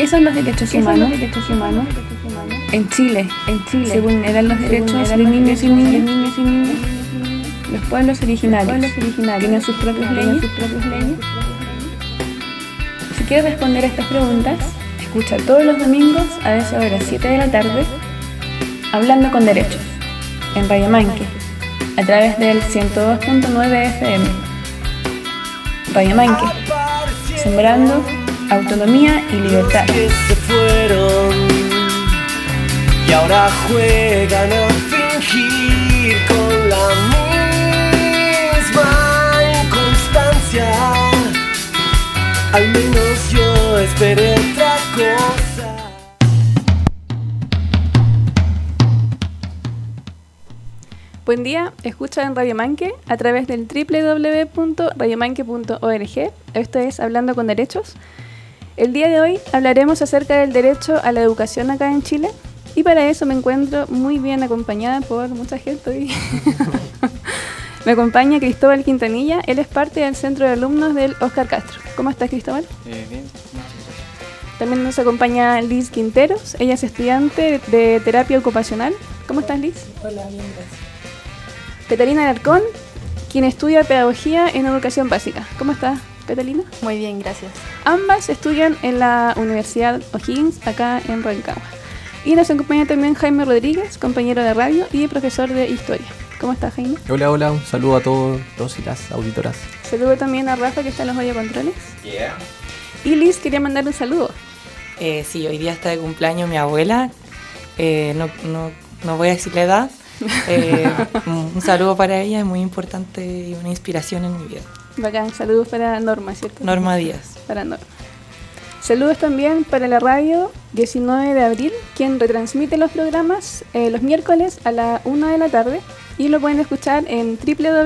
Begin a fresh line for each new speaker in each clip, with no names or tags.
¿Qué son los derechos humanos? En Chile, se vulneran los derechos de niños y niñas. Los pueblos originarios tienen sus propias leyes. Si quieres responder a estas preguntas, escucha todos los domingos a esa hora 7 de la tarde, Hablando con Derechos, en Radio Manque, a través del 102.9 FM. Radio Manque, sembrando autonomía y libertad.
Que se fueron y ahora juegan a fingir con la misma inconstancia. Al menos yo esperé otra cosa.
Buen día, escucha en Radio Manque a través del www.radiomanque.org. Esto es Hablando con Derechos. El día de hoy hablaremos acerca del derecho a la educación acá en Chile y para eso me encuentro muy bien acompañada por mucha gente hoy. Me acompaña Cristóbal Quintanilla, él es parte del centro de alumnos del Óscar Castro. ¿Cómo estás, Cristóbal?
Bien, muchas gracias.
También nos acompaña Liz Quinteros, ella es estudiante de terapia ocupacional. ¿Cómo estás, Liz?
Hola, bien, gracias.
Catalina Alarcón, quien estudia pedagogía en educación básica. ¿Cómo estás, Catalina?
Muy bien, gracias.
Ambas estudian en la Universidad O'Higgins, acá en Rancagua. Y nos acompaña también Jaime Rodríguez, compañero de radio y profesor de historia. ¿Cómo estás, Jaime?
Hola, un saludo a todos los y las auditoras.
Saludo también a Rafa, que está en los radiocontroles.
Yeah.
Y Liz quería mandar un saludo.
Sí, hoy día está de cumpleaños mi abuela. No voy a decir la edad. Un saludo para ella, es muy importante y una inspiración en mi vida.
Bacán, saludos para Norma, ¿cierto?
Norma Díaz.
Para Norma. Saludos también para la radio 19 de abril, quien retransmite los programas los miércoles a la 1 de la tarde y lo pueden escuchar en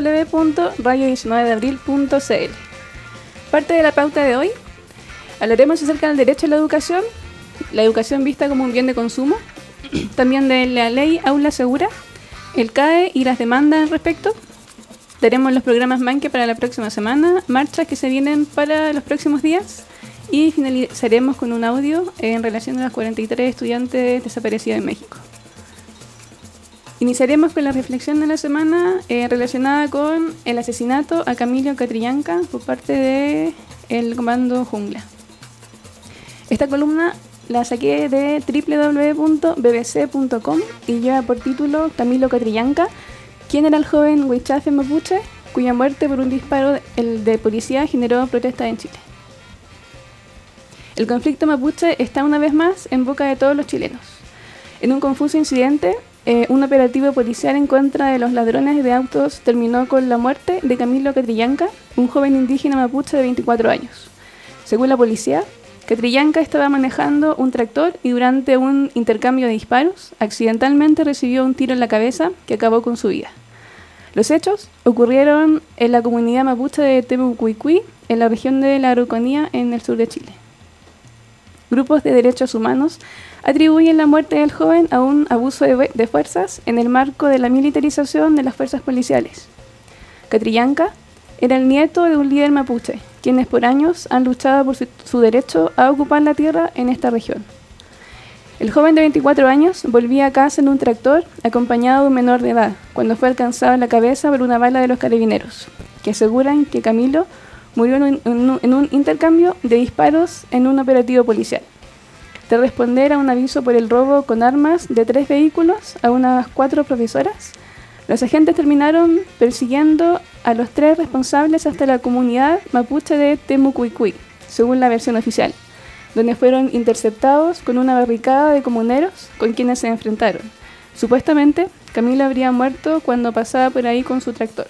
www.radio19deabril.cl. Parte de la pauta de hoy, hablaremos acerca del derecho a la educación vista como un bien de consumo, también de la ley Aula Segura, el CAE y las demandas al respecto. Daremos los programas Manque para la próxima semana, marchas que se vienen para los próximos días y finalizaremos con un audio en relación a los 43 estudiantes desaparecidos en México. Iniciaremos con la reflexión de la semana relacionada con el asesinato a Camilo Catrillanca por parte del Comando Jungla. Esta columna la saqué de www.bbc.com y lleva por título Camilo Catrillanca, quien era el joven huichafe mapuche cuya muerte por un disparo de policía generó protestas en Chile. El conflicto mapuche está una vez más en boca de todos los chilenos. En un confuso incidente, un operativo policial en contra de los ladrones de autos terminó con la muerte de Camilo Catrillanca, un joven indígena mapuche de 24 años. Según la policía, Catrillanca estaba manejando un tractor y durante un intercambio de disparos, accidentalmente recibió un tiro en la cabeza que acabó con su vida. Los hechos ocurrieron en la comunidad mapuche de Temucuicui, en la región de la Araucanía, en el sur de Chile. Grupos de derechos humanos atribuyen la muerte del joven a un abuso de fuerzas en el marco de la militarización de las fuerzas policiales. Catrillanca era el nieto de un líder mapuche, quienes por años han luchado por su derecho a ocupar la tierra en esta región. El joven de 24 años volvía a casa en un tractor acompañado de un menor de edad, cuando fue alcanzado en la cabeza por una bala de los carabineros, que aseguran que Camilo murió en un intercambio de disparos en un operativo policial. Tras responder a un aviso por el robo con armas de 3 vehículos a unas 4 profesoras, los agentes terminaron persiguiendo a los 3 responsables hasta la comunidad mapuche de Temucuicui, según la versión oficial, donde fueron interceptados con una barricada de comuneros con quienes se enfrentaron. Supuestamente, Camilo habría muerto cuando pasaba por ahí con su tractor.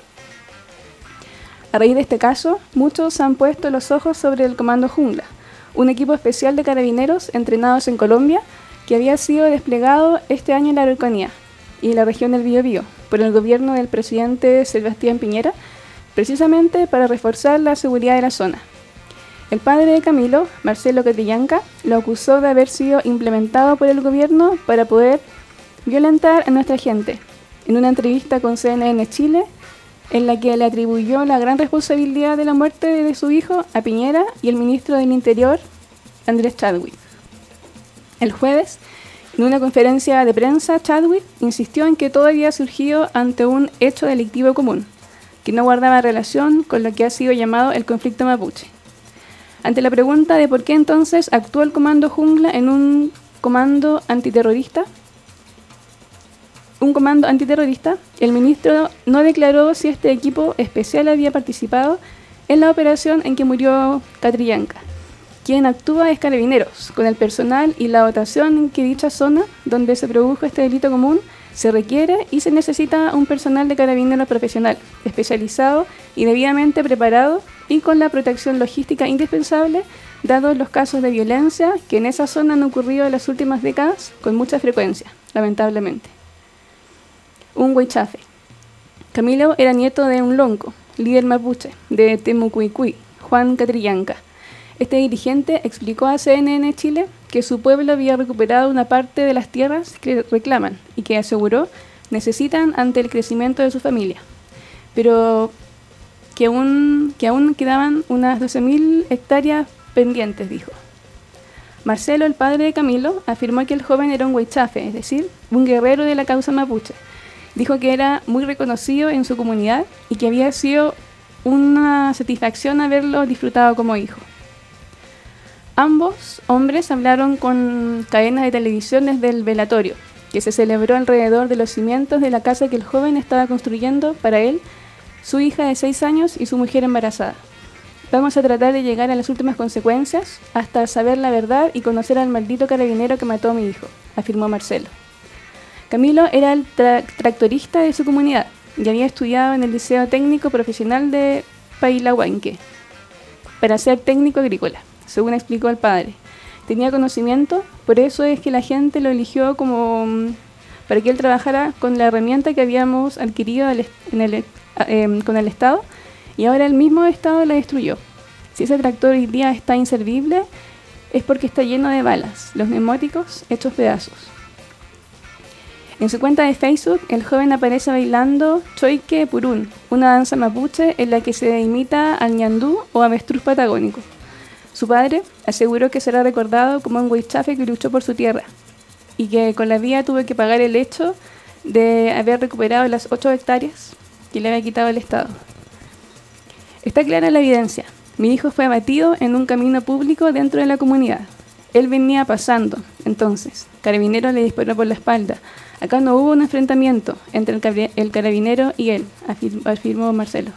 A raíz de este caso, muchos han puesto los ojos sobre el Comando Jungla, un equipo especial de carabineros entrenados en Colombia que había sido desplegado este año en la Araucanía y la región del Biobío por el gobierno del presidente Sebastián Piñera, precisamente para reforzar la seguridad de la zona. El padre de Camilo, Marcelo Catrillanca, lo acusó de haber sido implementado por el gobierno para poder violentar a nuestra gente. En una entrevista con CNN Chile, en la que le atribuyó la gran responsabilidad de la muerte de su hijo a Piñera y el ministro del Interior, Andrés Chadwick. El jueves, en una conferencia de prensa, Chadwick insistió en que todo había surgido ante un hecho delictivo común, que no guardaba relación con lo que ha sido llamado el conflicto mapuche. Ante la pregunta de por qué entonces actuó el Comando Jungla en un comando antiterrorista, el ministro no declaró si este equipo especial había participado en la operación en que murió Catrillanca. Quien actúa es Carabineros, con el personal y la dotación en que dicha zona donde se produjo este delito común se requiere y se necesita un personal de carabineros profesional, especializado y debidamente preparado y con la protección logística indispensable, dados los casos de violencia que en esa zona han ocurrido en las últimas décadas con mucha frecuencia, lamentablemente. Un huaychafe. Camilo era nieto de un lonco, líder mapuche, de Temucuicui, Juan Catrillanca. Este dirigente explicó a CNN Chile que su pueblo había recuperado una parte de las tierras que reclaman y que aseguró necesitan ante el crecimiento de su familia, pero que aún quedaban unas 12.000 hectáreas pendientes, dijo. Marcelo, el padre de Camilo, afirmó que el joven era un huaychafe, es decir, un guerrero de la causa mapuche. Dijo que era muy reconocido en su comunidad y que había sido una satisfacción haberlo disfrutado como hijo. Ambos hombres hablaron con cadenas de televisión desde el velatorio, que se celebró alrededor de los cimientos de la casa que el joven estaba construyendo para él, su hija de 6 años y su mujer embarazada. Vamos a tratar de llegar a las últimas consecuencias hasta saber la verdad y conocer al maldito carabinero que mató a mi hijo, afirmó Marcelo. Camilo era el tractorista de su comunidad y había estudiado en el Liceo Técnico Profesional de Pailahuanque para ser técnico agrícola, según explicó el padre. Tenía conocimiento, por eso es que la gente lo eligió como para que él trabajara con la herramienta que habíamos adquirido con el Estado, y ahora el mismo Estado la destruyó. Si ese tractor hoy día está inservible, es porque está lleno de balas, los neumáticos hechos pedazos. En su cuenta de Facebook, el joven aparece bailando Choique Purún, una danza mapuche en la que se imita al ñandú o avestruz patagónico. Su padre aseguró que será recordado como un huaychafe que luchó por su tierra y que con la vida tuvo que pagar el hecho de haber recuperado las 8 hectáreas que le había quitado el Estado. Está clara la evidencia. Mi hijo fue abatido en un camino público dentro de la comunidad. Él venía pasando, entonces. Carabinero le disparó por la espalda. Acá no hubo un enfrentamiento entre el carabinero y él, afirmó Marcelo.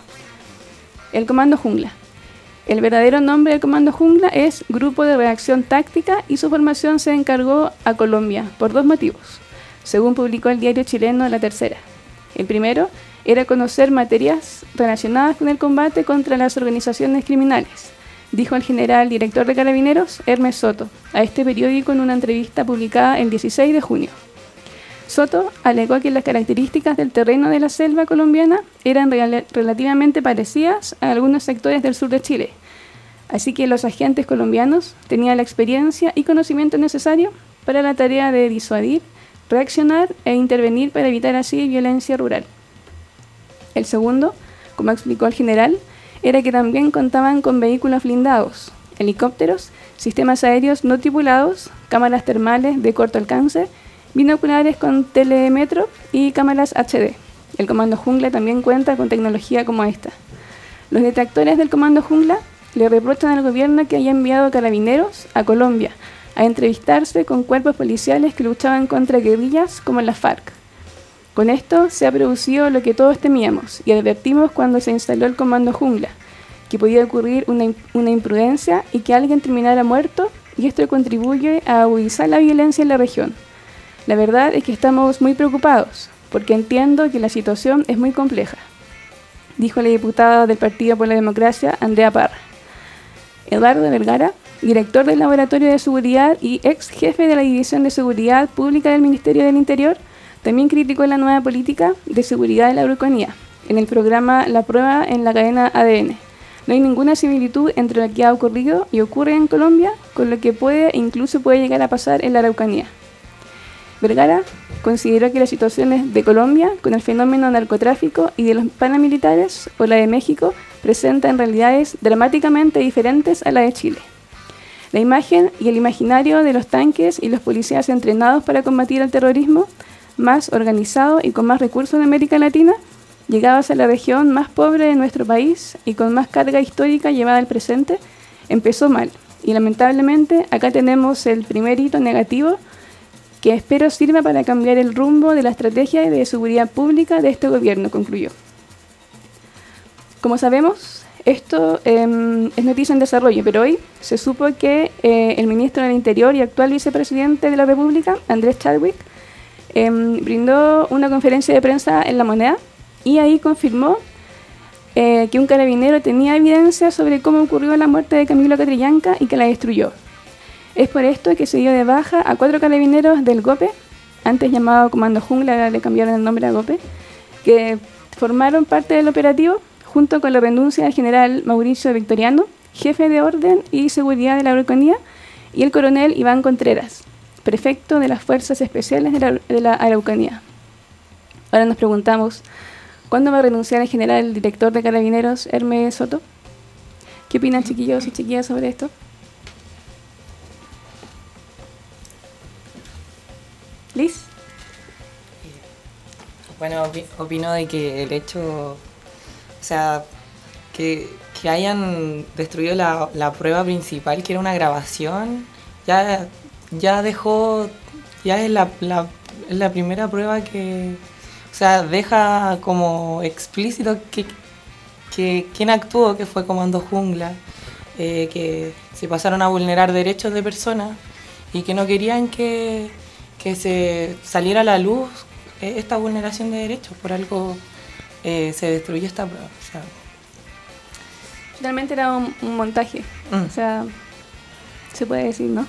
El Comando Jungla. El verdadero nombre del Comando Jungla es Grupo de Reacción Táctica y su formación se encargó a Colombia por 2 motivos, según publicó el diario chileno La Tercera. El primero era conocer materias relacionadas con el combate contra las organizaciones criminales, dijo el general director de Carabineros, Hermes Soto, a este periódico en una entrevista publicada el 16 de junio. Soto alegó que las características del terreno de la selva colombiana eran relativamente parecidas a algunos sectores del sur de Chile, así que los agentes colombianos tenían la experiencia y conocimiento necesario para la tarea de disuadir, reaccionar e intervenir para evitar así violencia rural. El segundo, como explicó el general, era que también contaban con vehículos blindados, helicópteros, sistemas aéreos no tripulados, cámaras termales de corto alcance, binoculares con telemetro y cámaras HD. El Comando Jungla también cuenta con tecnología como esta. Los detractores del Comando Jungla le reprochan al gobierno que haya enviado carabineros a Colombia a entrevistarse con cuerpos policiales que luchaban contra guerrillas como las FARC. Con esto se ha producido lo que todos temíamos y advertimos cuando se instaló el Comando Jungla, que podía ocurrir una imprudencia y que alguien terminara muerto, y esto contribuye a agudizar la violencia en la región. La verdad es que estamos muy preocupados, porque entiendo que la situación es muy compleja, dijo la diputada del Partido por la Democracia, Andrea Parra. Eduardo Vergara, director del Laboratorio de Seguridad y ex jefe de la División de Seguridad Pública del Ministerio del Interior, también criticó la nueva política de seguridad de la Araucanía en el programa La Prueba en la cadena ADN. No hay ninguna similitud entre lo que ha ocurrido y ocurre en Colombia con lo que puede e incluso puede llegar a pasar en la Araucanía. Vergara consideró que las situaciones de Colombia con el fenómeno narcotráfico y de los paramilitares o la de México presentan realidades dramáticamente diferentes a la de Chile. La imagen y el imaginario de los tanques y los policías entrenados para combatir el terrorismo, más organizado y con más recursos en América Latina, llegados a la región más pobre de nuestro país y con más carga histórica llevada al presente, empezó mal. Y lamentablemente acá tenemos el primer hito negativo que espero sirva para cambiar el rumbo de la estrategia de seguridad pública de este gobierno, concluyó. Como sabemos, esto es noticia en desarrollo, pero hoy se supo que el ministro del Interior y actual vicepresidente de la República, Andrés Chadwick, brindó una conferencia de prensa en La Moneda y ahí confirmó que un carabinero tenía evidencia sobre cómo ocurrió la muerte de Camilo Catrillanca y que la destruyó. Es por esto que se dio de baja a 4 carabineros del GOPE, antes llamado Comando Jungla, ahora le cambiaron el nombre a GOPE, que formaron parte del operativo junto con la renuncia del general Mauricio Victoriano, jefe de orden y seguridad de la Araucanía, y el coronel Iván Contreras, prefecto de las Fuerzas Especiales de la Araucanía. Ahora nos preguntamos, ¿cuándo va a renunciar el general director de Carabineros, Hermes Soto? ¿Qué opinan, chiquillos y chiquillas, sobre esto? ¿Liz?
Bueno, opino de que el hecho, o sea, que hayan destruido la prueba principal, que era una grabación, ya dejó, ya es la primera prueba que, o sea, deja como explícito que quién actuó, que fue Comando Jungla, que se pasaron a vulnerar derechos de personas y que no querían que se saliera a la luz esta vulneración de derechos. Por algo se destruyó esta prueba. O sea,
finalmente era un montaje, o sea, se puede decir, ¿no?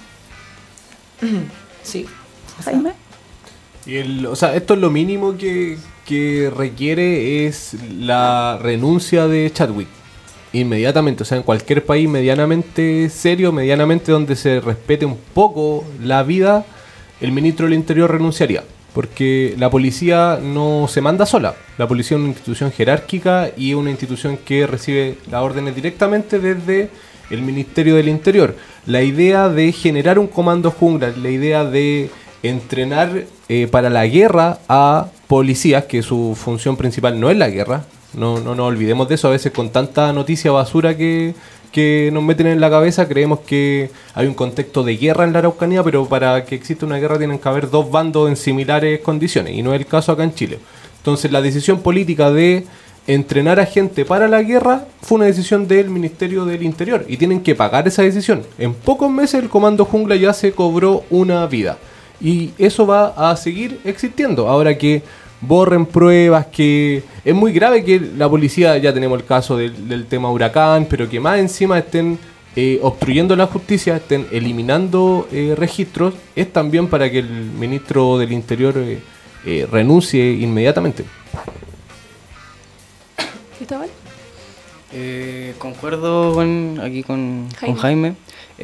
Sí.
Jaime.
Esto es lo mínimo que requiere es la renuncia de Chadwick. Inmediatamente, o sea, en cualquier país medianamente serio, medianamente donde se respete un poco la vida, el ministro del Interior renunciaría. Porque la policía no se manda sola. La policía es una institución jerárquica y es una institución que recibe las órdenes directamente desde el Ministerio del Interior. La idea de generar un comando jungla, la idea de entrenar para la guerra a policías, que su función principal no es la guerra. No nos olvidemos de eso. A veces con tanta noticia basura que nos meten en la cabeza, creemos que hay un contexto de guerra en la Araucanía, pero para que exista una guerra tienen que haber dos bandos en similares condiciones, y no es el caso acá en Chile. Entonces la decisión política de entrenar a gente para la guerra fue una decisión del Ministerio del Interior, y tienen que pagar esa decisión. En pocos meses el Comando Jungla ya se cobró una vida, y eso va a seguir existiendo. Ahora que borren pruebas, que es muy grave que la policía, ya tenemos el caso del tema huracán, pero que más encima estén obstruyendo la justicia, estén eliminando registros, es también para que el ministro del Interior renuncie inmediatamente.
¿Cristóbal?
Concuerdo con Jaime.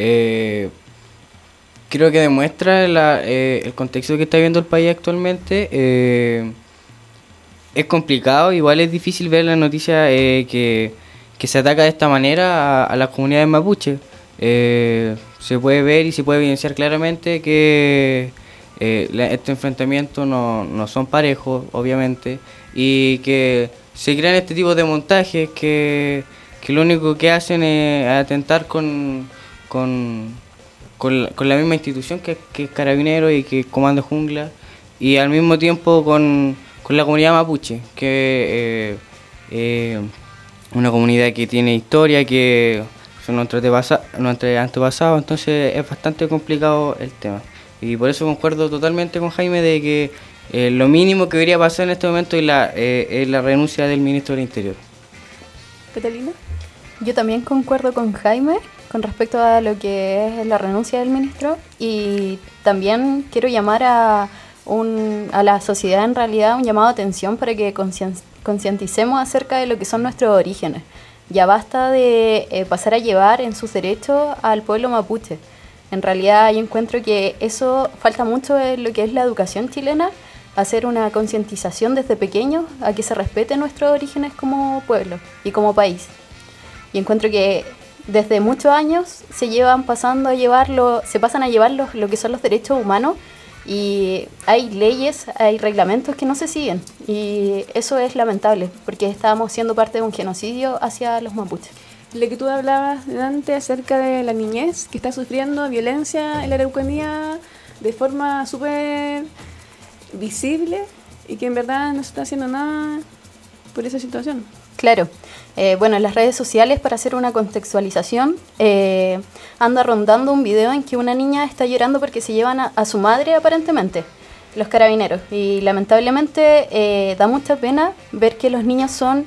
Creo que demuestra el contexto que está viviendo el país actualmente. Es complicado, igual es difícil ver la noticia que se ataca de esta manera a las comunidades mapuche. Se puede ver y se puede evidenciar claramente que este enfrentamiento no son parejos, obviamente, y que se crean este tipo de montajes que lo único que hacen es atentar con la misma institución que es Carabineros y que Comando Jungla, y al mismo tiempo con la comunidad mapuche, que una comunidad que tiene historia, que son nuestros antepasados, entonces es bastante complicado el tema. Y por eso concuerdo totalmente con Jaime de que lo mínimo que debería pasar en este momento es la renuncia del ministro del Interior.
¿Catalina?
Yo también concuerdo con Jaime con respecto a lo que es la renuncia del ministro, y también quiero llamar a la sociedad, en realidad, un llamado de atención para que concienticemos acerca de lo que son nuestros orígenes. Ya basta de pasar a llevar en sus derechos al pueblo mapuche. En realidad yo encuentro que eso falta mucho en lo que es la educación chilena, hacer una concientización desde pequeños a que se respeten nuestros orígenes como pueblo y como país. Y encuentro que desde muchos años se pasan a llevar lo que son los derechos humanos, y hay leyes, hay reglamentos que no se siguen, y eso es lamentable porque estamos siendo parte de un genocidio hacia los mapuches.
Lo que tú hablabas antes acerca de la niñez que está sufriendo violencia en la Araucanía de forma súper visible y que en verdad no se está haciendo nada por esa situación.
Claro. Bueno, en las redes sociales, para hacer una contextualización, anda rondando un video en que una niña está llorando porque se llevan a su madre, aparentemente, los carabineros. Y lamentablemente da mucha pena ver que los niños son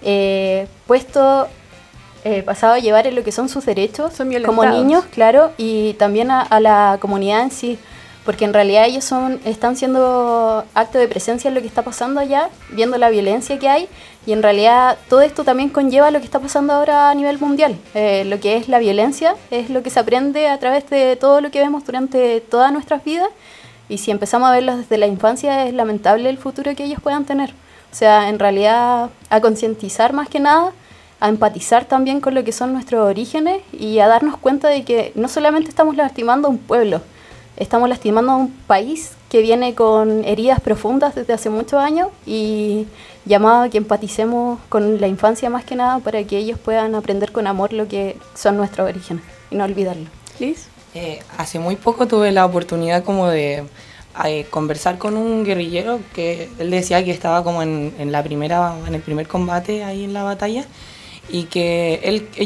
pasados a llevar en lo que son sus derechos
Son
como
violentados.
niños, claro, y también a la comunidad en sí, porque en realidad ellos están siendo acto de presencia en lo que está pasando allá, viendo la violencia que hay, y en realidad todo esto también conlleva lo que está pasando ahora a nivel mundial. Lo que es la violencia es lo que se aprende a través de todo lo que vemos durante todas nuestras vidas, y si empezamos a verlos desde la infancia es lamentable el futuro que ellos puedan tener. O sea, en realidad a concientizar más que nada, a empatizar también con lo que son nuestros orígenes y a darnos cuenta de que no solamente estamos lastimando a un pueblo, estamos lastimando a un país que viene con heridas profundas desde hace muchos años, y llamado a que empaticemos con la infancia más que nada para que ellos puedan aprender con amor lo que son nuestros orígenes y no olvidarlo.
¿Liz?
Hace muy poco tuve la oportunidad como de conversar con un guerrillero que él decía que estaba como en el primer combate ahí en la batalla, y que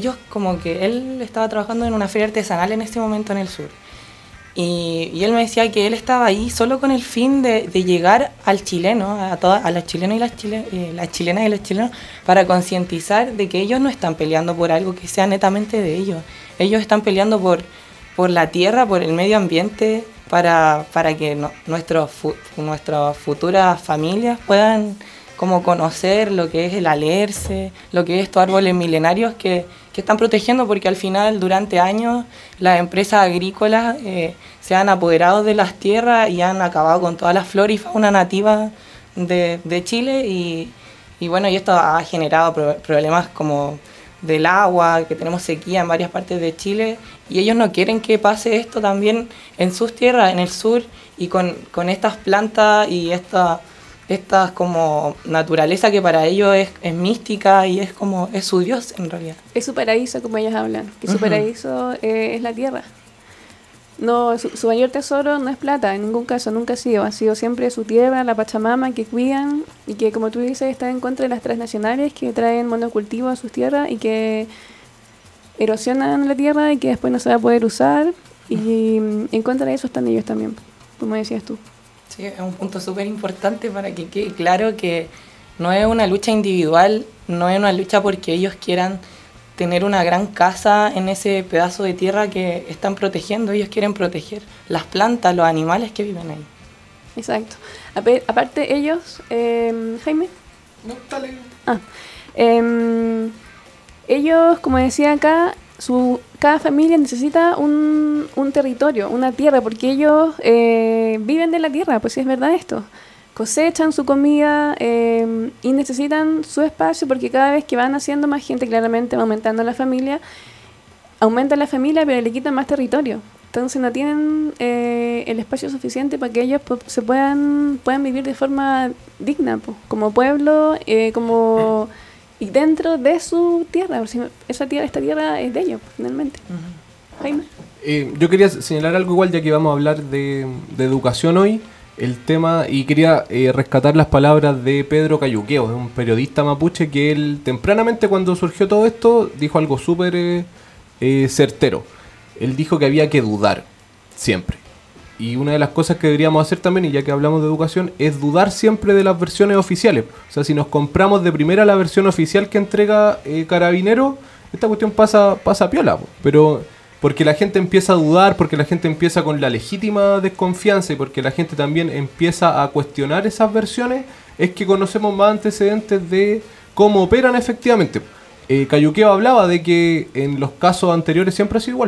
él estaba trabajando en una feria artesanal en este momento en el sur. Y él me decía que él estaba ahí solo con el fin de llegar al chileno, a las chilenas y las chilenas y los chilenos, para concientizar de que ellos no están peleando por algo que sea netamente de ellos. Ellos están peleando por la tierra, por el medio ambiente, para que nuestras futuras familias puedan como conocer lo que es el alerce, lo que es estos árboles milenarios que están protegiendo, porque al final durante años las empresas agrícolas se han apoderado de las tierras y han acabado con toda la flora y fauna nativa de Chile, y bueno, y esto ha generado problemas como del agua, que tenemos sequía en varias partes de Chile, y ellos no quieren que pase esto también en sus tierras, en el sur, y con estas plantas y estas como naturaleza que para ellos es mística y es su Dios en realidad.
Es su paraíso, como ellos hablan, que su paraíso es la tierra. No, su mayor tesoro no es plata, en ningún caso, nunca ha sido siempre su tierra, la Pachamama, que cuidan y que, como tú dices, está en contra de las transnacionales que traen monocultivo a sus tierras y que erosionan la tierra y que después no se va a poder usar, y en contra de eso están ellos también, como decías tú.
Sí, es un punto súper importante para que quede claro que no es una lucha individual, no es una lucha porque ellos quieran tener una gran casa en ese pedazo de tierra que están protegiendo. Ellos quieren proteger las plantas, los animales que viven ahí.
Exacto. Aparte ellos, Jaime.
No, dale.
Ellos, como decía acá, cada familia necesita un territorio, una tierra, porque ellos viven de la tierra, pues sí es verdad esto. Cosechan su comida y necesitan su espacio, porque cada vez que van haciendo más gente, claramente va aumentando la familia, pero le quitan más territorio. Entonces no tienen el espacio suficiente para que ellos se puedan vivir de forma digna, como pueblo, y dentro de su tierra. Esta tierra es de ellos, finalmente. Jaime.
Yo quería señalar algo igual, ya que vamos a hablar de educación hoy, el tema, y quería rescatar las palabras de Pedro Cayuqueo, un periodista mapuche, que él tempranamente, cuando surgió todo esto, dijo algo súper certero. Él dijo que había que dudar siempre, y una de las cosas que deberíamos hacer también, y ya que hablamos de educación, es dudar siempre de las versiones oficiales. O sea, si nos compramos de primera la versión oficial que entrega Carabinero, esta cuestión pasa piola, pero porque la gente empieza a dudar, porque la gente empieza con la legítima desconfianza y porque la gente también empieza a cuestionar esas versiones, es que conocemos más antecedentes de cómo operan efectivamente. Cayuqueo hablaba de que en los casos anteriores siempre ha sido igual,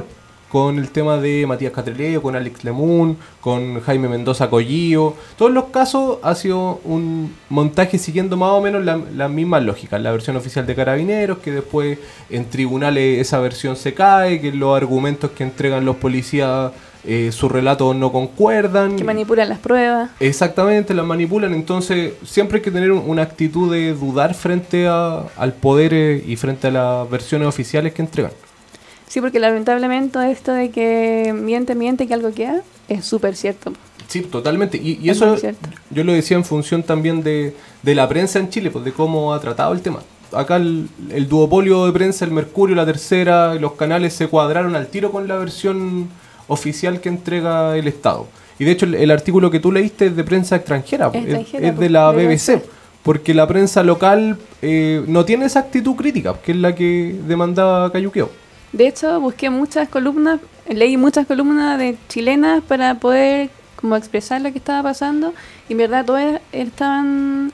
con el tema de Matías Catreleo, con Alex Lemun, con Jaime Mendoza Collillo. Todos los casos ha sido un montaje siguiendo más o menos las mismas lógicas. La versión oficial de Carabineros, que después en tribunales esa versión se cae, que los argumentos que entregan los policías, sus relatos no concuerdan.
Que manipulan las pruebas.
Exactamente, las manipulan. Entonces siempre hay que tener una actitud de dudar frente al poder y frente a las versiones oficiales que entregan.
Sí, porque lamentablemente esto de que miente que algo queda es súper cierto.
Sí, totalmente. Y
Es
eso
muy cierto.
yo lo decía en función también de la prensa en Chile, pues de cómo ha tratado el tema. Acá el duopolio de prensa, el Mercurio, la Tercera, los canales se cuadraron al tiro con la versión oficial que entrega el Estado. Y de hecho el artículo que tú leíste es de prensa extranjera, pues, es de la BBC. Porque la prensa local no tiene esa actitud crítica, que es la que demandaba Cayuqueo.
De hecho, busqué muchas columnas, leí muchas columnas de chilenas para poder como expresar lo que estaba pasando, y en verdad todas estaban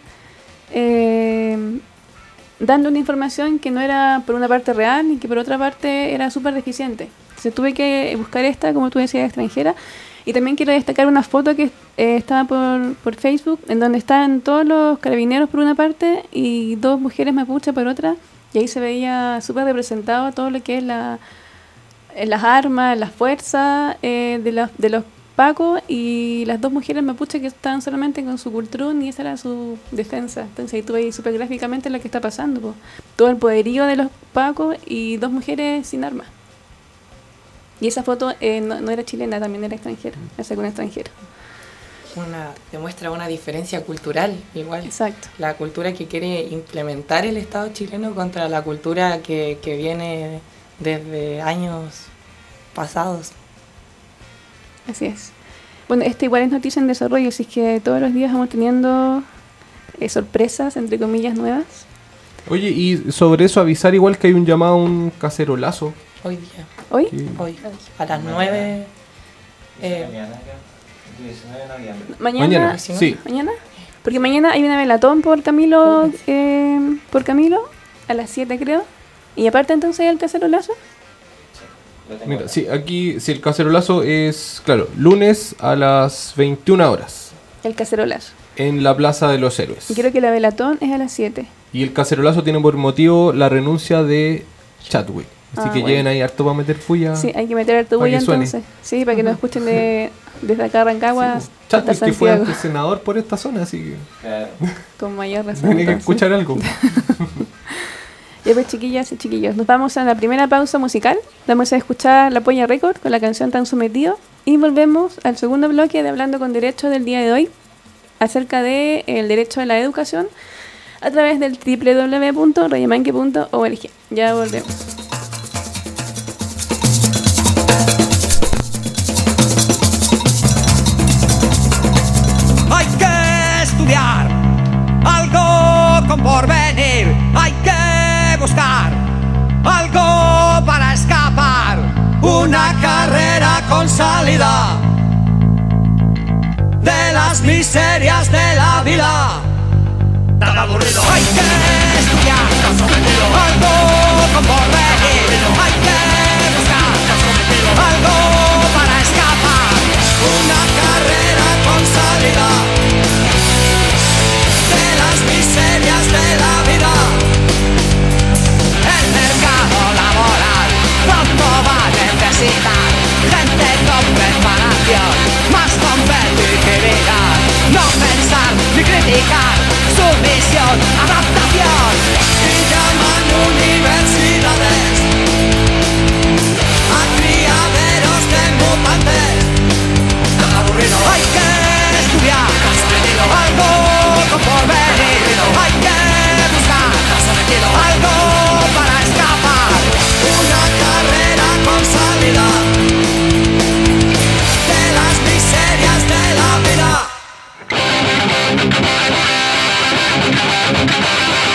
dando una información que no era por una parte real y que por otra parte era súper deficiente. Entonces tuve que buscar esta, como tú decías, extranjera. Y también quiero destacar una foto que estaba por Facebook, en donde están todos los carabineros por una parte y dos mujeres mapuche por otra. Y ahí se veía súper representado todo lo que es las armas, las fuerzas de los pacos, y las dos mujeres mapuche que estaban solamente con su cultrún, y esa era su defensa. Entonces ahí tuve súper gráficamente lo que está pasando, po. Todo el poderío de los pacos y dos mujeres sin armas. Y esa foto no era chilena, también era extranjera, la sacó un extranjero.
Demuestra una diferencia cultural igual.
Exacto.
La cultura que quiere implementar el Estado chileno contra la cultura que viene desde años pasados.
Así es. Bueno, igual es noticia en desarrollo, así que todos los días vamos teniendo sorpresas, entre comillas, nuevas.
Oye, y sobre eso avisar igual que hay un llamado a un cacerolazo.
Hoy día.
¿Hoy?
Hoy. A las 9.
Mañana.
Sí.
¿Mañana? Porque mañana hay una velatón por Camilo, a las 7 creo. Y aparte entonces hay el cacerolazo.
Mira, sí, aquí el cacerolazo es, claro, lunes a las 21 horas
El cacerolazo.
en la Plaza de los Héroes.
Y creo que la velatón es a las 7.
Y el cacerolazo tiene por motivo la renuncia de Chadwick. Así que
bueno.
lleguen ahí harto para meter puya.
Sí, hay que meter harto
Para que
bulla
suene.
entonces. Sí, para que nos escuchen desde acá Rancagua hasta
Chadwick, que fue
Santiago.
antes senador por esta zona, así que
Con mayor razón.
tiene que
entonces.
escuchar algo.
Ya pues, chiquillas y chiquillos, nos vamos a la primera pausa musical. Vamos a escuchar La Polla Record con la canción Tan Sometido, y volvemos al segundo bloque de Hablando con Derecho del día de hoy, acerca del derecho a la educación a través del www.radiomanque.org. Ya volvemos.
Hay que estudiar algo con porvenir, hay que buscar algo para escapar, una carrera con salida de las miserias de la vida. Tan aburrido. Hay que estudiar algo con porvenir, hay que buscar algo para escapar, una carrera con salida de las miserias de la vida. El mercado laboral pronto va a necesitar gente con preparación, más competitividad, no pensar ni criticar, sumisión, adaptación. Y llaman universidades a criaderos de mutantes. Tan aburrido. Hay que estudiar algo con porvenir, hay que buscar algo para escapar, una carrera con salida de las miserias de la vida.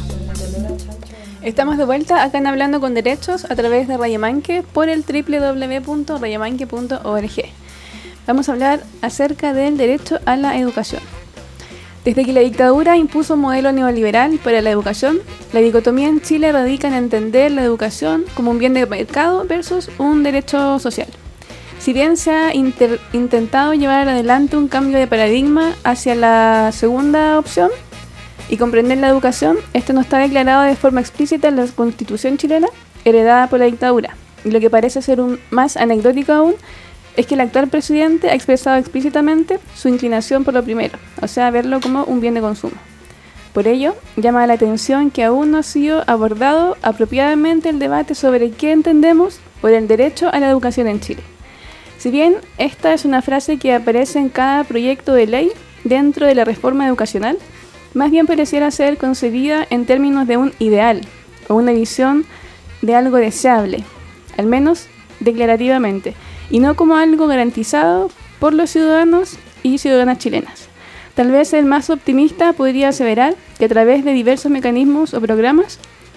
Estamos de vuelta acá en Hablando con Derechos a través de Radio Manque por el www.radiomanque.org. Vamos a hablar acerca del derecho a la educación. Desde que la dictadura impuso un modelo neoliberal para la educación, la dicotomía en Chile radica en entender la educación como un bien de mercado versus un derecho social. Si bien se ha intentado llevar adelante un cambio de paradigma hacia la segunda opción y comprender la educación, esto no está declarado de forma explícita en la Constitución chilena, heredada por la dictadura. Y lo que parece ser más anecdótico aún es que el actual presidente ha expresado explícitamente su inclinación por lo primero, o sea, verlo como un bien de consumo. Por ello, llama la atención que aún no ha sido abordado apropiadamente el debate sobre qué entendemos por el derecho a la educación en Chile. Si bien esta es una frase que aparece en cada proyecto de ley dentro de la reforma educacional, más bien pareciera ser concebida en términos de un ideal o una visión de algo deseable, al menos declarativamente, y no como algo garantizado por los ciudadanos y ciudadanas chilenas. Tal vez el más optimista podría aseverar que a través de diversos mecanismos o programas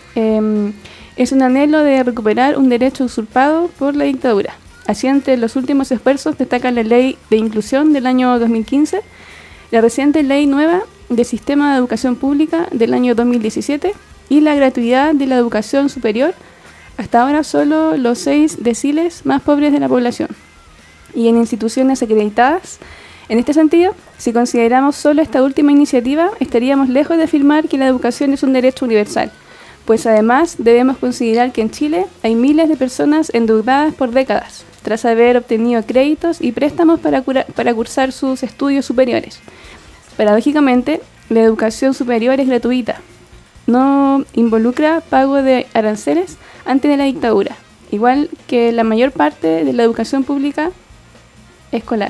es un anhelo de recuperar un derecho usurpado por la dictadura. Así, entre los últimos esfuerzos destaca la Ley de Inclusión del año 2015, la reciente Ley Nueva del Sistema de Educación Pública del año 2017 y la gratuidad de la educación superior, hasta ahora solo los 6 deciles más pobres de la población, y en instituciones acreditadas. En este sentido, si consideramos solo esta última iniciativa, estaríamos lejos de afirmar que la educación es un derecho universal, pues además debemos considerar que en Chile hay miles de personas endeudadas por décadas, tras haber obtenido créditos y préstamos para cursar sus estudios superiores. Paradójicamente, la educación superior es gratuita, no involucra pago de aranceles antes de la dictadura, igual que la mayor parte de la educación pública escolar.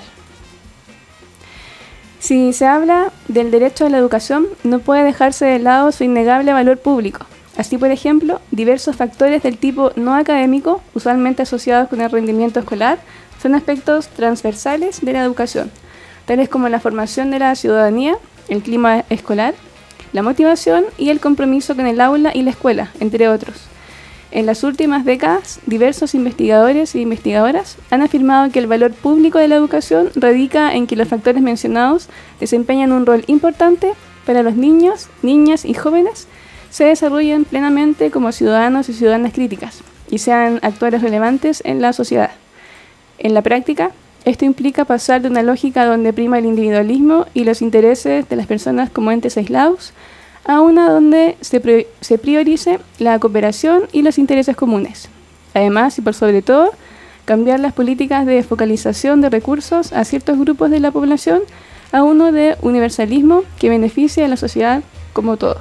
Si se habla del derecho a la educación, no puede dejarse de lado su innegable valor público. Así, por ejemplo, diversos factores del tipo no académico, usualmente asociados con el rendimiento escolar, son aspectos transversales de la educación, tales como la formación de la ciudadanía, el clima escolar, la motivación y el compromiso con el aula y la escuela, entre otros. En las últimas décadas, diversos investigadores e investigadoras han afirmado que el valor público de la educación radica en que los factores mencionados desempeñan un rol importante para los niños, niñas y jóvenes se desarrollen plenamente como ciudadanos y ciudadanas críticas y sean actores relevantes en la sociedad. En la práctica, esto implica pasar de una lógica donde prima el individualismo y los intereses de las personas como entes aislados a una donde se priorice la cooperación y los intereses comunes. Además, y por sobre todo, cambiar las políticas de focalización de recursos a ciertos grupos de la población a uno de universalismo que beneficie a la sociedad como todo.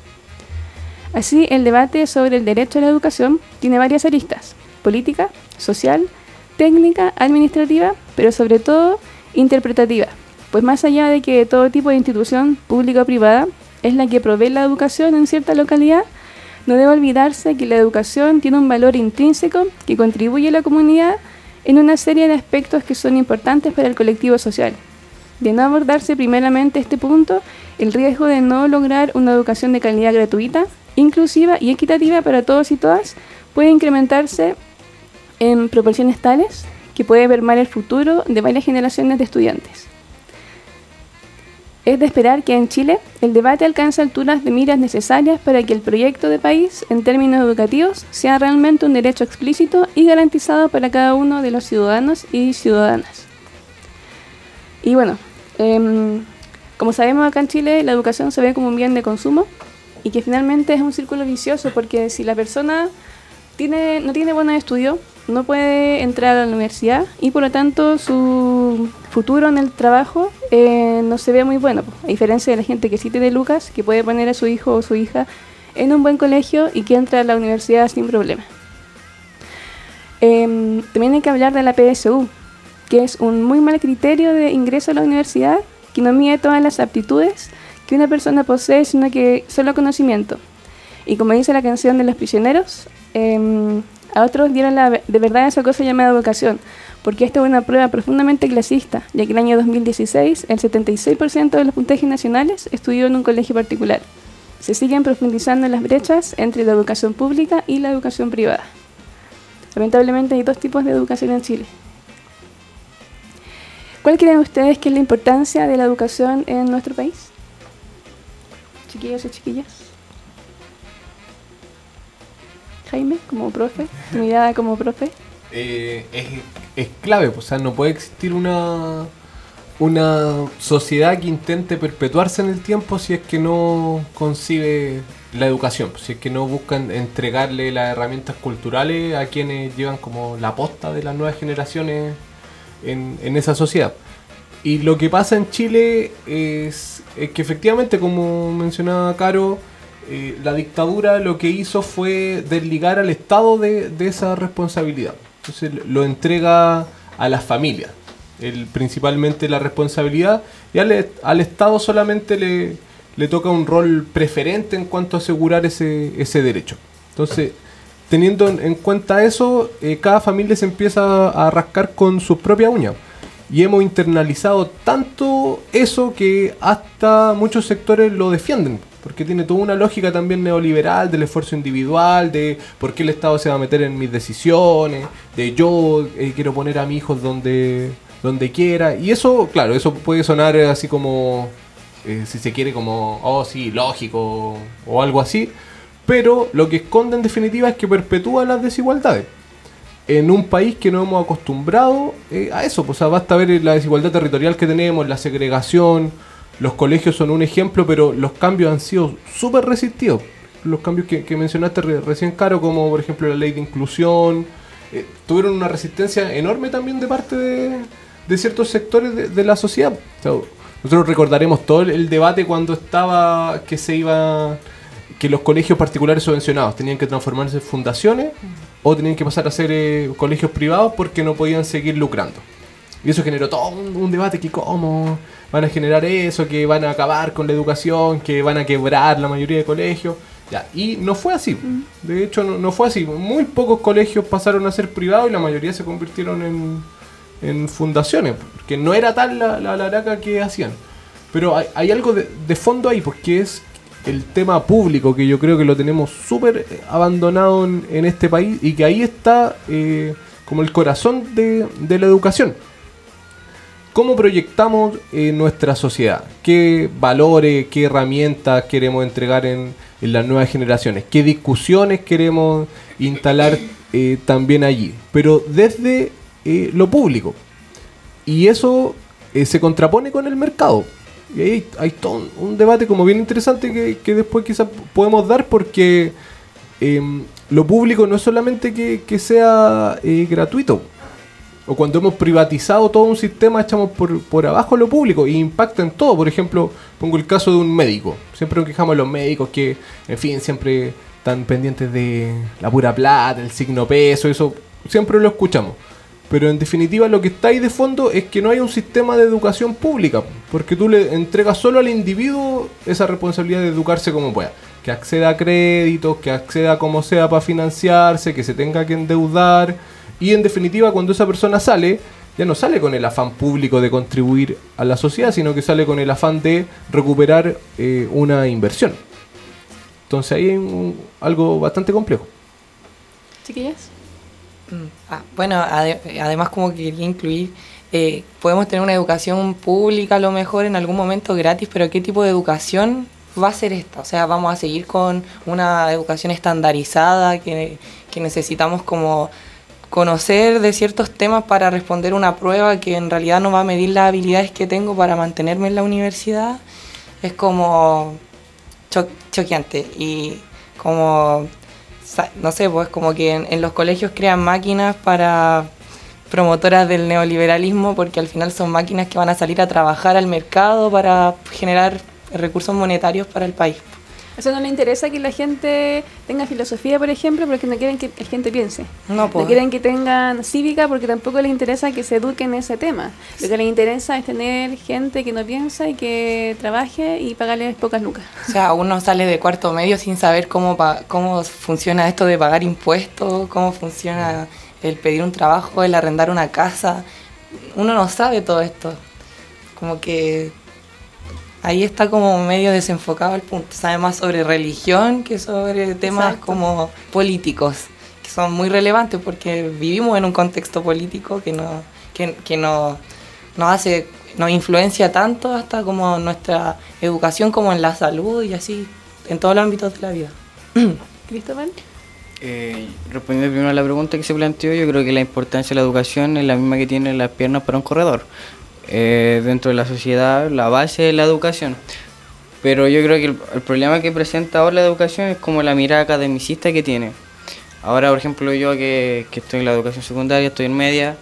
Así, el debate sobre el derecho a la educación tiene varias aristas: política, social, técnica, administrativa, pero sobre todo interpretativa, pues más allá de que todo tipo de institución pública o privada es la que provee la educación en cierta localidad, no debe olvidarse que la educación tiene un valor intrínseco que contribuye a la comunidad en una serie de aspectos que son importantes para el colectivo social. De no abordarse primeramente este punto, el riesgo de no lograr una educación de calidad gratuita, inclusiva y equitativa para todos y todas puede incrementarse en proporciones tales que puede mermar el futuro de varias generaciones de estudiantes. Es de esperar que en Chile el debate alcance alturas de miras necesarias para que el proyecto de país, en términos educativos, sea realmente un derecho explícito y garantizado para cada uno de los ciudadanos y ciudadanas. Y bueno, como sabemos, acá en Chile la educación se ve como un bien de consumo y que finalmente es un círculo vicioso, porque si la persona no tiene buenos estudios, no puede entrar a la universidad y por lo tanto su futuro en el trabajo no se ve muy bueno, a diferencia de la gente que sí tiene lucas, que puede poner a su hijo o su hija en un buen colegio y que entra a la universidad sin problema. También hay que hablar de la PSU, que es un muy mal criterio de ingreso a la universidad, que no mide todas las aptitudes que una persona posee, sino que solo conocimiento. Y como dice la canción de Los Prisioneros, a otros dieron de verdad esa cosa llamada educación, porque esta es una prueba profundamente clasista, ya que el año 2016 el 76% de los puntajes nacionales estudió en un colegio particular. se siguen profundizando en las brechas entre la educación pública y la educación privada. Lamentablemente hay dos tipos de educación en Chile. ¿Cuál creen ustedes que es la importancia de la educación en nuestro país? Chiquillos y chiquillas. Jaime, como profe, tu mirada como profe.
Es clave, o sea, no puede existir una sociedad que intente perpetuarse en el tiempo si es que no concibe la educación, si es que no buscan entregarle las herramientas culturales a quienes llevan como la posta de las nuevas generaciones en esa sociedad. Y lo que pasa en Chile es que efectivamente, como mencionaba Caro, la dictadura lo que hizo fue desligar al Estado de esa responsabilidad. Entonces lo entrega a las familias, principalmente la responsabilidad, y al Estado solamente le toca un rol preferente en cuanto a asegurar ese derecho. Entonces, teniendo en cuenta eso, cada familia se empieza a rascar con sus propias uñas. Y hemos internalizado tanto eso que hasta muchos sectores lo defienden, porque tiene toda una lógica también neoliberal del esfuerzo individual, de por qué el Estado se va a meter en mis decisiones, de yo quiero poner a mis hijos donde quiera. Y eso, claro, eso puede sonar así como, si se quiere, como, oh sí, lógico o algo así, pero lo que esconde en definitiva es que perpetúa las desigualdades en un país que no hemos acostumbrado a eso. O sea, basta ver la desigualdad territorial que tenemos, la segregación. Los colegios son un ejemplo, pero los cambios han sido súper resistidos. Los cambios que mencionaste recién, Caro, como por ejemplo la ley de inclusión, tuvieron una resistencia enorme también de parte de ciertos sectores de la sociedad. O sea, nosotros recordaremos todo el debate cuando estaba que los colegios particulares subvencionados tenían que transformarse en fundaciones o tenían que pasar a ser colegios privados porque no podían seguir lucrando. Y eso generó todo un debate, que cómo van a generar eso, que van a acabar con la educación, que van a quebrar la mayoría de colegios. Ya, y no fue así. De hecho, no fue así. Muy pocos colegios pasaron a ser privados y la mayoría se convirtieron en fundaciones, porque no era tal la laraca que hacían. Pero hay algo de fondo ahí, porque es el tema público, que yo creo que lo tenemos súper abandonado en este país, y que ahí está como el corazón de la educación. ¿Cómo proyectamos nuestra sociedad? ¿Qué valores, qué herramientas queremos entregar en las nuevas generaciones? ¿Qué discusiones queremos instalar también allí? Pero desde lo público. Y eso se contrapone con el mercado. Y ahí hay todo un debate como bien interesante que después quizás podemos dar, porque lo público no es solamente que sea gratuito. O cuando hemos privatizado todo un sistema, echamos por abajo lo público y impacta en todo. Por ejemplo, pongo el caso de un médico. Siempre nos quejamos de los médicos que, en fin, siempre están pendientes de la pura plata, el signo peso, eso siempre lo escuchamos. Pero en definitiva lo que está ahí de fondo es que no hay un sistema de educación pública, porque tú le entregas solo al individuo esa responsabilidad de educarse como pueda. Que acceda a créditos, que acceda como sea para financiarse, que se tenga que endeudar. Y en definitiva, cuando esa persona sale, ya no sale con el afán público de contribuir a la sociedad, sino que sale con el afán de recuperar una inversión. Entonces ahí hay algo bastante complejo.
¿Chiquillas?
Bueno, además, como que quería incluir, podemos tener una educación pública a lo mejor en algún momento gratis, pero ¿qué tipo de educación va a ser esta? O sea, vamos a seguir con una educación estandarizada que necesitamos como conocer de ciertos temas para responder una prueba que en realidad no va a medir las habilidades que tengo para mantenerme en la universidad. Es como choqueante. Y como, no sé, pues como que en los colegios crean máquinas para promotoras del neoliberalismo, porque al final son máquinas que van a salir a trabajar al mercado para generar recursos monetarios para el país.
Eso no le interesa que la gente tenga filosofía, por ejemplo, porque no quieren que la gente piense.
No
quieren que tengan cívica, porque tampoco les interesa que se eduquen en ese tema. Lo que les interesa es tener gente que no piensa y que trabaje y pagarles pocas lucas.
O sea, uno sale de cuarto medio sin saber cómo funciona esto de pagar impuestos, cómo funciona el pedir un trabajo, el arrendar una casa. Uno no sabe todo esto. Como que ahí está como medio desenfocado el punto. Sabe más sobre religión que sobre temas
Exacto.
como políticos, que son muy relevantes porque vivimos en un contexto político que nos influencia tanto hasta como nuestra educación como en la salud y así, en todos los ámbitos de la vida.
Cristóbal.
Respondiendo primero a la pregunta que se planteó, yo creo que la importancia de la educación es la misma que tienen las piernas para un corredor. Dentro de la sociedad, la base es la educación. Pero yo creo que el problema que presenta ahora la educación es como la mirada academicista que tiene. Ahora, por ejemplo, yo que estoy en la educación secundaria, estoy en media,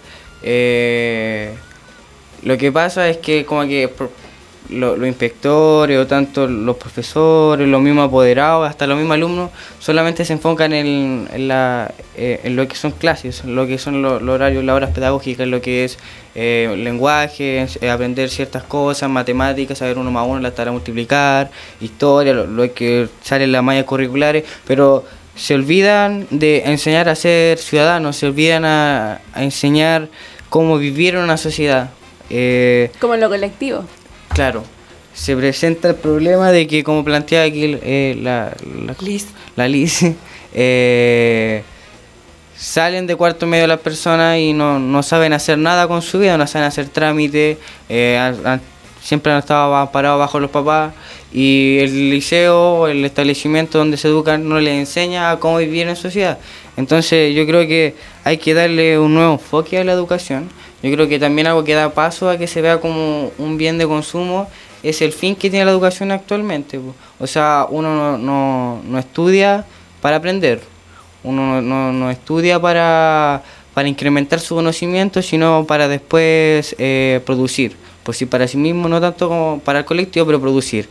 lo que pasa es que como que los inspectores o tanto los profesores, los mismos apoderados, hasta los mismos alumnos, solamente se enfocan en lo que son clases, lo que son los horarios, las horas pedagógicas, lo que es lenguaje, aprender ciertas cosas, matemáticas, saber 1 más 1, la tabla multiplicar, historia, lo que sale en las mallas curriculares, pero se olvidan de enseñar a ser ciudadanos, se olvidan a enseñar cómo vivir en una sociedad.
Como en lo colectivo.
Claro, se presenta el problema de que, como plantea aquí la Liz, salen de cuarto medio las personas y no saben hacer nada con su vida, no saben hacer trámites, siempre han estado parados bajo los papás, y el liceo, el establecimiento donde se educan, no les enseña a cómo vivir en sociedad. Entonces yo creo que hay que darle un nuevo enfoque a la educación. Yo creo que también algo que da paso a que se vea como un bien de consumo es el fin que tiene la educación actualmente. O sea, uno no estudia para aprender, uno no estudia para incrementar su conocimiento, sino para después producir. Pues sí, para sí mismo, no tanto como para el colectivo, pero producir.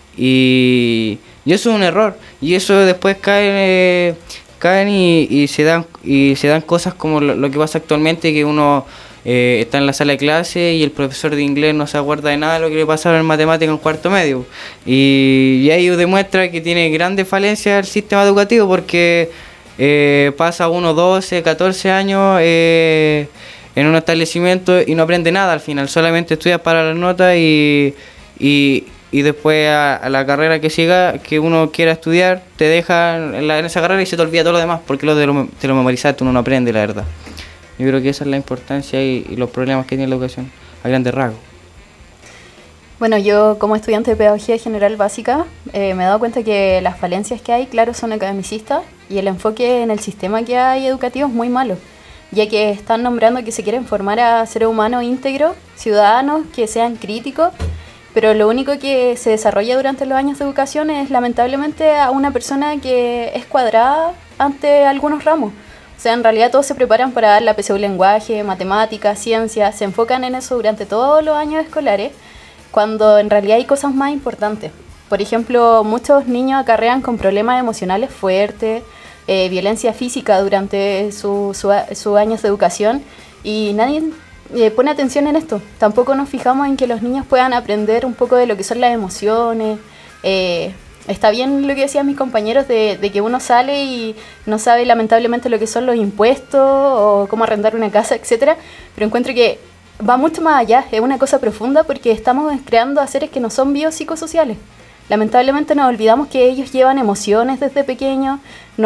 Y eso es un error, y eso después caen y se dan cosas como lo que pasa actualmente, que uno está en la sala de clase y el profesor de inglés no se acuerda de nada de lo que le pasaron en matemática en cuarto medio, y ahí demuestra que tiene grandes falencias el sistema educativo, porque pasa uno 12, 14 años en un establecimiento y no aprende nada al final, solamente estudia para las notas y después a la carrera que siga, que uno quiera estudiar, te deja en esa carrera y se te olvida todo lo demás, porque te lo memorizaste, uno no aprende, la verdad. Yo creo que esa es la importancia y los problemas que tiene la educación a grandes rasgos.
Bueno, yo como estudiante de Pedagogía General Básica me he dado cuenta que las falencias que hay, claro, son academicistas, y el enfoque en el sistema que hay educativo es muy malo, ya que están nombrando que se quieren formar a seres humanos íntegros, ciudadanos que sean críticos, pero lo único que se desarrolla durante los años de educación es lamentablemente a una persona que es cuadrada ante algunos ramos. O sea, en realidad todos se preparan para dar la PSU lenguaje, matemáticas, ciencias, se enfocan en eso durante todos los años escolares, cuando en realidad hay cosas más importantes. Por ejemplo, muchos niños acarrean con problemas emocionales fuertes, violencia física durante sus años de educación, y nadie pone atención en esto. Tampoco nos fijamos en que los niños puedan aprender un poco de lo que son las emociones. Está bien lo que decían mis compañeros de que uno sale y no sabe lamentablemente lo que son los impuestos o cómo arrendar una casa, etcétera, pero encuentro que va mucho más allá, es una cosa profunda, porque estamos creando a seres que no son biopsicosociales. Lamentablemente nos olvidamos que ellos llevan emociones desde pequeños,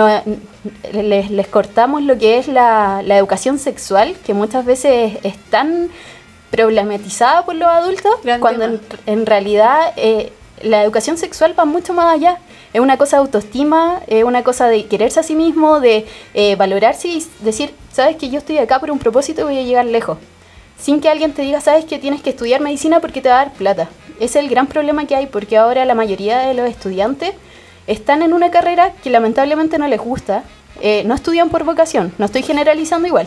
les cortamos lo que es la educación sexual, que muchas veces es tan problematizada por los adultos,
Gran
cuando
tema.
en realidad la educación sexual va mucho más allá. Es una cosa de autoestima, es una cosa de quererse a sí mismo, de valorarse y decir, sabes que yo estoy acá por un propósito y voy a llegar lejos. Sin que alguien te diga, sabes que tienes que estudiar medicina porque te va a dar plata. Ese es el gran problema que hay, porque ahora la mayoría de los estudiantes están en una carrera que lamentablemente no les gusta. No estudian por vocación, no estoy generalizando igual,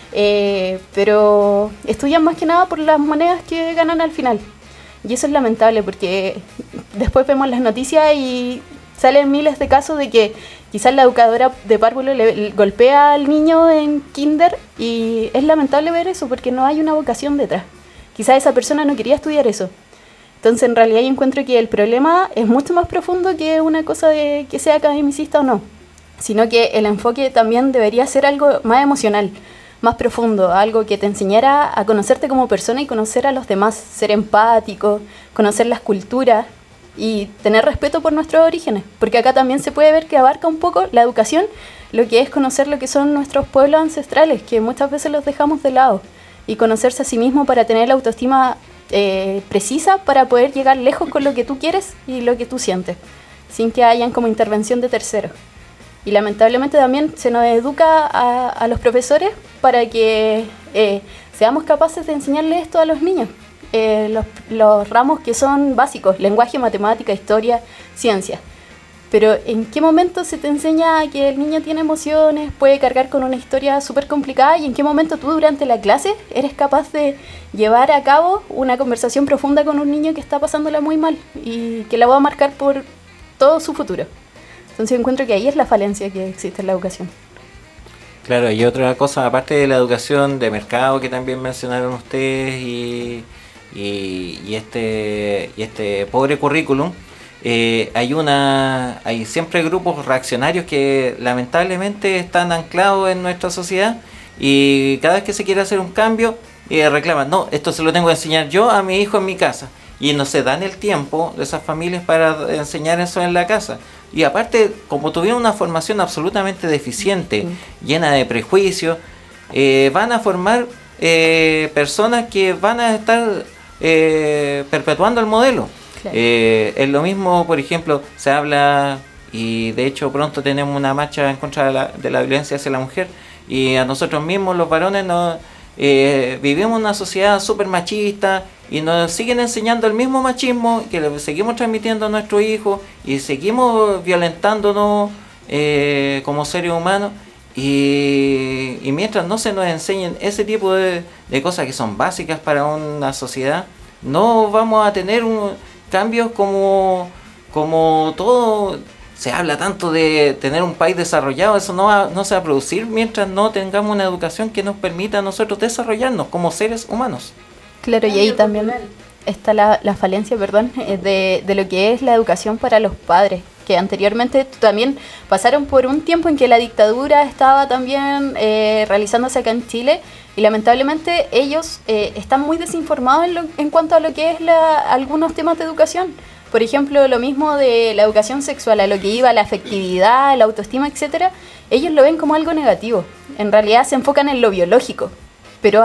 pero estudian más que nada por las monedas que ganan al final. Y eso es lamentable, porque después vemos las noticias y salen miles de casos de que quizás la educadora de párvulo le golpea al niño en kinder, y es lamentable ver eso porque no hay una vocación detrás. Quizás esa persona no quería estudiar eso. Entonces, en realidad yo encuentro que el problema es mucho más profundo que una cosa de que sea academicista o no, sino que el enfoque también debería ser algo más emocional, más profundo, algo que te enseñara a conocerte como persona y conocer a los demás, ser empático, conocer las culturas, y tener respeto por nuestros orígenes, porque acá también se puede ver que abarca un poco la educación, lo que es conocer lo que son nuestros pueblos ancestrales, que muchas veces los dejamos de lado, y conocerse a sí mismo para tener la autoestima precisa para poder llegar lejos con lo que tú quieres y lo que tú sientes, sin que hayan como intervención de terceros. Y lamentablemente también se nos educa a los profesores para que seamos capaces de enseñarle esto a los niños. Los ramos que son básicos, lenguaje, matemática, historia, ciencia. Pero ¿en qué momento se te enseña que el niño tiene emociones, puede cargar con una historia súper complicada? ¿Y en qué momento tú durante la clase eres capaz de llevar a cabo una conversación profunda con un niño que está pasándola muy mal y que la va a marcar por todo su futuro? Entonces encuentro que ahí es la falencia que existe en la educación.
Claro, y otra cosa, aparte de la educación de mercado que también mencionaron ustedes y este pobre currículum, hay siempre grupos reaccionarios que lamentablemente están anclados en nuestra sociedad y cada vez que se quiere hacer un cambio reclaman, no, esto se lo tengo que enseñar yo a mi hijo en mi casa, y no se dan el tiempo de esas familias para enseñar eso en la casa. Y aparte, como tuvieron una formación absolutamente deficiente, llena de prejuicios, van a formar personas que van a estar perpetuando el modelo. Claro. Es lo mismo, por ejemplo, se habla, y de hecho pronto tenemos una marcha en contra de la violencia hacia la mujer, y a nosotros mismos los varones vivimos en una sociedad súper machista y nos siguen enseñando el mismo machismo que le seguimos transmitiendo a nuestros hijos y seguimos violentándonos como seres humanos, y mientras no se nos enseñen ese tipo de cosas que son básicas para una sociedad, no vamos a tener cambios como todo. Se habla tanto de tener un país desarrollado, eso no se va a producir mientras no tengamos una educación que nos permita a nosotros desarrollarnos como seres humanos.
Claro, y ahí también está la falencia, de lo que es la educación para los padres, que anteriormente también pasaron por un tiempo en que la dictadura estaba también realizándose acá en Chile, y lamentablemente ellos están muy desinformados en cuanto a lo que es algunos temas de educación. Por ejemplo, lo mismo de la educación sexual, a lo que iba la afectividad, la autoestima, etcétera, ellos lo ven como algo negativo. En realidad se enfocan en lo biológico, pero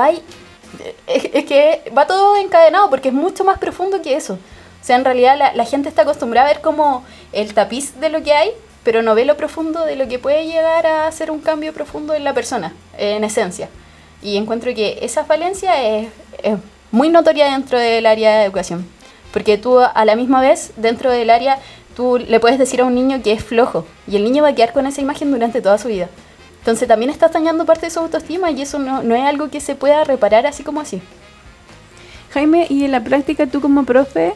es que va todo encadenado porque es mucho más profundo que eso. O sea, en realidad la gente está acostumbrada a ver como el tapiz de lo que hay, pero no ve lo profundo de lo que puede llegar a ser un cambio profundo en la persona, en esencia. Y encuentro que esa falencia es muy notoria dentro del área de educación. Porque tú a la misma vez, dentro del área, tú le puedes decir a un niño que es flojo, y el niño va a quedar con esa imagen durante toda su vida. Entonces también estás dañando parte de su autoestima, y eso no es algo que se pueda reparar así como así.
Jaime, y en la práctica tú como profe,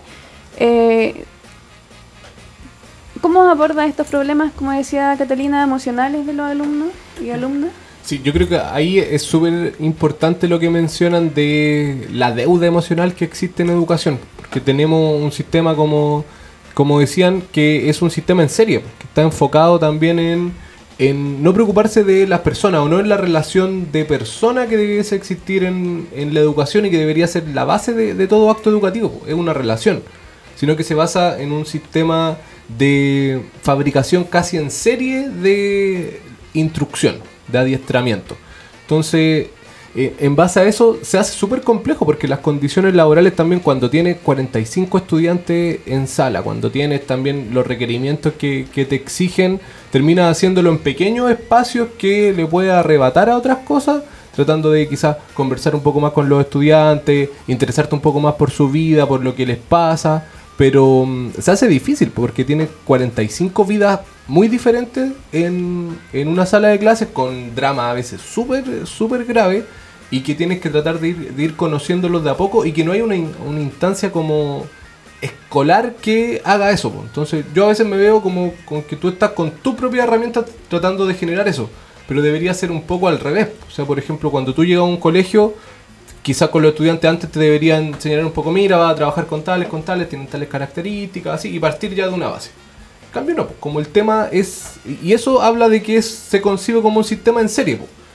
¿cómo abordas estos problemas, como decía Catalina, emocionales de los alumnos y alumnas?
Sí, yo creo que ahí es súper importante lo que mencionan de la deuda emocional que existe en educación, porque tenemos un sistema, como decían, que es un sistema en serie, que está enfocado también en no preocuparse de las personas, o no en la relación de persona que debiese existir en la educación y que debería ser la base de todo acto educativo, es una relación, sino que se basa en un sistema de fabricación casi en serie de instrucción, de adiestramiento. Entonces, en base a eso se hace súper complejo, porque las condiciones laborales también, cuando tienes 45 estudiantes en sala, cuando tienes también los requerimientos que te exigen, terminas haciéndolo en pequeños espacios que le puede arrebatar a otras cosas, tratando de quizás conversar un poco más con los estudiantes, interesarte un poco más por su vida, por lo que les pasa, pero se hace difícil porque tienes 45 vidas muy diferentes en una sala de clases, con drama a veces súper grave, y que tienes que tratar de ir conociéndolos de a poco, y que no hay una instancia como escolar que haga eso. Entonces yo a veces me veo como con que tú estás con tu propia herramienta tratando de generar eso, pero debería ser un poco al revés. O sea, por ejemplo, cuando tú llegas a un colegio, quizás con los estudiantes antes te deberían enseñar un poco, mira, vas a trabajar con tales, tienen tales características, así, y partir ya de una base. En cambio no, como el tema es, y eso habla de que se concibe como un sistema en serie,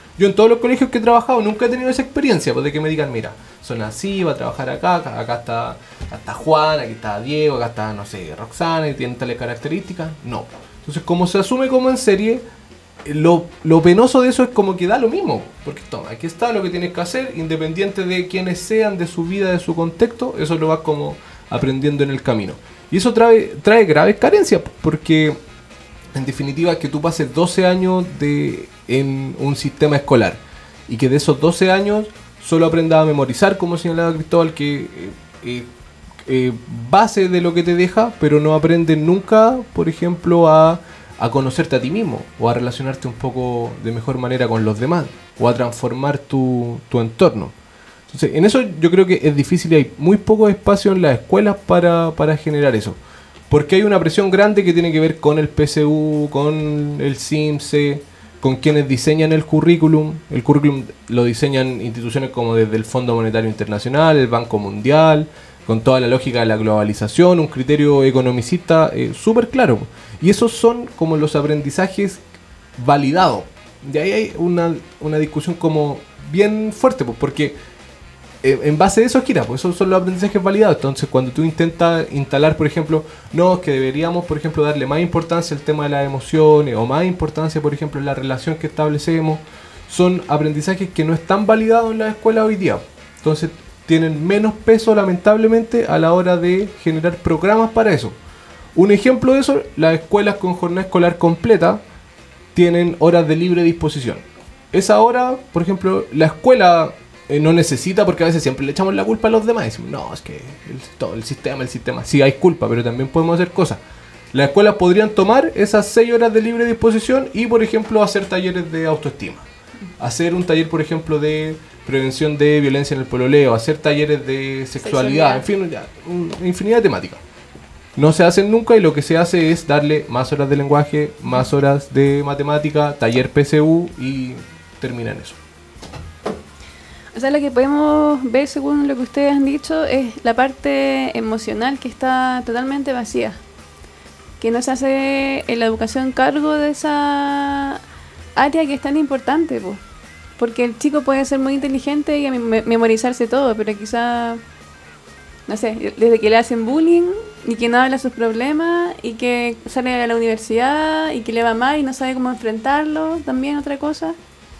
Yo en todos los colegios que he trabajado nunca he tenido esa experiencia, pues de que me digan, mira, son así, va a trabajar acá está Juan, aquí está Diego, acá está, no sé, Roxana, y tienen tales características. No. Entonces, como se asume como en serie, lo penoso de eso es como que da lo mismo. Porque toma, aquí está lo que tienes que hacer, independiente de quiénes sean, de su vida, de su contexto, eso lo vas como aprendiendo en el camino. Y eso trae graves carencias, porque en definitiva que tú pases 12 años en un sistema escolar y que de esos 12 años solo aprendas a memorizar, como señalaba Cristóbal, que base de lo que te deja, pero no aprendes nunca, por ejemplo, a conocerte a ti mismo, o a relacionarte un poco de mejor manera con los demás, o a transformar tu entorno. Entonces, en eso yo creo que es difícil y hay muy poco espacio en las escuelas para generar eso. Porque hay una presión grande que tiene que ver con el PSU, con el CIMSE, con quienes diseñan el currículum. El currículum lo diseñan instituciones como desde el Fondo Monetario Internacional, el Banco Mundial, con toda la lógica de la globalización, un criterio economicista súper claro. Y esos son como los aprendizajes validados. De ahí hay una discusión como bien fuerte, pues, porque en base a eso gira, pues esos son los aprendizajes validados. Entonces, cuando tú intentas instalar, por ejemplo, no, es que deberíamos, por ejemplo, darle más importancia al tema de las emociones, o más importancia, por ejemplo, en la relación que establecemos, son aprendizajes que no están validados en la escuela hoy día. Entonces, tienen menos peso, lamentablemente, a la hora de generar programas para eso. Un ejemplo de eso, las escuelas con jornada escolar completa tienen horas de libre disposición. Esa hora, por ejemplo, la escuela no necesita, porque a veces siempre le echamos la culpa a los demás. Decimos, no, es que todo el sistema. Sí, hay culpa, pero también podemos hacer cosas. Las escuelas podrían tomar esas 6 horas de libre disposición y, por ejemplo, hacer talleres de autoestima. Hacer un taller, por ejemplo, de prevención de violencia en el pololeo, hacer talleres de sexualidad, en fin, ya, una infinidad de temáticas. No se hacen nunca y lo que se hace es darle más horas de lenguaje, más horas de matemática, taller PSU y termina en eso.
O sea, lo que podemos ver según lo que ustedes han dicho es la parte emocional que está totalmente vacía. Que no se hace en la educación cargo de esa área que es tan importante, pues. Porque el chico puede ser muy inteligente y memorizarse todo, pero quizá, no sé, desde que le hacen bullying y que no habla sus problemas y que sale a la universidad y que le va mal y no sabe cómo enfrentarlo, también otra cosa.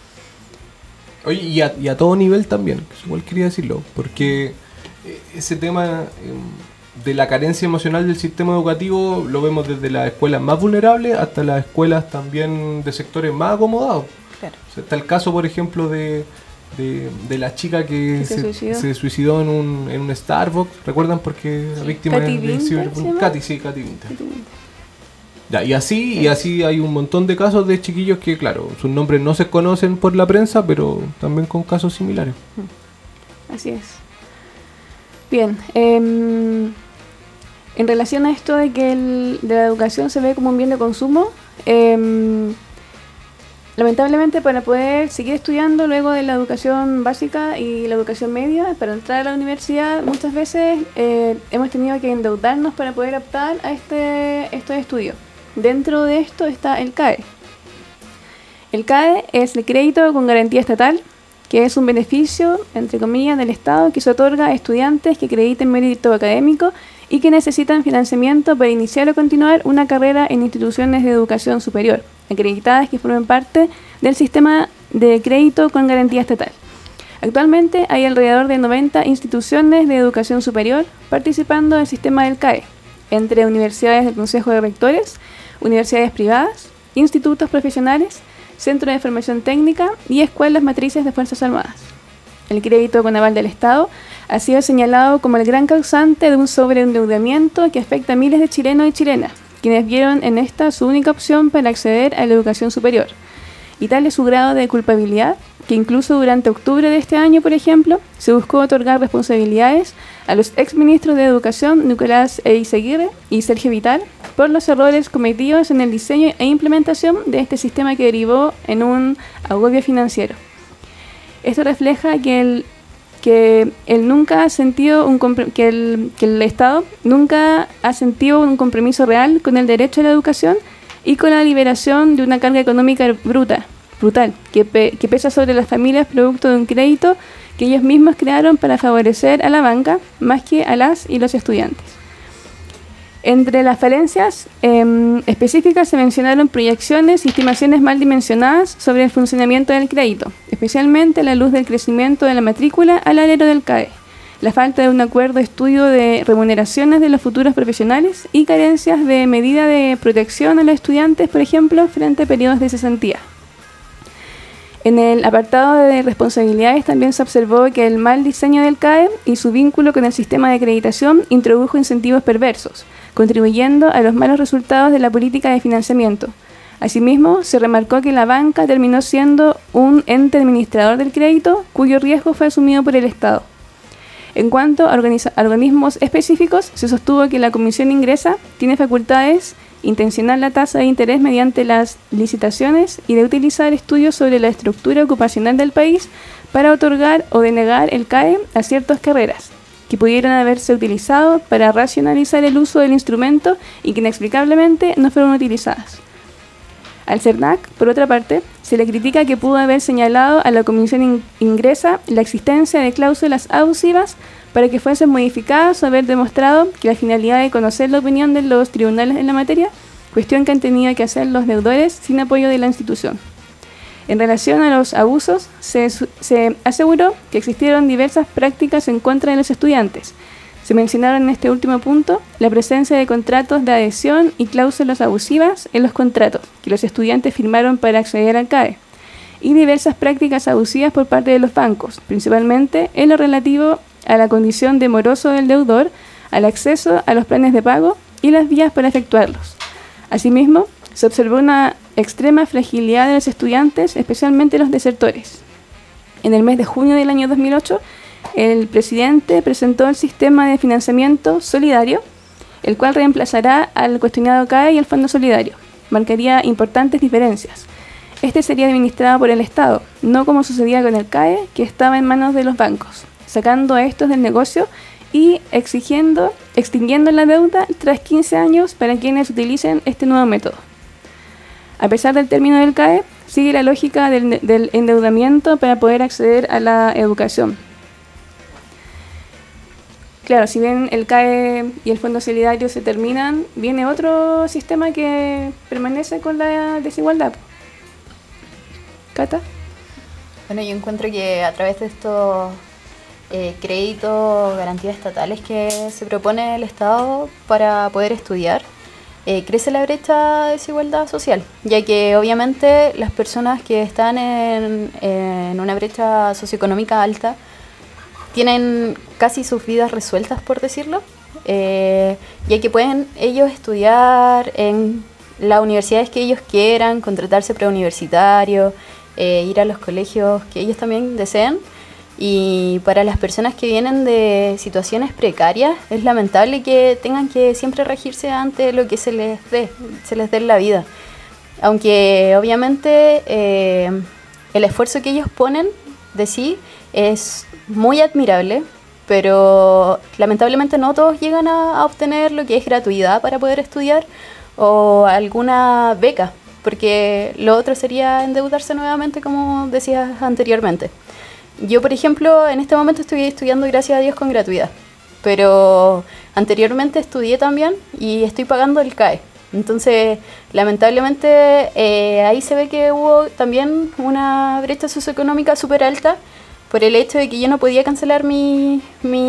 Oye, y a todo nivel también, igual quería decirlo, porque ese tema de la carencia emocional del sistema educativo lo vemos desde las escuelas más vulnerables hasta las escuelas también de sectores más acomodados.
Claro.
O sea, está el caso, por ejemplo, de la chica que se suicidó en un Starbucks, ¿recuerdan? Porque la víctima
Katy
del
Winter,
ciberbullying. Katy Winter. Ya, y así hay un montón de casos de chiquillos que, claro, sus nombres no se conocen por la prensa, pero también con casos similares.
Así es. Bien, en relación a esto de que de la educación se ve como un bien de consumo, lamentablemente para poder seguir estudiando luego de la educación básica y la educación media, para entrar a la universidad, muchas veces hemos tenido que endeudarnos para poder optar a estos estudios. Dentro de esto está el CAE. El CAE es el crédito con garantía estatal, que es un beneficio, entre comillas, del Estado que se otorga a estudiantes que acrediten mérito académico y que necesitan financiamiento para iniciar o continuar una carrera en instituciones de educación superior, acreditadas que formen parte del sistema de crédito con garantía estatal. Actualmente hay alrededor de 90 instituciones de educación superior participando del sistema del CAE, entre universidades del Consejo de Rectores, universidades privadas, institutos profesionales, centros de formación técnica y escuelas matrices de Fuerzas Armadas. El crédito con aval del Estado ha sido señalado como el gran causante de un sobreendeudamiento que afecta a miles de chilenos y chilenas, quienes vieron en esta su única opción para acceder a la educación superior. Y tal es su grado de culpabilidad, que incluso durante octubre de este año, por ejemplo, se buscó otorgar responsabilidades a los exministros de Educación Nicolás Eizaguirre y Sergio Vital por los errores cometidos en el diseño e implementación de este sistema que derivó en un agobio financiero. Esto refleja que el Estado nunca ha sentido un compromiso real con el derecho a la educación y con la liberación de una carga económica bruta, brutal que pesa sobre las familias producto de un crédito que ellos mismos crearon para favorecer a la banca más que a las y los estudiantes. Entre las falencias específicas se mencionaron proyecciones y estimaciones mal dimensionadas sobre el funcionamiento del crédito, especialmente a la luz del crecimiento de la matrícula al alero del CAE, la falta de un acuerdo de estudio de remuneraciones de los futuros profesionales y carencias de medida de protección a los estudiantes, por ejemplo, frente a periodos de cesantía. En el apartado de responsabilidades también se observó que el mal diseño del CAE y su vínculo con el sistema de acreditación introdujo incentivos perversos, contribuyendo a los malos resultados de la política de financiamiento. Asimismo, se remarcó que la banca terminó siendo un ente administrador del crédito, cuyo riesgo fue asumido por el Estado. En cuanto a organismos específicos, se sostuvo que la Comisión Ingresa tiene facultades intencionar la tasa de interés mediante las licitaciones y de utilizar estudios sobre la estructura ocupacional del país para otorgar o denegar el CAE a ciertas carreras, que pudieron haberse utilizado para racionalizar el uso del instrumento y que inexplicablemente no fueron utilizadas. Al CERNAC, por otra parte, se le critica que pudo haber señalado a la Comisión Ingresa la existencia de cláusulas abusivas para que fuesen modificadas o haber demostrado que la finalidad de conocer la opinión de los tribunales en la materia, cuestión que han tenido que hacer los deudores sin apoyo de la institución. En relación a los abusos, se aseguró que existieron diversas prácticas en contra de los estudiantes. Se mencionaron en este último punto la presencia de contratos de adhesión y cláusulas abusivas en los contratos que los estudiantes firmaron para acceder al CAE, y diversas prácticas abusivas por parte de los bancos, principalmente en lo relativo a la condición de moroso del deudor, al acceso a los planes de pago y las vías para efectuarlos. Asimismo, se observó una extrema fragilidad de los estudiantes, especialmente los desertores. En el mes de junio del año 2008, el presidente presentó el sistema de financiamiento solidario, el cual reemplazará al cuestionado CAE y el Fondo Solidario. Marcaría importantes diferencias. Este sería administrado por el Estado, no como sucedía con el CAE, que estaba en manos de los bancos, sacando a estos del negocio y extinguiendo la deuda tras 15 años para quienes utilicen este nuevo método. A pesar del término del CAE, sigue la lógica del endeudamiento para poder acceder a la educación. Claro, si bien el CAE y el Fondo Solidario se terminan, viene otro sistema que permanece con la desigualdad. ¿Cata?
Bueno, yo encuentro que a través de estos créditos, garantías estatales que se propone el Estado para poder estudiar, crece la brecha de desigualdad social, ya que obviamente las personas que están en una brecha socioeconómica alta tienen casi sus vidas resueltas, por decirlo, ya que pueden ellos estudiar en las universidades que ellos quieran, contratarse preuniversitario, ir a los colegios que ellos también deseen. Y para las personas que vienen de situaciones precarias, es lamentable que tengan que siempre regirse ante lo que se les dé en la vida. Aunque obviamente el esfuerzo que ellos ponen de sí es muy admirable, pero lamentablemente no todos llegan a obtener lo que es gratuidad para poder estudiar o alguna beca, porque lo otro sería endeudarse nuevamente, como decías anteriormente. Yo, por ejemplo, en este momento estoy estudiando, gracias a Dios, con gratuidad, pero anteriormente estudié también y estoy pagando el CAE. Entonces, lamentablemente, ahí se ve que hubo también una brecha socioeconómica súper alta por el hecho de que yo no podía cancelar mi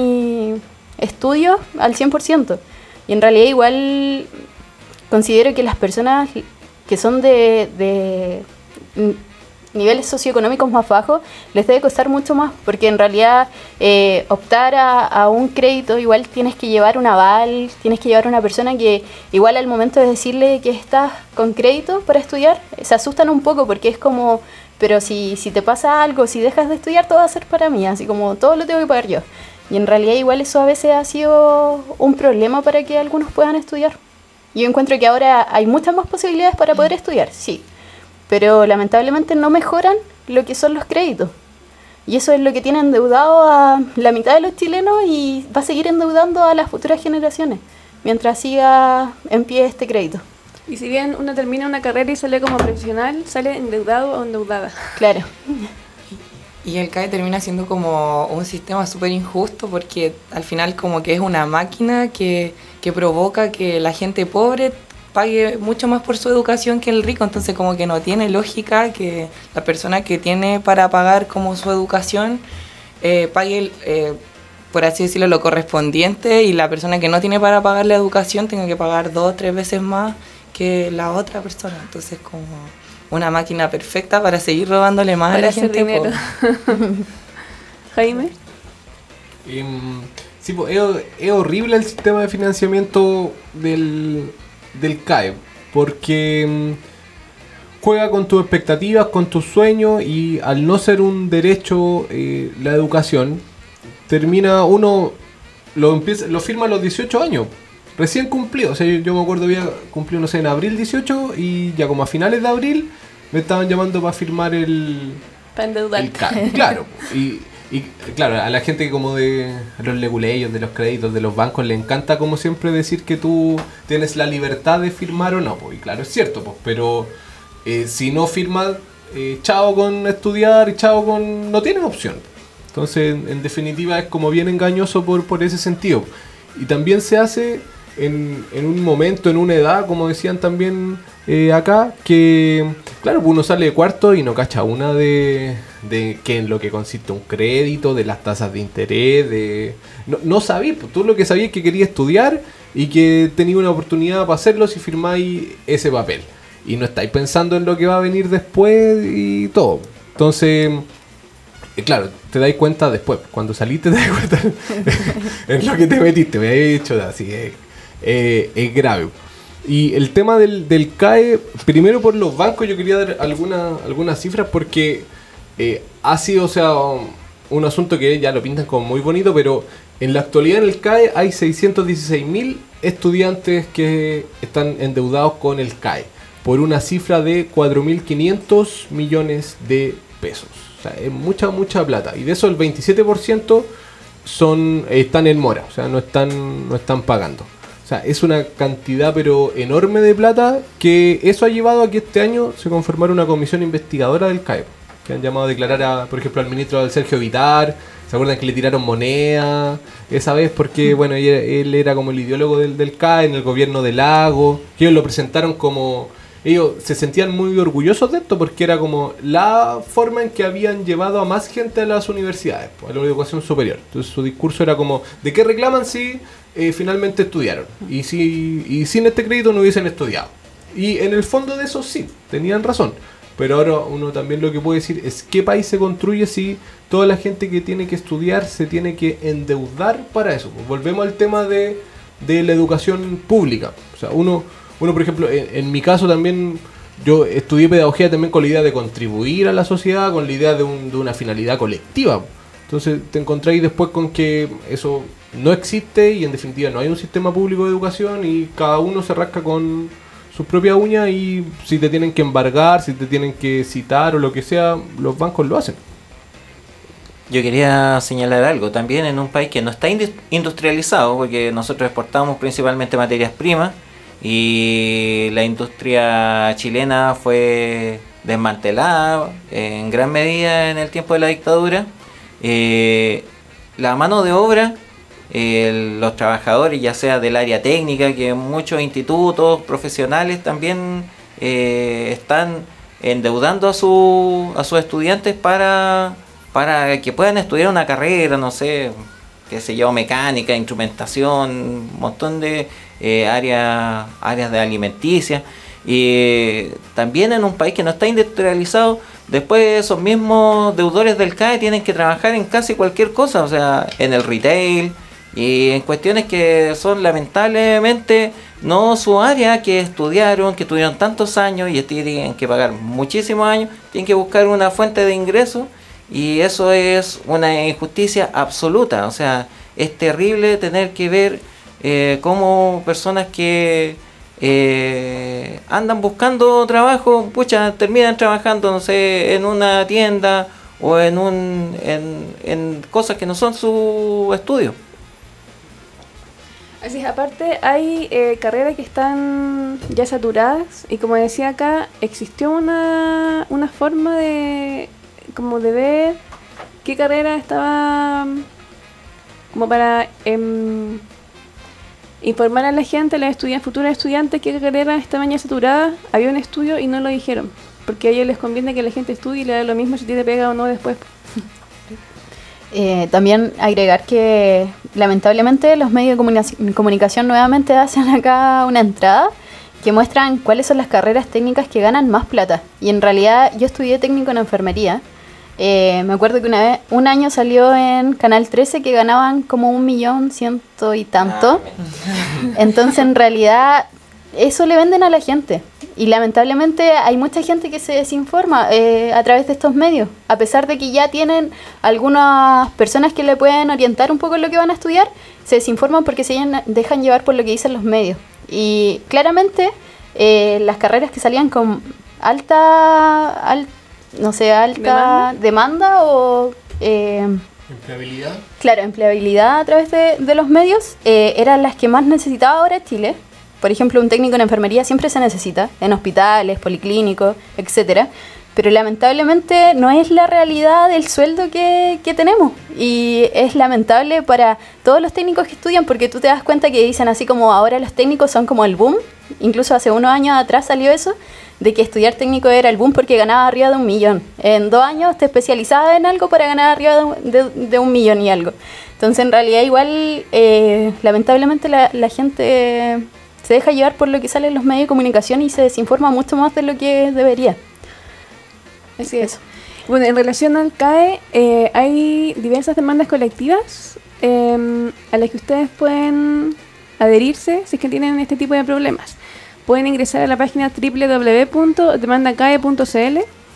estudio al 100%. Y en realidad igual considero que las personas que son de niveles socioeconómicos más bajos les debe costar mucho más, porque en realidad optar a un crédito igual tienes que llevar un aval, tienes que llevar una persona que igual al momento de decirle que estás con crédito para estudiar, se asustan un poco porque es como, pero si te pasa algo, si dejas de estudiar, todo va a ser para mí, así como todo lo tengo que pagar yo. Y en realidad igual eso a veces ha sido un problema para que algunos puedan estudiar. Yo encuentro que ahora hay muchas más posibilidades para poder estudiar, sí, pero lamentablemente no mejoran lo que son los créditos. Y eso es lo que tiene endeudado a la mitad de los chilenos y va a seguir endeudando a las futuras generaciones mientras siga en pie este crédito.
Y si bien uno termina una carrera y sale como profesional, sale endeudado o endeudada.
Claro.
Y el CAE termina siendo como un sistema súper injusto porque al final como que es una máquina que provoca que la gente pobre pague mucho más por su educación que el rico, entonces como que no tiene lógica que la persona que tiene para pagar como su educación pague, por así decirlo, lo correspondiente y la persona que no tiene para pagar la educación tenga que pagar 2 o 3 veces más que la otra persona, entonces como una máquina perfecta para seguir robándole más
Para
a la
hacer
gente
dinero.
pobre.
Jaime.
Sí, pues, es horrible el sistema de financiamiento del CAE, porque juega con tus expectativas, con tus sueños, y al no ser un derecho la educación, termina uno, lo firma a los 18 años, recién cumplido. O sea, yo me acuerdo, había cumplido, no sé, en abril 18, y ya como a finales de abril me estaban llamando para firmar
Para endeudar.
el CAE. Claro, y claro, a la gente como de los leguleyos, de los créditos, de los bancos, le encanta como siempre decir que tú tienes la libertad de firmar o no, pues, y claro, es cierto, pues, pero si no firmas, chao con estudiar y chao con... no tienes opción. Entonces, en definitiva, es como bien engañoso por ese sentido. Y también se hace en un momento, en una edad, como decían también acá, que claro, uno sale de cuarto y no cacha una de qué en lo que consiste un crédito, de las tasas de interés, no sabías, pues, tú lo que sabías es que querías estudiar y que tenías una oportunidad para hacerlo si firmáis ese papel. Y no estáis pensando en lo que va a venir después y todo. Entonces, claro, te dais cuenta después. Cuando saliste te das cuenta en lo que te metiste. Me había dicho, así es grave. Y el tema del CAE, primero por los bancos, yo quería dar algunas cifras porque ha sido, o sea, un asunto que ya lo pintan como muy bonito, pero en la actualidad en el CAE hay 616.000 estudiantes que están endeudados con el CAE por una cifra de 4.500 millones de pesos. O sea, es mucha plata. Y de eso el 27% están en mora, o sea, no están pagando. O sea, es una cantidad pero enorme de plata, que eso ha llevado a que este año se conformara una comisión investigadora del CAE, que han llamado a declarar, por ejemplo, al ministro Sergio Vittar. ¿Se acuerdan que le tiraron moneda esa vez? Porque, bueno, él era como el ideólogo del CAE en el gobierno de Lago, que ellos lo presentaron como... Ellos se sentían muy orgullosos de esto porque era como la forma en que habían llevado a más gente a las universidades, a la educación superior. Entonces su discurso era como, ¿de qué reclaman si finalmente estudiaron? Y sin este crédito no hubiesen estudiado. Y en el fondo de eso sí, tenían razón. Pero ahora uno también lo que puede decir es qué país se construye si toda la gente que tiene que estudiar se tiene que endeudar para eso. Pues volvemos al tema de la educación pública. O sea, uno, por ejemplo, en mi caso también, yo estudié pedagogía también con la idea de contribuir a la sociedad, con la idea de una finalidad colectiva. Entonces te encontráis después con que eso no existe y en definitiva no hay un sistema público de educación y cada uno se rasca con sus propias uñas, y si te tienen que embargar, si te tienen que citar o lo que sea, los bancos lo hacen.
Yo quería señalar algo, también en un país que no está industrializado, porque nosotros exportamos principalmente materias primas, y la industria chilena fue desmantelada en gran medida en el tiempo de la dictadura. La mano de obra, los trabajadores, ya sea del área técnica, que muchos institutos profesionales también están endeudando a sus estudiantes para que puedan estudiar una carrera, no sé, qué sé yo, mecánica, instrumentación, un montón de áreas de alimenticia. Y también en un país que no está industrializado, después esos mismos deudores del CAE tienen que trabajar en casi cualquier cosa, o sea, en el retail y en cuestiones que son lamentablemente no su área, que estudiaron, que tuvieron tantos años y tienen que pagar muchísimos años, tienen que buscar una fuente de ingresos, y eso es una injusticia absoluta. O sea, es terrible tener que ver cómo personas que andan buscando trabajo, pucha, terminan trabajando, no sé, en una tienda o en cosas que no son su estudio.
Así es, aparte hay carreras que están ya saturadas y como decía acá, existió una forma de como de ver qué carrera estaba como para informar a la gente, a las futuras estudiantes, qué carreras estaban ya saturadas. Había un estudio y no lo dijeron, porque a ellos les conviene que la gente estudie y le da lo mismo si tiene pega o no después.
También agregar que lamentablemente los medios de comunicación nuevamente hacen acá una entrada que muestran cuáles son las carreras técnicas que ganan más plata. Y en realidad yo estudié técnico en enfermería. Me acuerdo que una vez, un año salió en Canal 13 que ganaban como 1.100.000 y tanto. Entonces en realidad eso le venden a la gente. Y lamentablemente hay mucha gente que se desinforma a través de estos medios, a pesar de que ya tienen algunas personas que le pueden orientar un poco en lo que van a estudiar, se desinforman porque se dejan llevar por lo que dicen los medios. Y claramente las carreras que salían con alta demanda o...
¿Empleabilidad?
Claro, empleabilidad a través de los medios eran las que más necesitaba ahora Chile. Por ejemplo, un técnico en enfermería siempre se necesita, en hospitales, policlínicos, etcétera. Pero lamentablemente no es la realidad del sueldo que tenemos. Y es lamentable para todos los técnicos que estudian, porque tú te das cuenta que dicen así como ahora los técnicos son como el boom. Incluso hace unos años atrás salió eso, de que estudiar técnico era el boom porque ganaba arriba de 1 millón. En 2 años te especializabas en algo para ganar arriba de 1 millón y algo. Entonces en realidad igual, lamentablemente la gente... se deja llevar por lo que sale en los medios de comunicación y se desinforma mucho más de lo que debería.
Así es. Bueno, en relación al CAE, hay diversas demandas colectivas a las que ustedes pueden adherirse si es que tienen este tipo de problemas. Pueden ingresar a la página www.demandacae.cl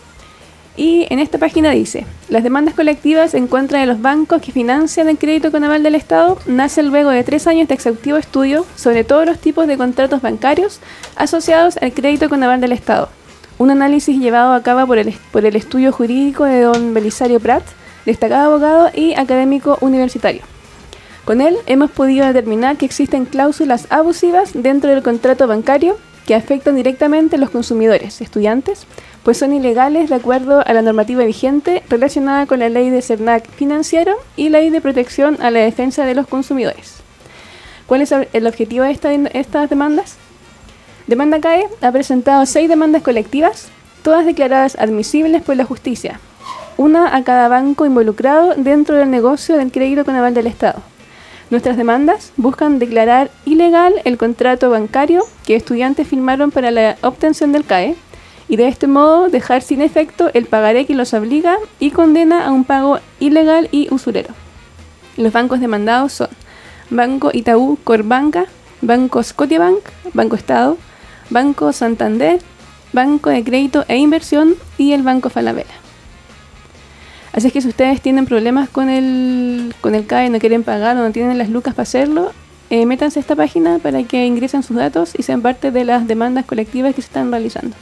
y en esta página dice: las demandas colectivas en contra de los bancos que financian el crédito con aval del Estado nacen luego de 3 años de exhaustivo estudio sobre todos los tipos de contratos bancarios asociados al crédito con aval del Estado. Un análisis llevado a cabo por el estudio jurídico de don Belisario Prat, destacado abogado y académico universitario. Con él hemos podido determinar que existen cláusulas abusivas dentro del contrato bancario que afectan directamente a los consumidores, estudiantes, pues son ilegales de acuerdo a la normativa vigente relacionada con la ley de CERNAC financiero y ley de protección a la defensa de los consumidores. ¿Cuál es el objetivo de estas demandas? Demanda CAE ha presentado 6 demandas colectivas, todas declaradas admisibles por la justicia, una a cada banco involucrado dentro del negocio del crédito con aval del Estado. Nuestras demandas buscan declarar ilegal el contrato bancario que estudiantes firmaron para la obtención del CAE y de este modo dejar sin efecto el pagaré que los obliga y condena a un pago ilegal y usurero. Los bancos demandados son Banco Itaú Corbanca, Banco Scotiabank, Banco Estado, Banco Santander, Banco de Crédito e Inversión y el Banco Falabella. Así es que si ustedes tienen problemas con el CAE, no quieren pagar o no tienen las lucas para hacerlo, métanse a esta página para que ingresen sus datos y sean parte de las demandas colectivas que se están realizando.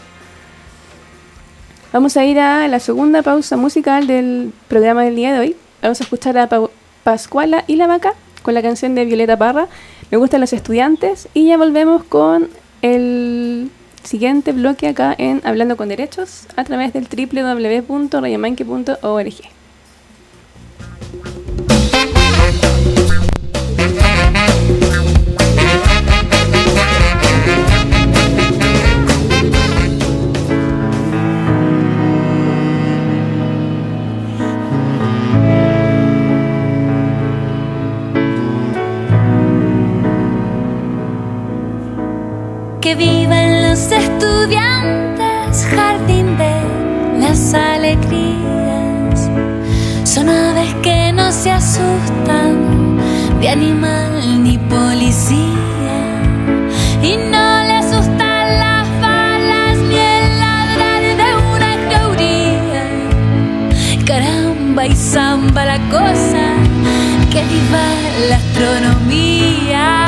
Vamos a ir a la segunda pausa musical del programa del día de hoy. Vamos a escuchar a Pascuala y la Vaca con la canción de Violeta Parra, Me gustan los estudiantes, y ya volvemos con el siguiente bloque acá en Hablando con Derechos a través del www.radiomanque.org.
Que vivan los estudiantes, jardín de las alegrías. Son aves que no se asustan de animal ni policía, y no le asustan las balas ni el ladrar de una jauría. Caramba y zamba la cosa, que viva la astronomía.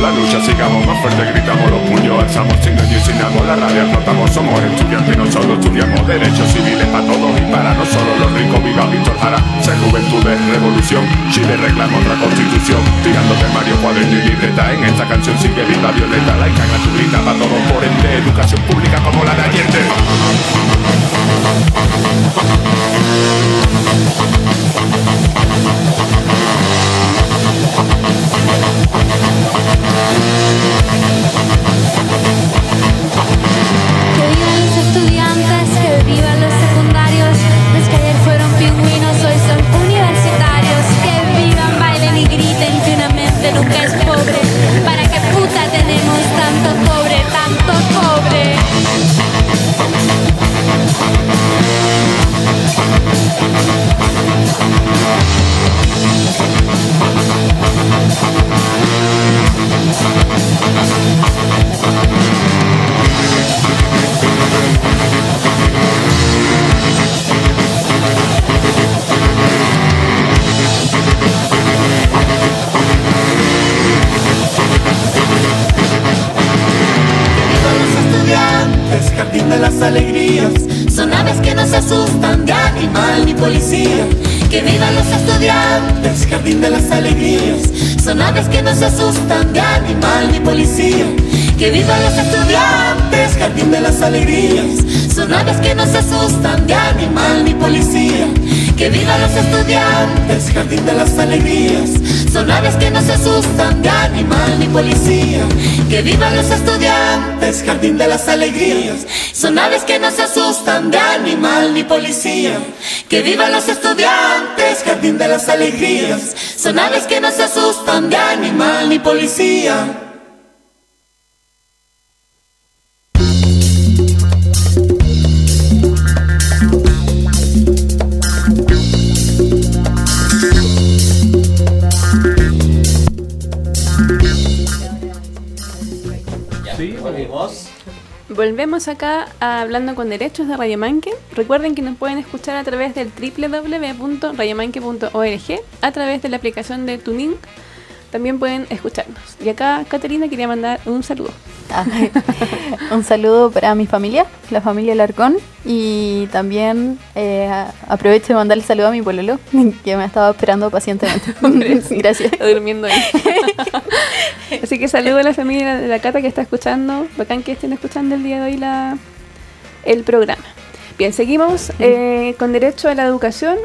la lucha, sigamos más fuerte, gritamos los puños, alzamos sin engaño y sin amor, la rabia explotamos, somos estudiantes, no solo estudiamos derechos civiles para todos y para no solo los ricos, viva Víctor Jara, ser juventud de revolución, Chile reclama otra constitución, tirando temario, cuaderno y libreta, en esta canción sigue viva Violeta, laica, gratuita para todos por ende, educación pública como la de Allende.
Que vivan los estudiantes, que vivan los secundarios. Los que ayer fueron pingüinos, hoy son universitarios. Que vivan, bailen y griten que una mente nunca es pobre. ¿Para qué puta tenemos tanto pobre, tanto pobre?
Jardín de las alegrías, son aves que no se asustan de animal ni policía. Que vivan los estudiantes, jardín de las alegrías, son aves que no se asustan de animal ni policía. Que vivan los estudiantes, jardín de las alegrías, son aves que no se asustan de animal ni policía. Que vivan los estudiantes, jardín de las alegrías, son aves que no se asustan de animal ni policía. Que vivan los estudiantes, jardín de las alegrías, son aves que no se asustan de animal ni policía. Que vivan los estudiantes, jardín de las alegrías, son aves que no se asustan de animal ni policía.
Volvemos acá a Hablando con Derechos de Radio Manque. Recuerden que nos pueden escuchar a través del www.radiomanque.org, a través de la aplicación de TuneIn. También pueden escucharnos. Y acá Caterina quería mandar un saludo.
Un saludo para mi familia, la familia Larcón. Y también aprovecho de mandarle saludo a mi pololo, que me ha estado esperando pacientemente. Gracias.
Está durmiendo ahí. Así que saludo a la familia de la Cata que está escuchando. Bacán que estén escuchando el día de hoy el programa. Bien, seguimos con derecho a la educación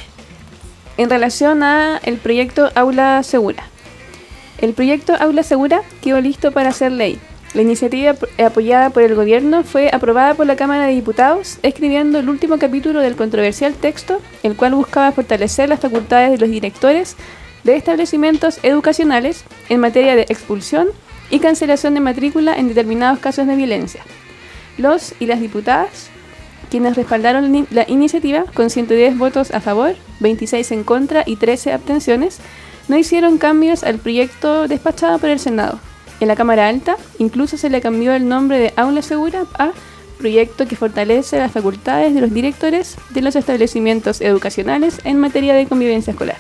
en relación a el proyecto Aula Segura. El proyecto Aula Segura quedó listo para ser ley. La iniciativa apoyada por el gobierno fue aprobada por la Cámara de Diputados, escribiendo el último capítulo del controversial texto, el cual buscaba fortalecer las facultades de los directores de establecimientos educacionales en materia de expulsión y cancelación de matrícula en determinados casos de violencia. Los y las diputadas, quienes respaldaron la iniciativa con 110 votos a favor, 26 en contra y 13 abstenciones, no hicieron cambios al proyecto despachado por el Senado. En la Cámara Alta incluso se le cambió el nombre de Aula Segura a Proyecto que fortalece las facultades de los directores de los establecimientos educacionales en materia de convivencia escolar.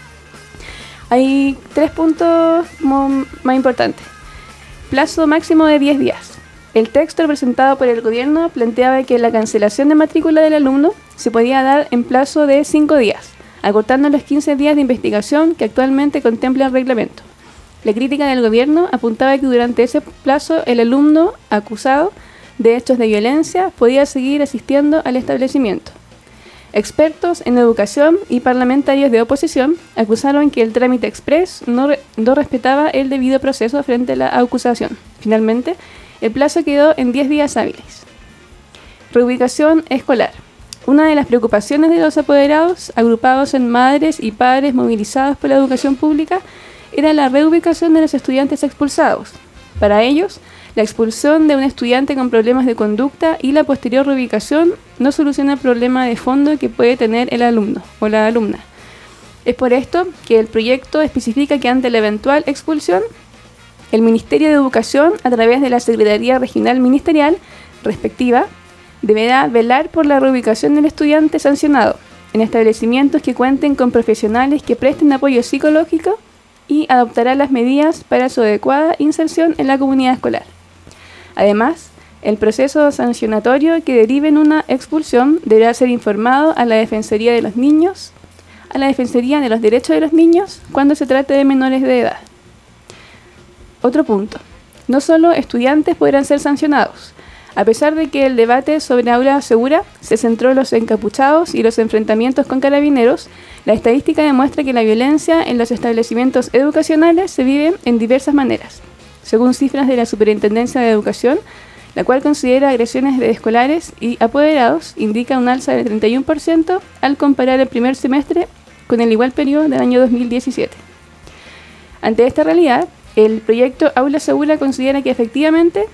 Hay 3 puntos más importantes. Plazo máximo de 10 días. El texto presentado por el gobierno planteaba que la cancelación de matrícula del alumno se podía dar en plazo de 5 días, acortando los 15 días de investigación que actualmente contempla el reglamento. La crítica del gobierno apuntaba que durante ese plazo el alumno acusado de hechos de violencia podía seguir asistiendo al establecimiento. Expertos en educación y parlamentarios de oposición acusaron que el trámite express no respetaba el debido proceso frente a la acusación. Finalmente, el plazo quedó en 10 días hábiles. Reubicación escolar. Una de las preocupaciones de los apoderados, agrupados en madres y padres movilizados por la educación pública, era la reubicación de los estudiantes expulsados. Para ellos, la expulsión de un estudiante con problemas de conducta y la posterior reubicación no soluciona el problema de fondo que puede tener el alumno o la alumna. Es por esto que el proyecto especifica que ante la eventual expulsión, el Ministerio de Educación, a través de la Secretaría Regional Ministerial respectiva, deberá velar por la reubicación del estudiante sancionado en establecimientos que cuenten con profesionales que presten apoyo psicológico y adoptará las medidas para su adecuada inserción en la comunidad escolar. Además, el proceso sancionatorio que derive en una expulsión deberá ser informado a la Defensoría de los Niños, a la Defensoría de los Derechos de los Niños, cuando se trate de menores de edad. Otro punto. No solo estudiantes podrán ser sancionados. A pesar de que el debate sobre aula segura se centró en los encapuchados y los enfrentamientos con carabineros, la estadística demuestra que la violencia en los establecimientos educacionales se vive en diversas maneras. Según cifras de la Superintendencia de Educación, la cual considera agresiones de escolares y apoderados, indica un alza del 31% al comparar el primer semestre con el igual periodo del año 2017. Ante esta realidad, el proyecto Aula Segura considera que efectivamente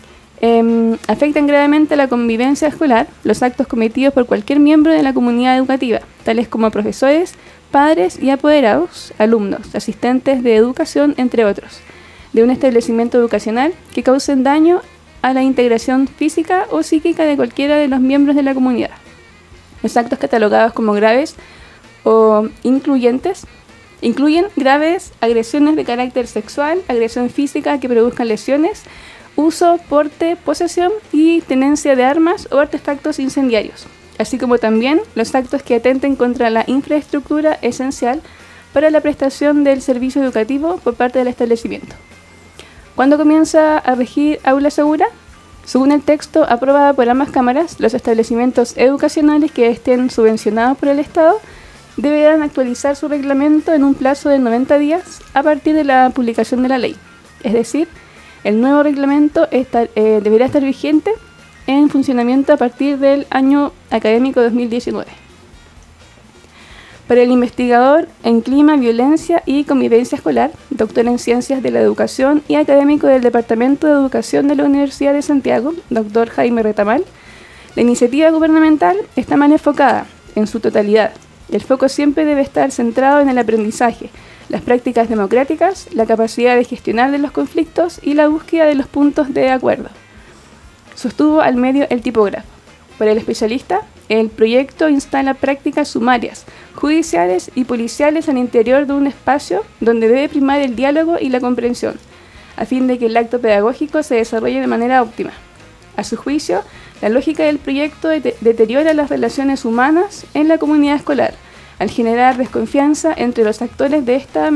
afectan gravemente la convivencia escolar los actos cometidos por cualquier miembro de la comunidad educativa, tales como profesores, padres y apoderados, alumnos, asistentes de educación, entre otros, de un establecimiento educacional que causen daño a la integración física o psíquica de cualquiera de los miembros de la comunidad. Los actos catalogados como graves o incluyen graves agresiones de carácter sexual, agresión física que produzcan lesiones, uso, porte, posesión y tenencia de armas o artefactos incendiarios, así como también los actos que atenten contra la infraestructura esencial para la prestación del servicio educativo por parte del establecimiento. ¿Cuándo comienza a regir Aula Segura? Según el texto aprobado por ambas cámaras, los establecimientos educacionales que estén subvencionados por el Estado deberán actualizar su reglamento en un plazo de 90 días a partir de la publicación de la ley. Es decir, el nuevo reglamento deberá estar vigente en funcionamiento a partir del año académico 2019. Para el investigador en clima, violencia y convivencia escolar, doctor en ciencias de la educación y académico del Departamento de Educación de la Universidad de Santiago, doctor Jaime Retamal, la iniciativa gubernamental está mal enfocada en su totalidad. El foco siempre debe estar centrado en el aprendizaje, las prácticas democráticas, la capacidad de gestionar de los conflictos y la búsqueda de los puntos de acuerdo, sostuvo al medio el tipógrafo. Para el especialista, el proyecto instala prácticas sumarias, judiciales y policiales al interior de un espacio donde debe primar el diálogo y la comprensión, a fin de que el acto pedagógico se desarrolle de manera óptima. A su juicio, la lógica del proyecto deteriora las relaciones humanas en la comunidad escolar, al generar desconfianza entre los actores de esta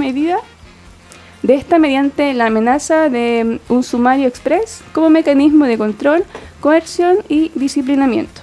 mediante la amenaza de un sumario express como mecanismo de control, coerción y disciplinamiento.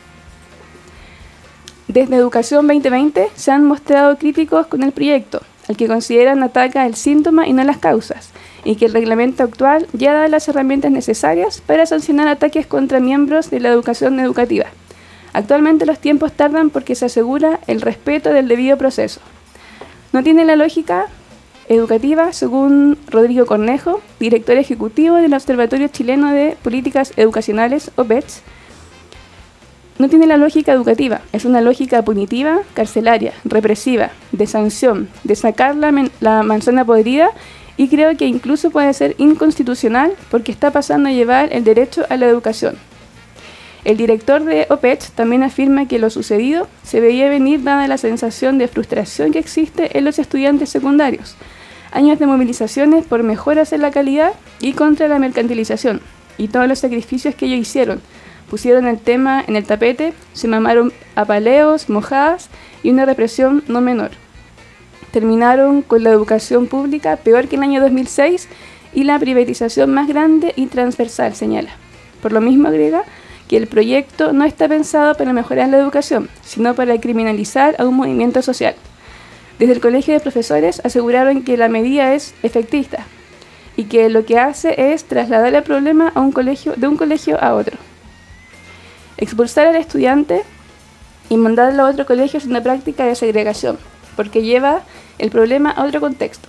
Desde Educación 2020 se han mostrado críticos con el proyecto, al que consideran ataca el síntoma y no las causas, y que el reglamento actual ya da las herramientas necesarias para sancionar ataques contra miembros de la educación educativa. Actualmente los tiempos tardan porque se asegura el respeto del debido proceso. No tiene la lógica educativa, según Rodrigo Cornejo, director ejecutivo del Observatorio Chileno de Políticas Educacionales, OPECH. No tiene la lógica educativa, es una lógica punitiva, carcelaria, represiva, de sanción, de sacar la manzana podrida, y creo que incluso puede ser inconstitucional porque está pasando a llevar el derecho a la educación. El director de OPECH también afirma que lo sucedido se veía venir dada la sensación de frustración que existe en los estudiantes secundarios, años de movilizaciones por mejoras en la calidad y contra la mercantilización, y todos los sacrificios que ellos hicieron. Pusieron el tema en el tapete, se mamaron a paleos, mojadas y una represión no menor. Terminaron con la educación pública peor que en el año 2006 y la privatización más grande y transversal, señala. Por lo mismo agrega que el proyecto no está pensado para mejorar la educación, sino para criminalizar a un movimiento social. Desde el Colegio de Profesores aseguraron que la medida es efectista y que lo que hace es trasladar el problema a de un colegio a otro. Expulsar al estudiante y mandarlo a otro colegio es una práctica de segregación, porque lleva el problema a otro contexto,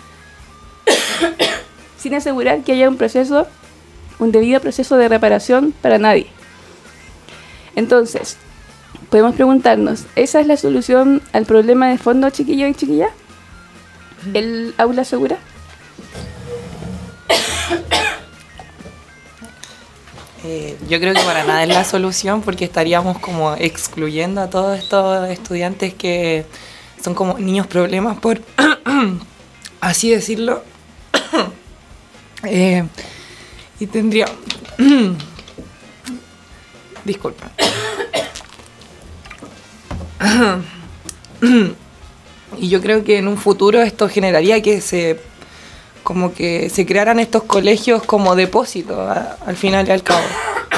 sin asegurar que haya un debido proceso de reparación para nadie. Entonces, podemos preguntarnos, ¿esa es la solución al problema de fondo, chiquillos y chiquillas? ¿El aula segura?
Yo creo que para nada es la solución, porque estaríamos como excluyendo a todos estos estudiantes que son como niños problemas por así decirlo. Y tendría... Disculpa. Y yo creo que en un futuro esto generaría que se crearan estos colegios como depósitos al final y al cabo.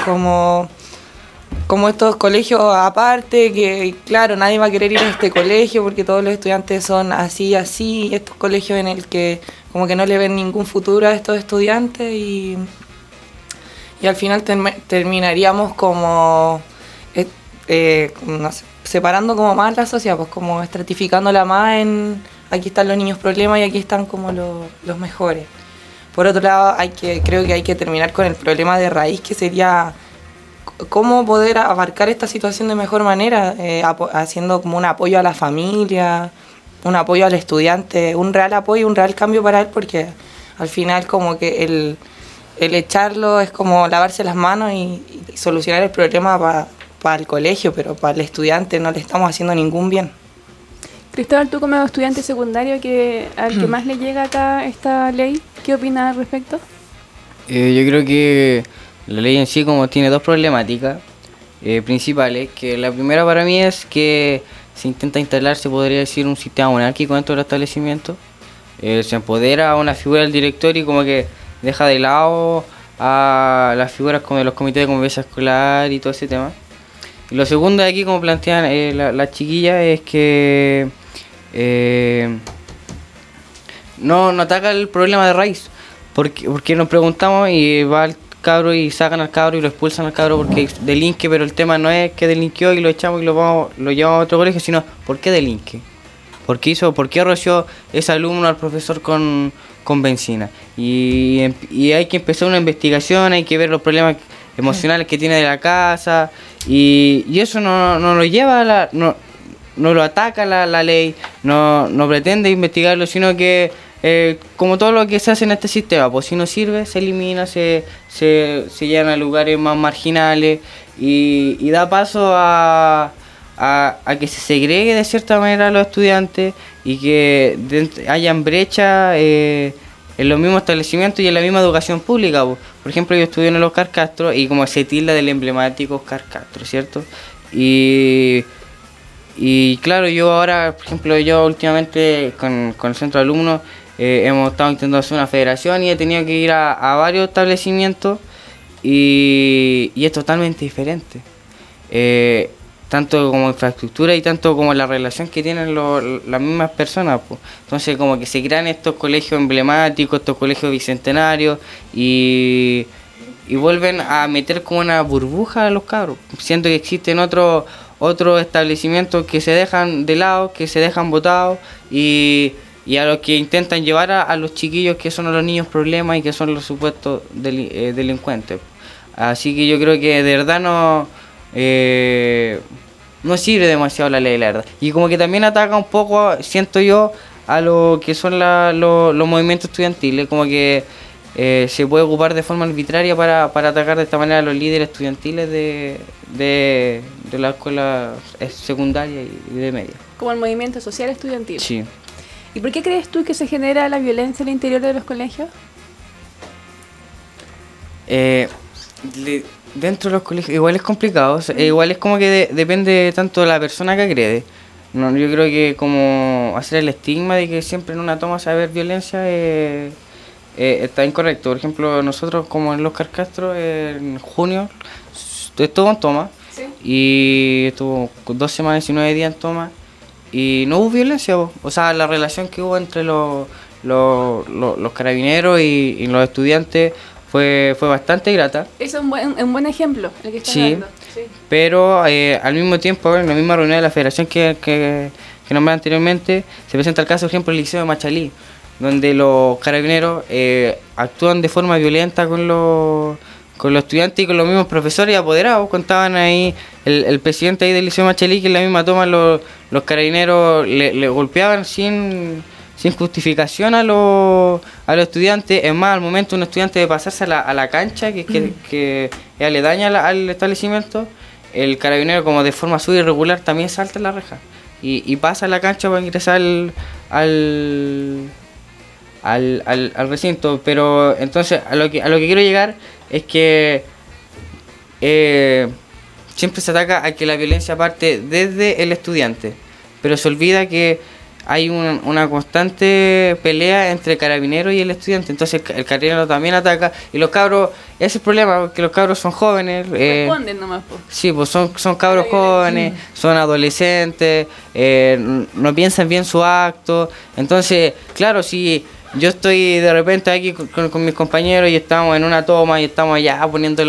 Como estos colegios aparte, que claro, nadie va a querer ir a este colegio porque todos los estudiantes son así, y estos colegios en el que como que no le ven ningún futuro a estos estudiantes y al final terminaríamos como no sé, separando como más la sociedad, pues como estratificándola más en aquí están los niños problemas y aquí están como los mejores. Por otro lado, creo que hay que terminar con el problema de raíz, que sería cómo poder abarcar esta situación de mejor manera, haciendo como un apoyo a la familia, un apoyo al estudiante, un real apoyo, un real cambio para él, porque al final como que el echarlo es como lavarse las manos y solucionar el problema para el colegio, pero para el estudiante no le estamos haciendo ningún bien.
Cristóbal, tú como estudiante secundario al que más le llega acá esta ley, ¿qué opinas al respecto?
Yo creo que la ley en sí como tiene dos problemáticas principales, que la primera para mí es que se intenta instalar, se podría decir, un sistema monárquico dentro del establecimiento. Se empodera a una figura del director y como que deja de lado a las figuras como de los comités de convivencia escolar y todo ese tema. Y lo segundo de aquí, como plantean las chiquillas, es que no ataca el problema de raíz, porque nos preguntamos y va el cabro y sacan al cabro y lo expulsan al cabro porque delinque, pero el tema no es que delinquió y lo echamos y lo llevamos a otro colegio, sino ¿por qué delinque? ¿Por qué roció ese alumno al profesor con benzina? Y hay que empezar una investigación, hay que ver los problemas emocionales que tiene de la casa y eso no lo lleva no lo ataca la ley, no pretende investigarlo, sino que como todo lo que se hace en este sistema, pues si no sirve, se elimina, se llevan a lugares más marginales y da paso a que se segregue de cierta manera a los estudiantes y que hayan brecha en los mismos establecimientos y en la misma educación pública. Por ejemplo, yo estudié en el Oscar Castro y como se tilda del emblemático Oscar Castro, ¿cierto? Y claro, yo ahora, por ejemplo, yo últimamente con el centro de alumnos hemos estado intentando hacer una federación y he tenido que ir a varios establecimientos y es totalmente diferente. Tanto como infraestructura y tanto como la relación que tienen las mismas personas, pues. Entonces como que se crean estos colegios emblemáticos, estos colegios bicentenarios y vuelven a meter como una burbuja a los cabros, siendo que existen otros establecimientos que se dejan de lado, que se dejan botados y a los que intentan llevar a los chiquillos que son los niños problemas y que son los supuestos delincuentes. Así que yo creo que de verdad no sirve demasiado la ley, la verdad. Y como que también ataca un poco, siento yo, a lo que son los movimientos estudiantiles, como que se puede ocupar de forma arbitraria para atacar de esta manera a los líderes estudiantiles de la escuela secundaria y de media.
Como el movimiento social estudiantil.
Sí.
¿Y por qué crees tú que se genera la violencia al interior de los colegios?
Dentro de los colegios igual es complicado, o sea, igual es como que depende tanto de la persona que agrede. No, yo creo que como hacer el estigma de que siempre en una toma se va a haber violencia está incorrecto. Por ejemplo, nosotros como en Oscar Castro en junio estuvo en toma, ¿sí? Y estuvo 2 semanas y 9 días en toma y no hubo violencia. O sea, la relación que hubo entre los carabineros y los estudiantes fue bastante grata.
Eso es un buen ejemplo el que estás dando. Sí.
Pero al mismo tiempo, en la misma reunión de la federación que nombré anteriormente, se presenta el caso, por ejemplo, el Liceo de Machalí, donde los carabineros actúan de forma violenta con los estudiantes y con los mismos profesores y apoderados. Contaban ahí el presidente ahí del Liceo de Machalí que en la misma toma los carabineros le golpeaban sin justificación a los estudiantes. Es más, al momento un estudiante de pasarse a la cancha, que es aledaña al establecimiento, el carabinero como de forma irregular también salta la reja y pasa a la cancha para ingresar al recinto. Pero entonces a lo que quiero llegar es que siempre se ataca a que la violencia parte desde el estudiante, pero se olvida que hay una constante pelea entre carabineros y el estudiante. Entonces el carabinero también ataca y los cabros, ese es el problema, porque los cabros son jóvenes.
Responden nomás, po.
Sí, pues son cabros jóvenes, son adolescentes, no piensan bien su acto. Entonces, claro, si yo estoy de repente aquí con mis compañeros y estamos en una toma y estamos ya poniendo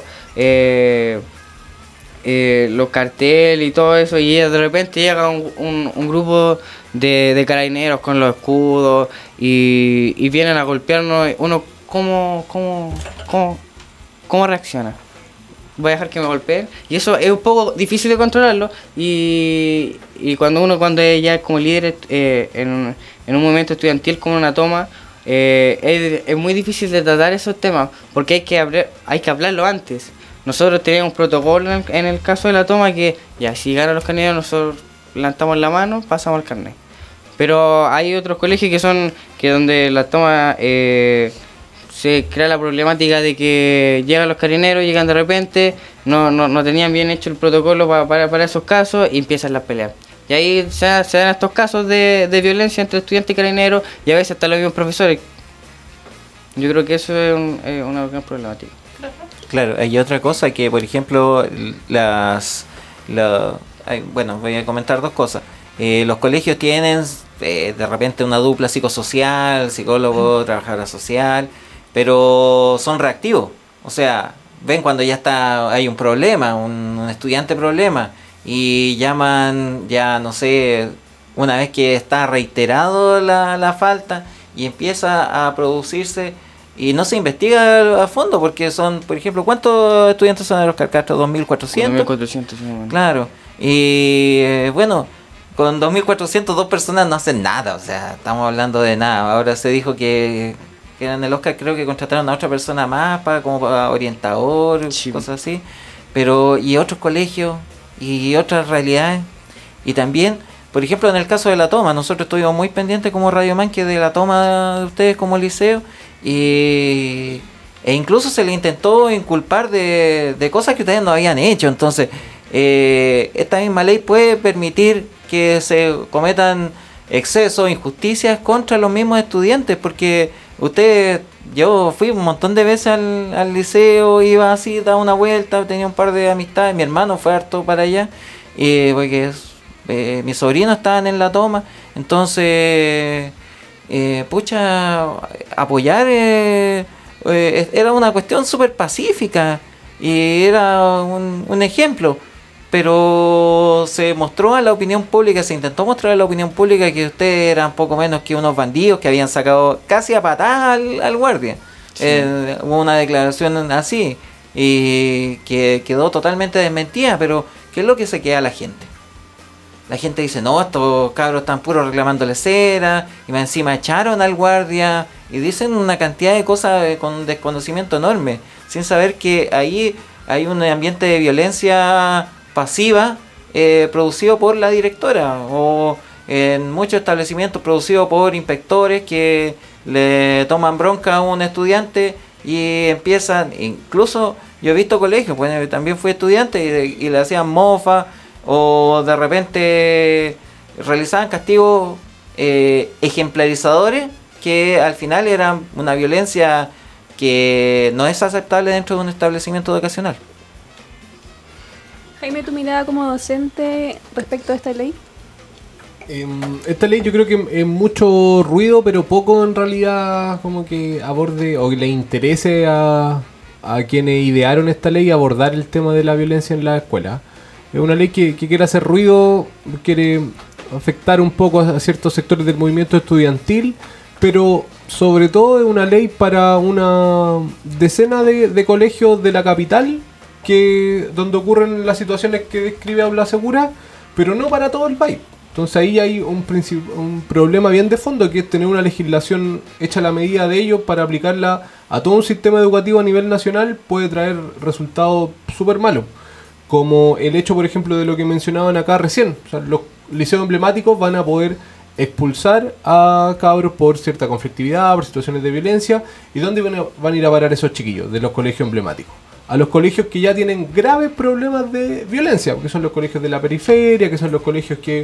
los carteles y todo eso, y de repente llega un grupo de carabineros con los escudos y vienen a golpearnos, uno ¿cómo reacciona? Voy a dejar que me golpeen, y eso es un poco difícil de controlarlo, y cuando ya es como líder en un momento estudiantil como una toma, es muy difícil de tratar esos temas, porque hay que hablarlo antes. Nosotros tenemos un protocolo en el caso de la toma que ya si ganan los carneros nosotros levantamos la mano, pasamos al carnet. Pero hay otros colegios que donde la toma se crea la problemática de que llegan los carabineros, llegan de repente, no tenían bien hecho el protocolo para esos casos y empiezan las peleas. Y ahí se dan estos casos de violencia entre estudiantes y carabineros, y a veces hasta los mismos profesores. Yo creo que eso es una gran problemática.
Claro, hay otra cosa que, por ejemplo, bueno, voy a comentar dos cosas. Los colegios tienen de repente una dupla psicosocial, psicólogo, trabajadora social, pero son reactivos. O sea, ven cuando ya hay un problema, un estudiante problema, y llaman, ya no sé, una vez que está reiterado la falta y empieza a producirse. Y no se investiga a fondo porque son, por ejemplo, ¿cuántos estudiantes son de los Calcastros? ¿2.400?
2.400, sí, bueno.
Claro. Y bueno, con 2.400 dos personas no hacen nada, o sea, estamos hablando de nada. Ahora se dijo que en el Oscar creo que contrataron a otra persona más como para orientador, sí, cosas así. Pero, y otros colegios y otras realidades. Y también, por ejemplo, en el caso de la toma, nosotros estuvimos muy pendientes como Radio Manque de la toma de ustedes como liceo. E incluso se le intentó inculpar de cosas que ustedes no habían hecho. Entonces esta misma ley puede permitir que se cometan excesos, injusticias contra los mismos estudiantes, porque yo fui un montón de veces al liceo, iba así, daba una vuelta, tenía un par de amistades, mi hermano fue harto para allá, porque mis sobrinos estaban en la toma. Entonces apoyar era una cuestión súper pacífica y era un ejemplo, pero se mostró a la opinión pública, se intentó mostrar a la opinión pública que ustedes eran poco menos que unos bandidos que habían sacado casi a patadas al guardia. Sí. Hubo una declaración así y que quedó totalmente desmentida, pero ¿qué es lo que se queda a la gente? La gente dice, no, estos cabros están puros reclamándole cera, y más encima echaron al guardia, y dicen una cantidad de cosas con desconocimiento enorme, sin saber que ahí hay un ambiente de violencia pasiva producido por la directora, o en muchos establecimientos producido por inspectores que le toman bronca a un estudiante y empiezan, incluso yo he visto colegios, pues también fui estudiante y le hacían mofa, o de repente realizaban castigos ejemplarizadores que al final eran una violencia que no es aceptable dentro de un establecimiento educacional.
Jaime, tu mirada como docente respecto a esta ley.
Esta ley yo creo que es mucho ruido, pero poco en realidad como que aborde o que le interese a quienes idearon esta ley abordar el tema de la violencia en la escuela. Es una ley que quiere hacer ruido, quiere afectar un poco a ciertos sectores del movimiento estudiantil, pero sobre todo es una ley para una decena de colegios de la capital, donde ocurren las situaciones que describe Aula Segura, pero no para todo el país. Entonces ahí hay un problema bien de fondo, que es tener una legislación hecha a la medida de ellos para aplicarla a todo un sistema educativo a nivel nacional, puede traer resultados súper malos. Como el hecho, por ejemplo, de lo que mencionaban acá recién. O sea, los liceos emblemáticos van a poder expulsar a cabros por cierta conflictividad, por situaciones de violencia. ¿Y dónde van a ir a parar esos chiquillos? De los colegios emblemáticos. A los colegios que ya tienen graves problemas de violencia, que son los colegios de la periferia, que son los colegios que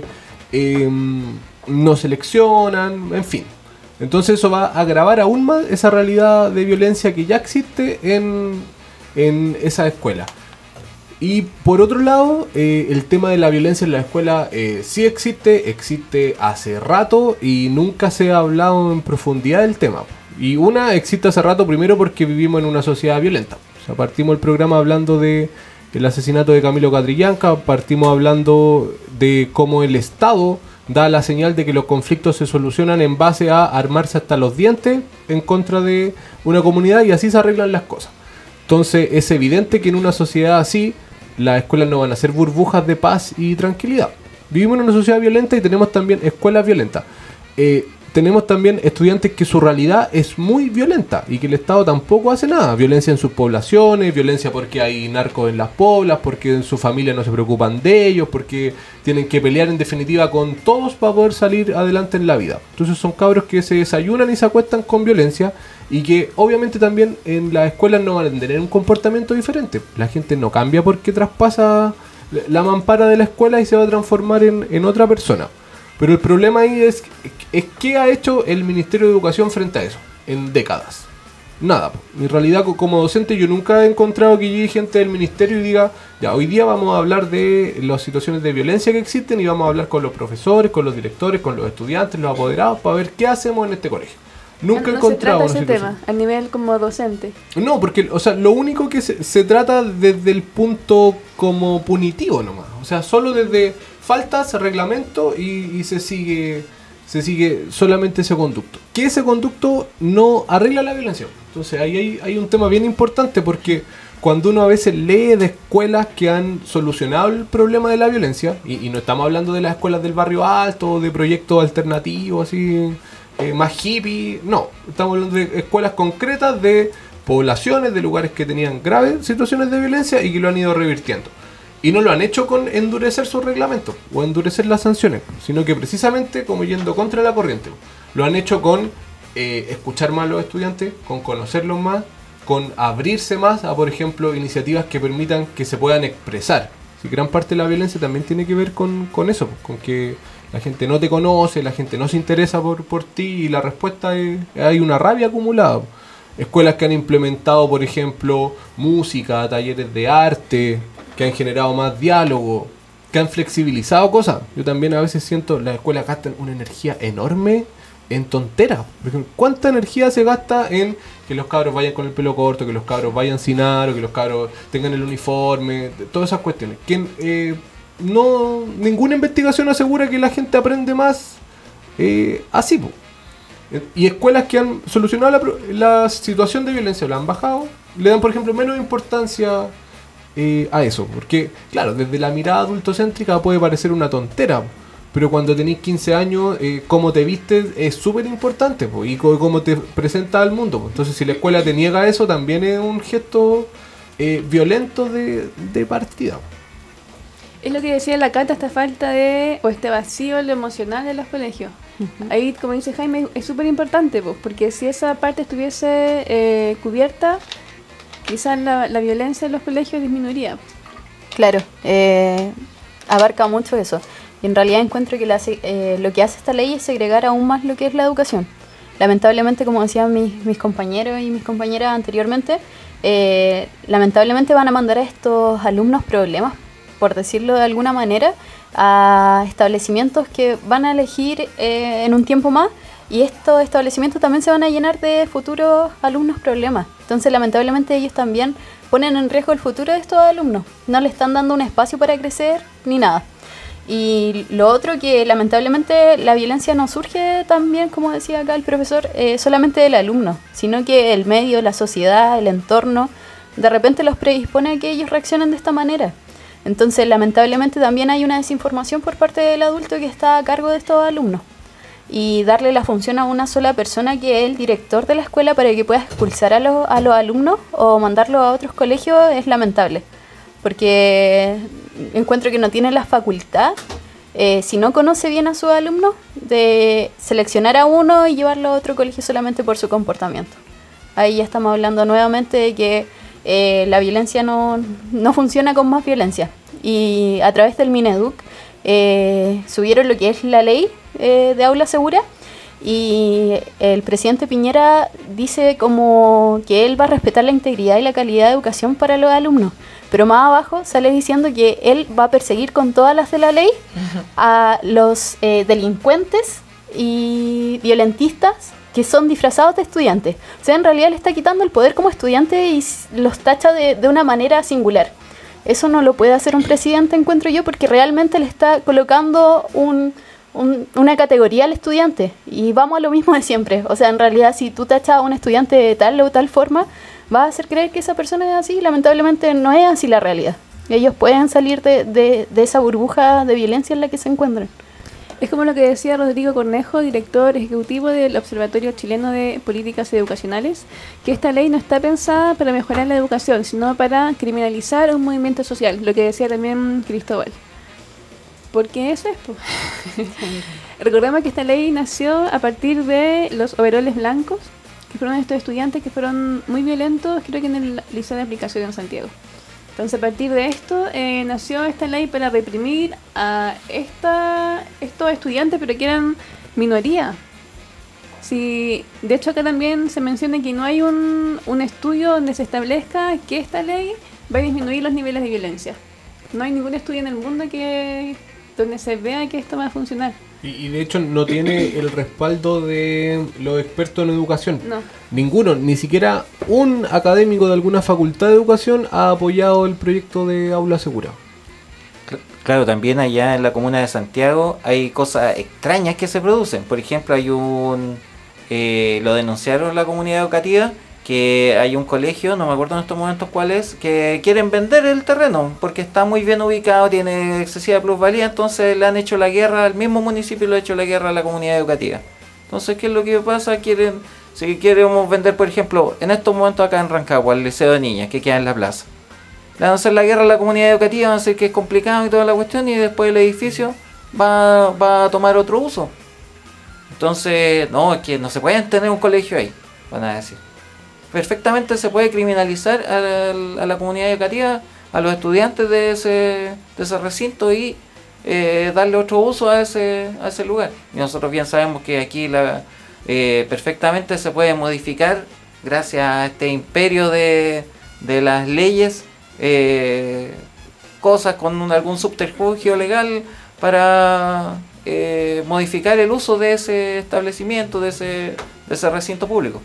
no seleccionan, en fin. Entonces eso va a agravar aún más esa realidad de violencia que ya existe en esa escuela. Y por otro lado, el tema de la violencia en la escuela sí existe hace rato y nunca se ha hablado en profundidad del tema. Y existe hace rato primero porque vivimos en una sociedad violenta. O sea, partimos el programa hablando del asesinato de Camilo Catrillanca, partimos hablando de cómo el Estado da la señal de que los conflictos se solucionan en base a armarse hasta los dientes en contra de una comunidad y así se arreglan las cosas. Entonces es evidente que en una sociedad así las escuelas no van a ser burbujas de paz y tranquilidad. Vivimos en una sociedad violenta y tenemos también escuelas violentas. Tenemos también estudiantes que su realidad es muy violenta y que el Estado tampoco hace nada. Violencia en sus poblaciones, violencia porque hay narcos en las poblas, porque en su familia no se preocupan de ellos, porque tienen que pelear en definitiva con todos para poder salir adelante en la vida. Entonces son cabros que se desayunan y se acuestan con violencia y que obviamente también en las escuelas no van a tener un comportamiento diferente. La gente no cambia porque traspasa la mampara de la escuela y se va a transformar en otra persona. Pero el problema ahí es qué ha hecho el Ministerio de Educación frente a eso en décadas. Nada. En realidad, como docente, yo nunca he encontrado que llegue gente del ministerio y diga, ya, hoy día vamos a hablar de las situaciones de violencia que existen y vamos a hablar con los profesores, con los directores, con los estudiantes, los apoderados, para ver qué hacemos en este colegio. Nunca he encontrado
no se trata ese tema, a nivel como docente.
No, porque, o sea, lo único que se trata desde el punto como punitivo nomás. O sea, solo desde faltas, reglamento y se sigue solamente ese conducto. Que ese conducto no arregla la violencia. Entonces ahí hay un tema bien importante porque cuando uno a veces lee de escuelas que han solucionado el problema de la violencia, y no estamos hablando de las escuelas del barrio alto o de proyectos alternativos así más hippie, no, estamos hablando de escuelas concretas de poblaciones, de lugares que tenían graves situaciones de violencia y que lo han ido revirtiendo. Y no lo han hecho con endurecer sus reglamentos o endurecer las sanciones, sino que precisamente como yendo contra la corriente. Lo han hecho con escuchar más a los estudiantes, con conocerlos más, con abrirse más a, por ejemplo, iniciativas que permitan que se puedan expresar. Si gran parte de la violencia también tiene que ver con eso, con que la gente no te conoce, la gente no se interesa por ti y la respuesta es hay una rabia acumulada. Escuelas que han implementado, por ejemplo, música, talleres de arte, que han generado más diálogo, que han flexibilizado cosas. Yo también a veces siento las escuelas gastan una energía enorme en tonteras. Por ejemplo, ¿cuánta energía se gasta en que los cabros vayan con el pelo corto, que los cabros vayan sin aro, que los cabros tengan el uniforme, todas esas cuestiones? Ninguna investigación asegura que la gente aprende más así, po. Y escuelas que han solucionado la situación de violencia, la han bajado, le dan, por ejemplo, menos importancia a eso, porque claro, desde la mirada adultocéntrica puede parecer una tontera, pero cuando tenéis 15 años, cómo te vistes es súper importante, y cómo te presentas al mundo. Entonces, si la escuela te niega eso, también es un gesto violento de partida.
Es lo que decía la Cata, esta falta o este vacío en lo emocional de los colegios. Ahí, como dice Jaime, es súper importante, porque si esa parte estuviese cubierta, quizás la violencia en los colegios disminuiría.
Claro, abarca mucho eso. Y en realidad encuentro que lo que hace esta ley es segregar aún más lo que es la educación. Lamentablemente, como decían mis compañeros y mis compañeras anteriormente, lamentablemente van a mandar a estos alumnos problemas, por decirlo de alguna manera, a establecimientos que van a elegir en un tiempo más, y estos establecimientos también se van a llenar de futuros alumnos problemas. Entonces, lamentablemente, ellos también ponen en riesgo el futuro de estos alumnos. No le están dando un espacio para crecer ni nada. Y lo otro, que lamentablemente la violencia no surge también, como decía acá el profesor, solamente del alumno, sino que el medio, la sociedad, el entorno, de repente los predispone a que ellos reaccionen de esta manera. Entonces, lamentablemente también hay una desinformación por parte del adulto que está a cargo de estos alumnos. Y darle la función a una sola persona, que es el director de la escuela, para que pueda expulsar a los alumnos o mandarlos a otros colegios, es lamentable. Porque encuentro que no tiene la facultad si no conoce bien a sus alumnos, de seleccionar a uno y llevarlo a otro colegio solamente por su comportamiento. Ahí ya estamos hablando nuevamente de que la violencia no funciona con más violencia. Y a través del Mineduc subieron lo que es la ley de aula segura, y el presidente Piñera dice como que él va a respetar la integridad y la calidad de educación para los alumnos, pero más abajo sale diciendo que él va a perseguir con todas las de la ley a los delincuentes y violentistas que son disfrazados de estudiantes. O sea, en realidad le está quitando el poder como estudiante y los tacha de una manera singular. Eso no lo puede hacer un presidente, encuentro yo, porque realmente le está colocando una categoría al estudiante. Y vamos a lo mismo de siempre. O sea, en realidad, si tú tachas a un estudiante de tal o tal forma, vas a hacer creer que esa persona es así. Lamentablemente no es así la realidad. Ellos pueden salir de esa burbuja de violencia en la que se encuentran.
Es como lo que decía Rodrigo Cornejo, director ejecutivo del Observatorio Chileno de Políticas Educacionales, que esta ley no está pensada para mejorar la educación, sino para criminalizar un movimiento social, lo que decía también Cristóbal. Porque eso es, pues. Recordemos que esta ley nació a partir de los overoles blancos, que fueron estos estudiantes que fueron muy violentos, creo que en el Liceo de Aplicación en Santiago. Entonces, a partir de esto, nació esta ley para reprimir a estos estudiantes, pero que eran minoría. Sí, de hecho, acá también se menciona que no hay un estudio donde se establezca que esta ley va a disminuir los niveles de violencia. No hay ningún estudio en el mundo donde se vea que esto va a funcionar.
Y de hecho no tiene el respaldo de los expertos en educación.
No.
Ninguno, ni siquiera un académico de alguna facultad de educación ha apoyado el proyecto de Aula Segura.
Claro, también allá en la comuna de Santiago hay cosas extrañas que se producen. Por ejemplo, hay lo denunciaron la comunidad educativa, que hay un colegio, no me acuerdo en estos momentos cuál es, que quieren vender el terreno porque está muy bien ubicado, tiene excesiva plusvalía, entonces le han hecho la guerra al mismo municipio, le ha hecho la guerra a la comunidad educativa. Entonces, ¿qué es lo que pasa? Si queremos vender, por ejemplo, en estos momentos acá en Rancagua, el Liceo de Niñas, que queda en la plaza. Le van a hacer la guerra a la comunidad educativa, van a decir que es complicado y toda la cuestión, y después el edificio va a tomar otro uso. Entonces, no, es que no se pueden tener un colegio ahí, van a decir. Perfectamente se puede criminalizar a la comunidad educativa, a los estudiantes de ese recinto y darle otro uso a ese lugar. Y nosotros bien sabemos que aquí perfectamente se puede modificar, gracias a este imperio de las leyes, cosas con algún subterfugio legal para modificar el uso de ese establecimiento, de ese recinto público.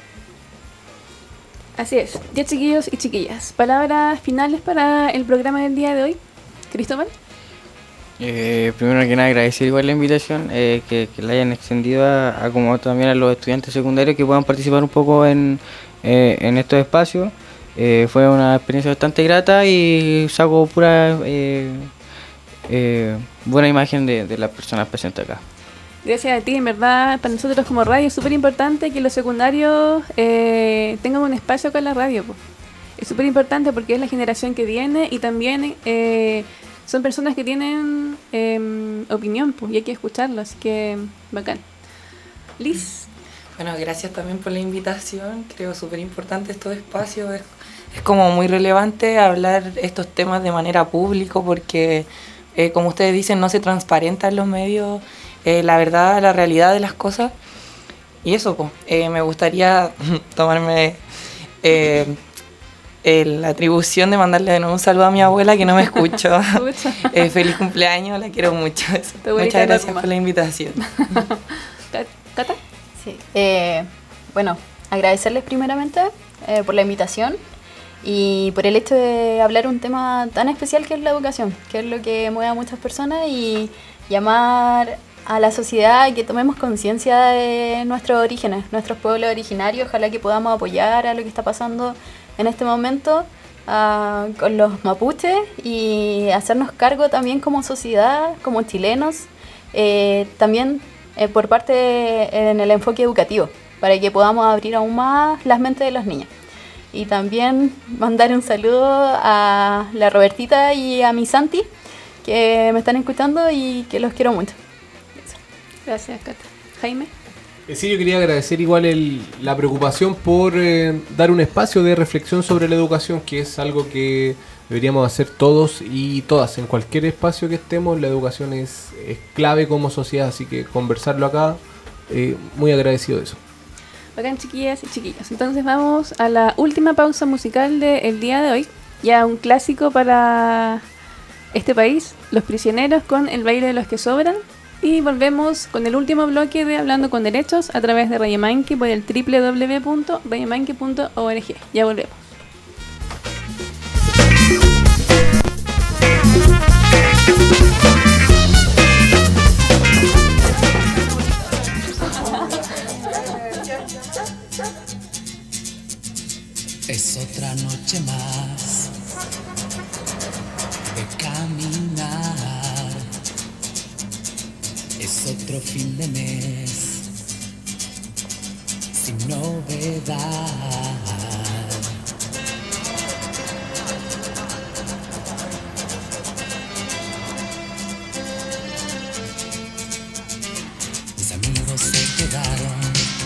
Así es. Ya, chiquillos y chiquillas, palabras finales para el programa del día de hoy. Cristóbal.
Primero que nada, agradecer igual la invitación, que la hayan extendido a como también a los estudiantes secundarios que puedan participar un poco en estos espacios. Fue una experiencia bastante grata y saco pura buena imagen de las personas presentes acá.
Gracias a ti, en verdad, para nosotros como radio es súper importante que los secundarios tengan un espacio con la radio. Po. Es súper importante porque es la generación que viene y también son personas que tienen opinión, pues, y hay que escucharlo, así que bacán. Liz.
Bueno, gracias también por la invitación, creo súper importante estos espacios, es como muy relevante hablar estos temas de manera pública porque, como ustedes dicen, no se transparenta en los medios la verdad, la realidad de las cosas. Y eso, pues, me gustaría tomarme la atribución de mandarle de nuevo un saludo a mi abuela que no me escuchó. Feliz cumpleaños, la quiero mucho. Muchas gracias por la invitación.
¿Cata?
Sí. Bueno, agradecerles primeramente por la invitación y por el hecho de hablar un tema tan especial que es la educación, que es lo que mueve a muchas personas, y llamar a la sociedad que tomemos conciencia de nuestros orígenes, nuestros pueblos originarios. Ojalá que podamos apoyar a lo que está pasando en este momento con los mapuches y hacernos cargo también como sociedad, como chilenos, también por parte en el enfoque educativo, para que podamos abrir aún más las mentes de los niños. Y también mandar un saludo a la Robertita y a mi Santi, que me están escuchando y que los quiero mucho.
Gracias, Cata. Jaime.
Sí, yo quería agradecer igual la preocupación por dar un espacio de reflexión sobre la educación, que es algo que deberíamos hacer todos y todas. En cualquier espacio que estemos, la educación es clave como sociedad, así que conversarlo acá, muy agradecido de eso.
Bacán, chiquillas y chiquillos. Entonces vamos a la última pausa musical del día de hoy. Ya un clásico para este país, Los Prisioneros con El Baile de los que Sobran. Y volvemos con el último bloque de Hablando con Derechos a través de Radio Manqui por el www.radiomanqui.org. Ya volvemos.
Es otra noche más de caminar. Es otro fin de mes sin novedad. Mis amigos se quedaron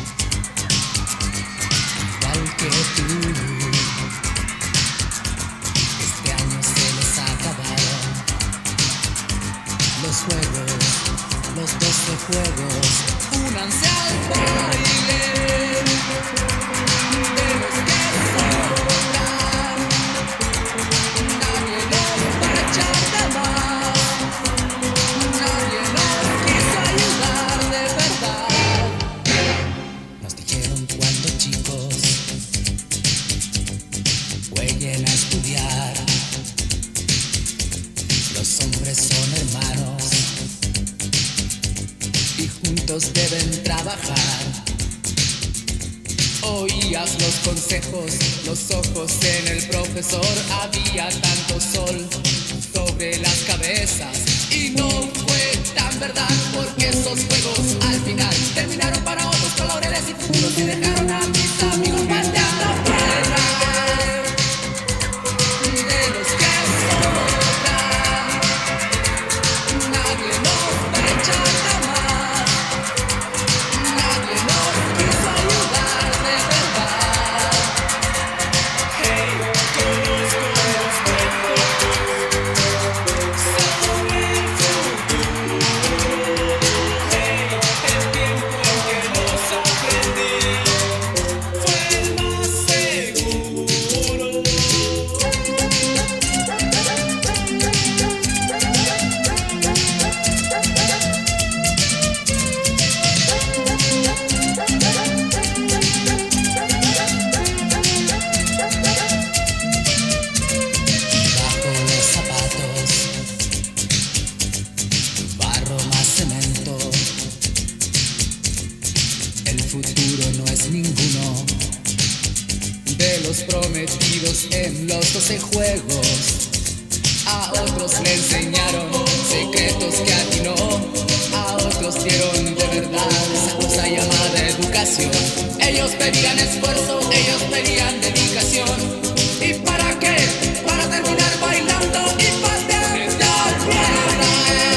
igual que tú. Este año se les acabaron los juegos. Los 12 juegos, únanse al baile de los que sobran. Nadie los va a echar de más, nadie nos quiso ayudar de verdad. Nos dijeron cuando chicos jueguen a estudiar. Los hombres son hermanos y juntos deben trabajar. Oías los consejos, los ojos en el profesor. Había tanto sol sobre las cabezas y no fue tan verdad, porque esos juegos al final terminaron para otros con laureles y futuros y dejaron a mis amigos pateando piedra. De los que sobran, nadie nos va a echar de más. Nadie nos quiso ayudar de verdad. Hey, conozco los tiempos sobre el futuro. Hey, el tiempo en que los aprendí fue el más seguro. Bajo los zapatos, barro más cemento. El futuro no es ninguno de los prometidos en los 12 juegos. A otros le enseñaron secretos que aquí no. A otros dieron de verdad esa cosa llamada educación. Ellos pedían esfuerzo, ellos pedían dedicación. ¿Y para qué? Para terminar bailando y pateando piedra.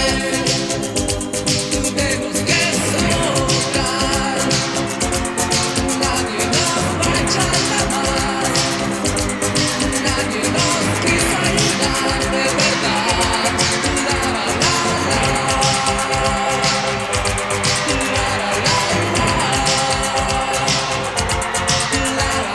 De los que sobran, nadie nos va a echar de más. Nadie nos quiso ayudar de verdad. La, la, la, la. La, la, la, la.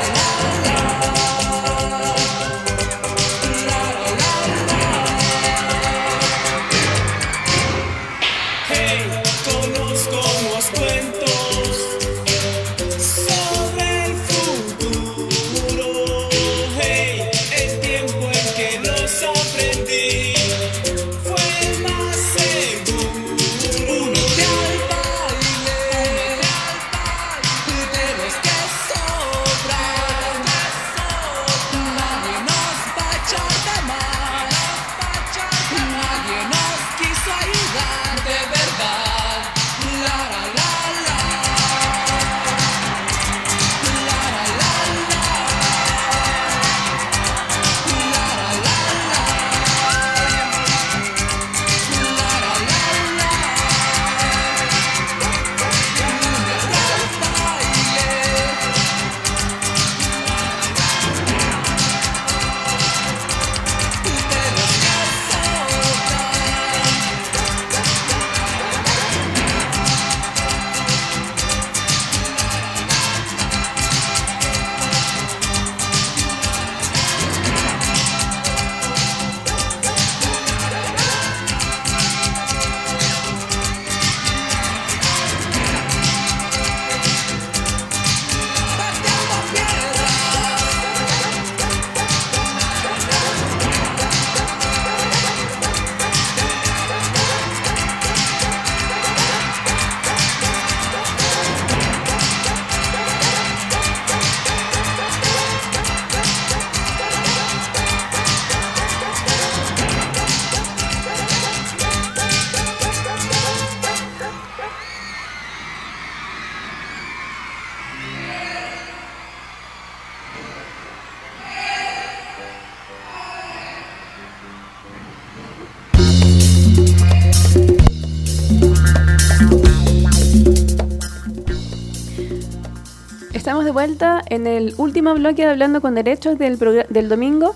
de vuelta en el último bloque de Hablando con Derechos del domingo.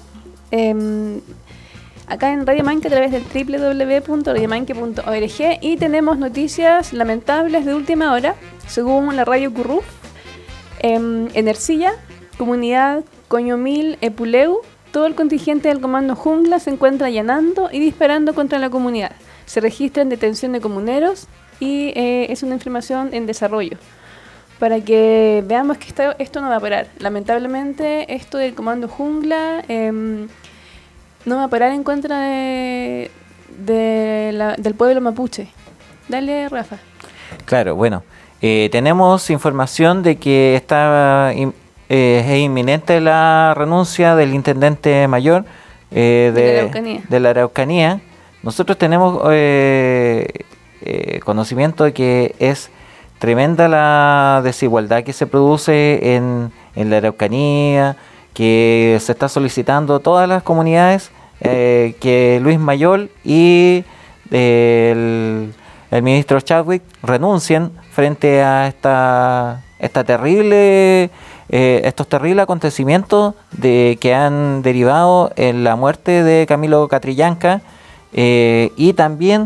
Acá en Radio Manque a través del www.radiomanque.org, y tenemos noticias lamentables de última hora. Según la radio Curruf, en Ercilla, comunidad Coñomil Epuleu, todo el contingente del Comando Jungla se encuentra allanando y disparando contra la comunidad. Se registra en detención de comuneros y es una información en desarrollo, para que veamos que esto no va a parar. Lamentablemente esto del Comando Jungla no va a parar en contra del pueblo mapuche. Dale, Rafa.
Claro, bueno, tenemos información de que es inminente la renuncia del intendente mayor de la Araucanía. Nosotros tenemos conocimiento de que es tremenda la desigualdad que se produce en la Araucanía, que se está solicitando a todas las comunidades que Luis Mayol y el ministro Chadwick renuncien frente a estos terribles acontecimientos que han derivado en la muerte de Camilo Catrillanca, y también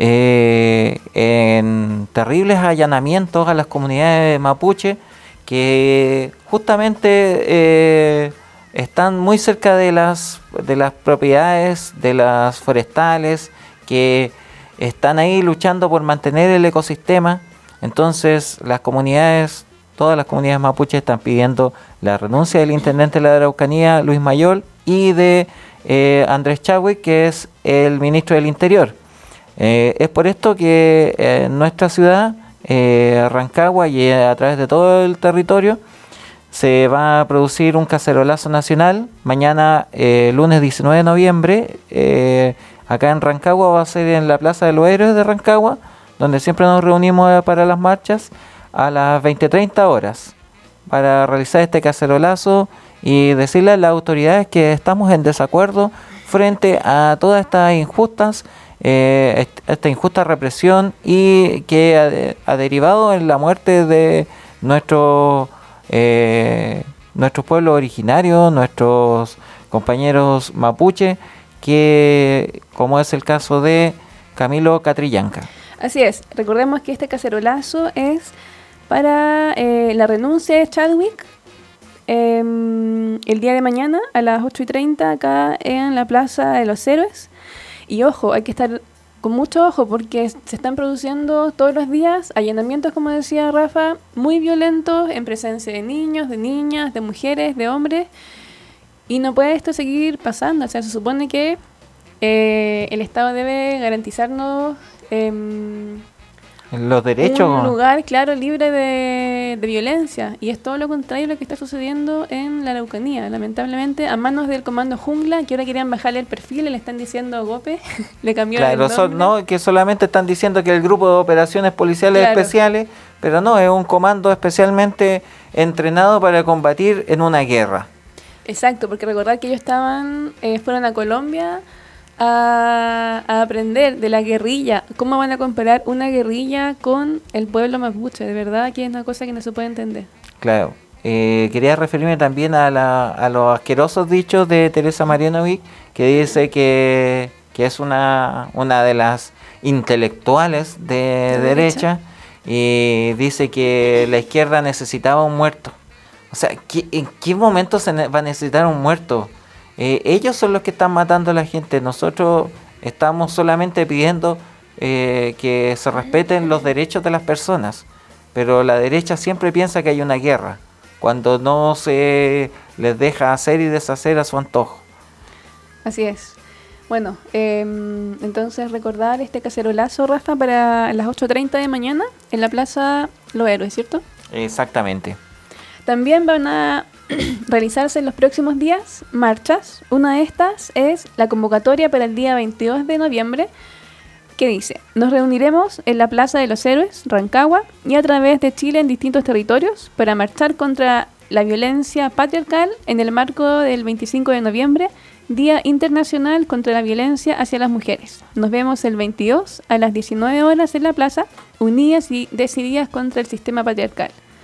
en terribles allanamientos a las comunidades mapuche que justamente están muy cerca de las propiedades, de las forestales, que están ahí luchando por mantener el ecosistema. Entonces todas las comunidades mapuches están pidiendo la renuncia del intendente de la Araucanía, Luis Mayol, y de Andrés Chadwick, que es el ministro del Interior. Es por esto que en nuestra ciudad, Rancagua, y a través de todo el territorio, se va a producir un cacerolazo nacional. Mañana, lunes 19 de noviembre, acá en Rancagua, va a ser en la Plaza de los Héroes de Rancagua, donde siempre nos reunimos para las marchas, a las 20:30 horas, para realizar este cacerolazo y decirle a las autoridades que estamos en desacuerdo frente a todas estas esta injusta represión, y que ha derivado en la muerte de nuestros pueblos originarios, nuestros compañeros mapuche, que como es el caso de Camilo Catrillanca.
Así es, recordemos que este cacerolazo es para la renuncia de Chadwick el día de mañana a las 8:30 acá en la Plaza de los Héroes. Y ojo, hay que estar con mucho ojo, porque se están produciendo todos los días allanamientos, como decía Rafa, muy violentos en presencia de niños, de niñas, de mujeres, de hombres, y no puede esto seguir pasando. O sea, se supone que el Estado debe garantizarnos
los derechos,
un lugar, claro, libre de violencia, y es todo lo contrario lo que está sucediendo en la Araucanía, lamentablemente, a manos del Comando Jungla, que ahora querían bajarle el perfil y le están diciendo Gope, le cambió el nombre.
No, que solamente están diciendo que el grupo de operaciones policiales especiales, pero no, es un comando especialmente entrenado para combatir en una guerra.
Exacto, porque recordar que ellos fueron a Colombia a aprender de la guerrilla. ¿Cómo van a comparar una guerrilla con el pueblo mapuche? De verdad que es una cosa que no se puede entender.
Claro. Quería referirme también a los asquerosos dichos de Teresa Marianovic, que dice que es una de las intelectuales de derecha, y dice que la izquierda necesitaba un muerto. O sea, ¿en qué momento se va a necesitar un muerto? Ellos son los que están matando a la gente. Nosotros estamos solamente pidiendo que se respeten los derechos de las personas, pero la derecha siempre piensa que hay una guerra, cuando no se les deja hacer y deshacer a su antojo.
Así es. Bueno, entonces recordar este cacerolazo, Rafa, para las 8:30 de mañana en la Plaza Los Héroes, ¿cierto?
Exactamente.
También van a realizarse en los próximos días marchas. Una de estas es la convocatoria para el día 22 de noviembre, que dice: nos reuniremos en la Plaza de los Héroes, Rancagua, y a través de Chile en distintos territorios para marchar contra la violencia patriarcal en el marco del 25 de noviembre, Día Internacional contra la Violencia hacia las Mujeres. Nos vemos el 22 a las 19 horas en la plaza, unidas y decididas contra el sistema patriarcal.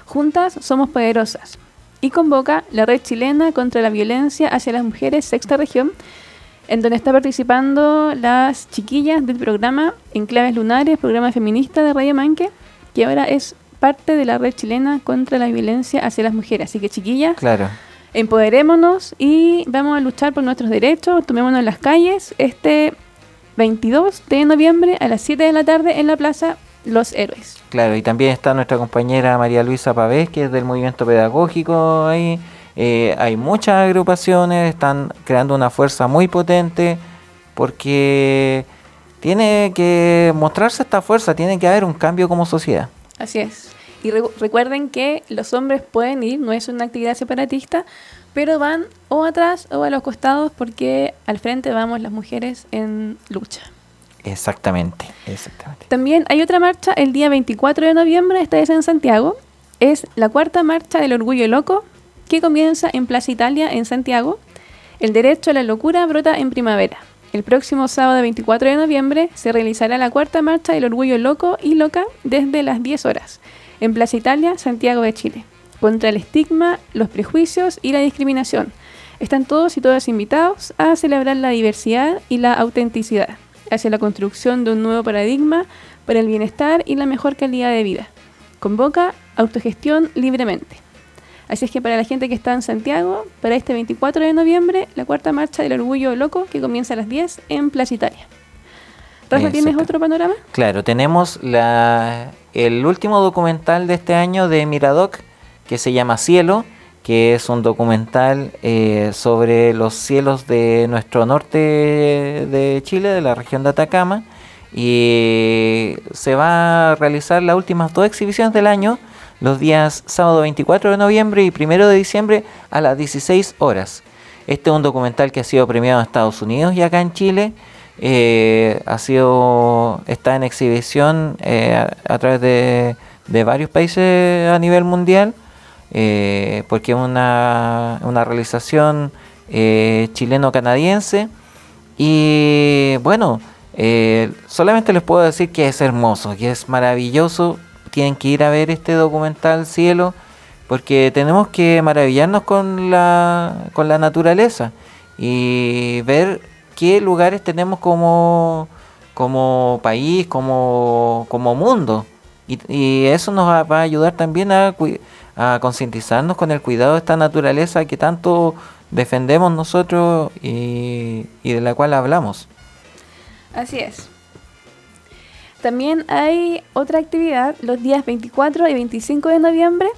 Juntas somos poderosas. Y convoca la Red Chilena contra la Violencia hacia las Mujeres, Sexta Región, en donde está participando las chiquillas del programa Enclaves Lunares, programa feminista de Radio Manque, que ahora es parte de la Red Chilena contra la Violencia hacia las Mujeres. Así que, chiquillas,
Claro.
empoderémonos y vamos a luchar por nuestros derechos. Tomémonos en las calles este 22 de noviembre a las 7 de la tarde en la Plaza Los Héroes.
Claro, y también está nuestra compañera María Luisa Pavés, que es del movimiento pedagógico ahí. Hay muchas agrupaciones, están creando una fuerza muy potente, porque tiene que mostrarse esta fuerza, tiene que haber un cambio como sociedad.
Así es. Y recuerden que los hombres pueden ir, no es una actividad separatista, pero van o atrás o a los costados, porque al frente vamos las mujeres en lucha.
Exactamente.
También hay otra marcha el día 24 de noviembre, esta es en Santiago. Es la cuarta marcha del Orgullo Loco, que comienza en Plaza Italia, en Santiago. El derecho a la locura brota en primavera. El próximo sábado 24 de noviembre se realizará la cuarta marcha del Orgullo Loco y Loca desde las 10 horas, en Plaza Italia, Santiago de Chile, contra el estigma, los prejuicios y la discriminación. Están todos y todas invitados a celebrar la diversidad y la autenticidad, hacia la construcción de un nuevo paradigma para el bienestar y la mejor calidad de vida. Convoca Autogestión Libremente. Así es que para la gente que está en Santiago, para este 24 de noviembre, la cuarta marcha del Orgullo Loco, que comienza a las 10 en Plaza Italia. Rafa, ¿tienes otro panorama?
Claro, tenemos el último documental de este año de Miradoc, que se llama Cielo, que es un documental sobre los cielos de nuestro norte de Chile, de la región de Atacama, y se va a realizar las últimas 2 exhibiciones del año, los días sábado 24 de noviembre y 1 de diciembre a las 16 horas. Este es un documental que ha sido premiado en Estados Unidos y acá en Chile. Está en exhibición a través de varios países a nivel mundial, porque es una realización chileno-canadiense. Y bueno, solamente les puedo decir que es hermoso, que es maravilloso. Tienen que ir a ver este documental Cielo, porque tenemos que maravillarnos con la naturaleza y ver qué lugares tenemos como país, como mundo. Y eso nos va a ayudar también a concientizarnos con el cuidado de esta naturaleza que tanto defendemos nosotros y de la cual hablamos.
Así es. También hay otra actividad los días 24 y 25 de noviembre.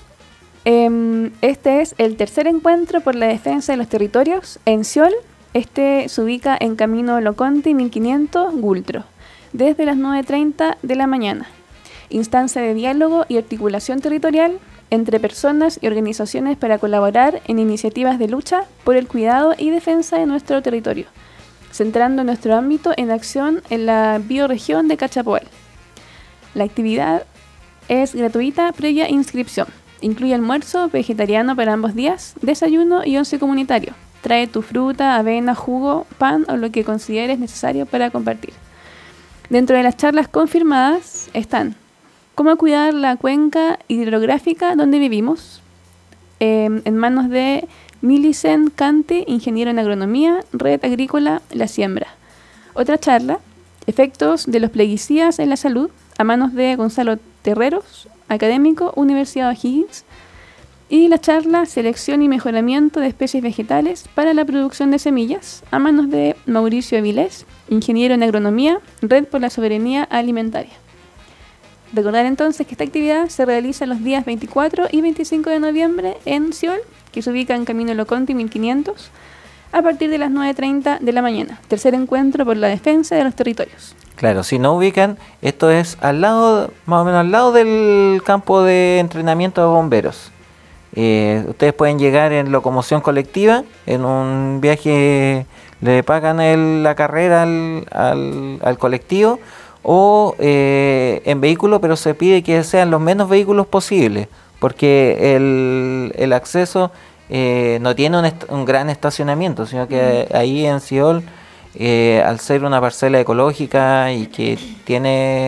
Este es el tercer encuentro por la defensa de los territorios en Siol. Este se ubica en Camino Loconti 1500 Gultro, desde las 9:30 de la mañana. Instancia de diálogo y articulación territorial entre personas y organizaciones para colaborar en iniciativas de lucha por el cuidado y defensa de nuestro territorio, centrando nuestro ámbito en acción en la bioregión de Cachapoal. La actividad es gratuita previa inscripción. Incluye almuerzo vegetariano para ambos días, desayuno y once comunitario. Trae tu fruta, avena, jugo, pan o lo que consideres necesario para compartir. Dentro de las charlas confirmadas están cómo cuidar la cuenca hidrográfica donde vivimos, en manos de Millicent Cante, ingeniero en agronomía, Red Agrícola La Siembra. Otra charla, efectos de los plaguicidas en la salud, a manos de Gonzalo Terreros, académico, Universidad O'Higgins. Y la charla, selección y mejoramiento de especies vegetales para la producción de semillas, a manos de Mauricio Avilés, ingeniero en agronomía, Red por la Soberanía Alimentaria. Recordar entonces que esta actividad se realiza los días 24 y 25 de noviembre en Siol, que se ubica en Camino Loconti 1500, a partir de las 9:30 de la mañana. Tercer encuentro por la defensa de los territorios.
Claro, si no ubican, esto es al lado, más o menos al lado del campo de entrenamiento de bomberos. Ustedes pueden llegar en locomoción colectiva, en un viaje le pagan la carrera al colectivo, o en vehículo, pero se pide que sean los menos vehículos posibles, porque el acceso no tiene un gran estacionamiento, sino que ahí en Siol, al ser una parcela ecológica y que tiene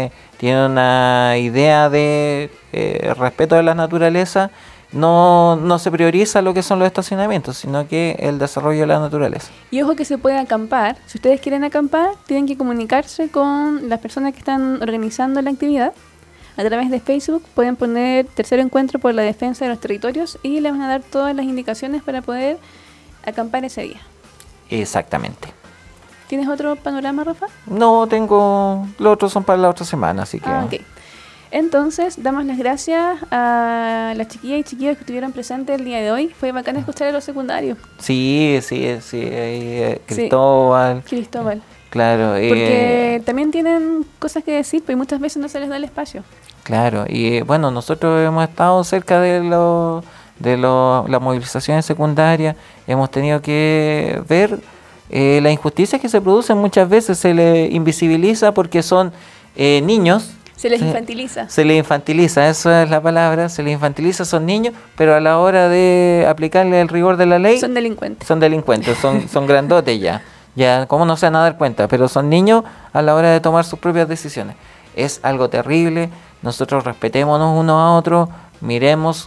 tiene una idea de respeto de la naturaleza, no se prioriza lo que son los estacionamientos, sino que el desarrollo de la naturaleza.
Y ojo que se puede acampar. Si ustedes quieren acampar, tienen que comunicarse con las personas que están organizando la actividad. A través de Facebook pueden poner Tercer Encuentro por la Defensa de los Territorios y les van a dar todas las indicaciones para poder acampar ese día.
Exactamente.
¿Tienes otro panorama, Rafa?
No tengo, los otros son para la otra semana, así que...
Ok. Entonces, damos las gracias a las chiquillas y chiquillos que estuvieron presentes el día de hoy. Fue bacán escuchar a los secundarios.
Sí, Cristóbal.
Cristóbal.
Claro.
Porque también tienen cosas que decir, pero muchas veces no se les da el espacio.
Claro, y bueno, nosotros hemos estado cerca de las movilizaciones secundarias, hemos tenido que ver las injusticias que se producen. Muchas veces se les invisibiliza porque son niños.
Se les infantiliza.
Se les infantiliza, esa es la palabra, se les infantiliza, son niños, pero a la hora de aplicarle el rigor de la ley...
Son delincuentes.
Son grandotes ya. Ya, ¿cómo no se van a dar cuenta? Pero son niños a la hora de tomar sus propias decisiones. Es algo terrible. Nosotros respetémonos unos a otros, miremos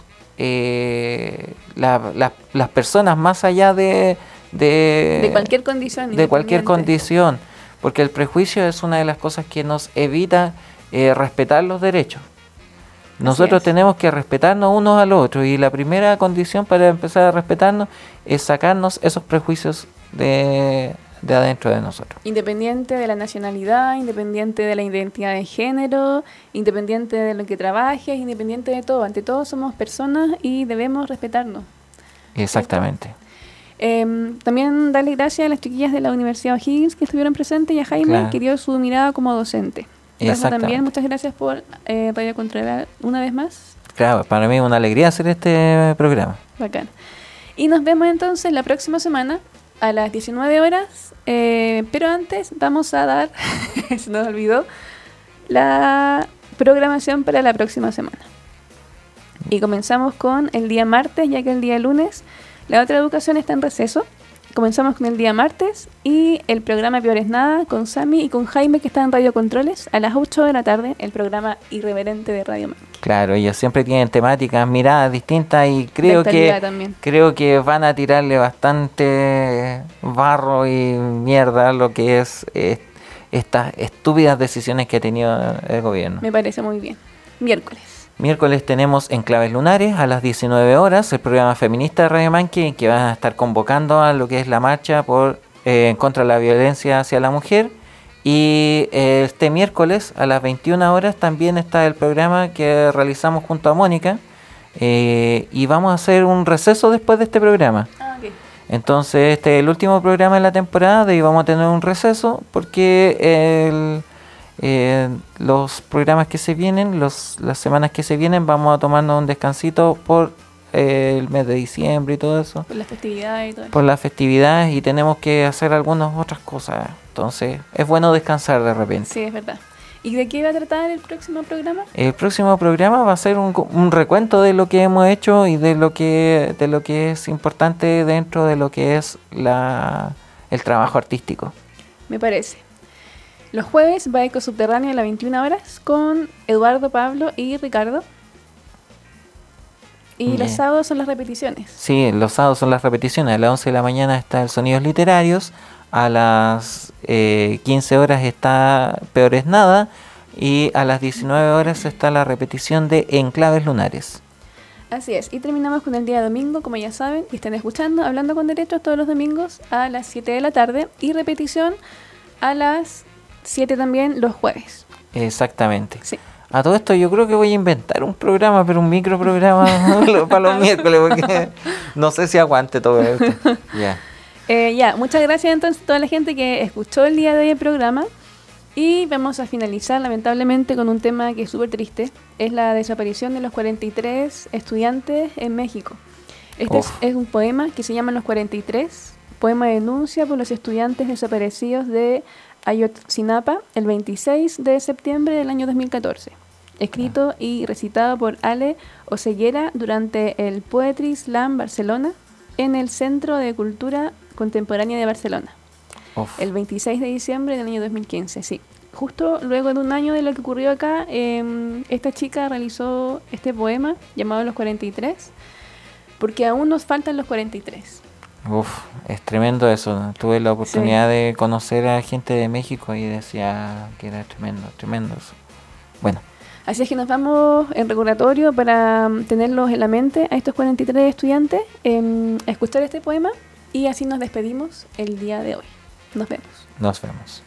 las personas más allá de
cualquier condición.
De cualquier condición, porque el prejuicio es una de las cosas que nos evita respetar los derechos. Nosotros tenemos que respetarnos unos a los otros, y la primera condición para empezar a respetarnos es sacarnos esos prejuicios de adentro de nosotros.
Independiente de la nacionalidad, independiente de la identidad de género, independiente de lo que trabajes, independiente de todo. Ante todo somos personas y debemos respetarnos.
Exactamente.
También darle gracias a las chiquillas de la Universidad O'Higgins que estuvieron presentes, y a Jaime, que dio su mirada como docente. También muchas gracias por Radio Controlar una vez más.
Claro, para mí es una alegría hacer este programa.
Bacán. Y nos vemos entonces la próxima semana a las 19 horas, pero antes vamos a dar, se nos olvidó, la programación para la próxima semana. Y comenzamos con el día martes, ya que el día lunes la otra educación está en receso. Comenzamos con el día martes y el programa Peor es Nada con Sami y con Jaime, que está en Radio Controles, a las 8 de la tarde, el programa irreverente de Radio Man.
Claro, ellos siempre tienen temáticas, miradas distintas, y creo que van a tirarle bastante barro y mierda a lo que es estas estúpidas decisiones que ha tenido el gobierno.
Me parece muy bien.
Miércoles tenemos Enclaves Lunares a las 19 horas, el programa feminista de Radio Manqui, que va a estar convocando a lo que es la marcha en contra de la violencia hacia la mujer. Y este miércoles a las 21 horas también está el programa que realizamos junto a Mónica, y vamos a hacer un receso después de este programa.
Okay.
Entonces este es el último programa de la temporada y vamos a tener un receso porque los programas que se vienen, las semanas que se vienen, vamos a tomarnos un descansito por el mes de diciembre y todo eso.
Por las festividades y todo eso.
Por las festividades, y tenemos que hacer algunas otras cosas. Entonces es bueno descansar de repente.
Sí, es verdad. ¿Y de qué va a tratar el próximo programa?
El próximo programa va a ser un recuento de lo que hemos hecho y de lo que es importante dentro de lo que es el trabajo artístico.
Me parece. Los jueves va Eco Subterráneo a las 21 horas con Eduardo, Pablo y Ricardo. Y los sábados son las repeticiones.
Sí, los sábados son las repeticiones. A las 11 de la mañana está el Sonidos Literarios. A las 15 horas está Peor es Nada. Y a las 19 horas está la repetición de Enclaves Lunares.
Así es. Y terminamos con el día domingo, como ya saben, y están escuchando Hablando con Derechos todos los domingos a las 7 de la tarde. Y repetición a las 7 también los jueves.
Exactamente.
Sí.
A todo esto yo creo que voy a inventar un programa, pero un microprograma para los miércoles, porque no sé si aguante todo esto.
Muchas gracias entonces a toda la gente que escuchó el día de hoy el programa. Y vamos a finalizar lamentablemente con un tema que es súper triste. Es la desaparición de los 43 estudiantes en México. Este es un poema que se llama Los 43, poema de denuncia por los estudiantes desaparecidos de Ayotzinapa el 26 de septiembre del año 2014, escrito y recitado por Ale Oseguera durante el Poetry Slam Barcelona en el Centro de Cultura Contemporánea de Barcelona, el 26 de diciembre del año 2015. Sí, justo luego de un año de lo que ocurrió acá, esta chica realizó este poema llamado Los 43, porque aún nos faltan los 43.
Uf, es tremendo eso. Tuve la oportunidad de conocer a gente de México y decía que era tremendo eso. Bueno.
Así es que nos vamos en recordatorio para tenerlos en la mente a estos 43 estudiantes, a escuchar este poema y así nos despedimos el día de hoy. Nos vemos.
Nos vemos.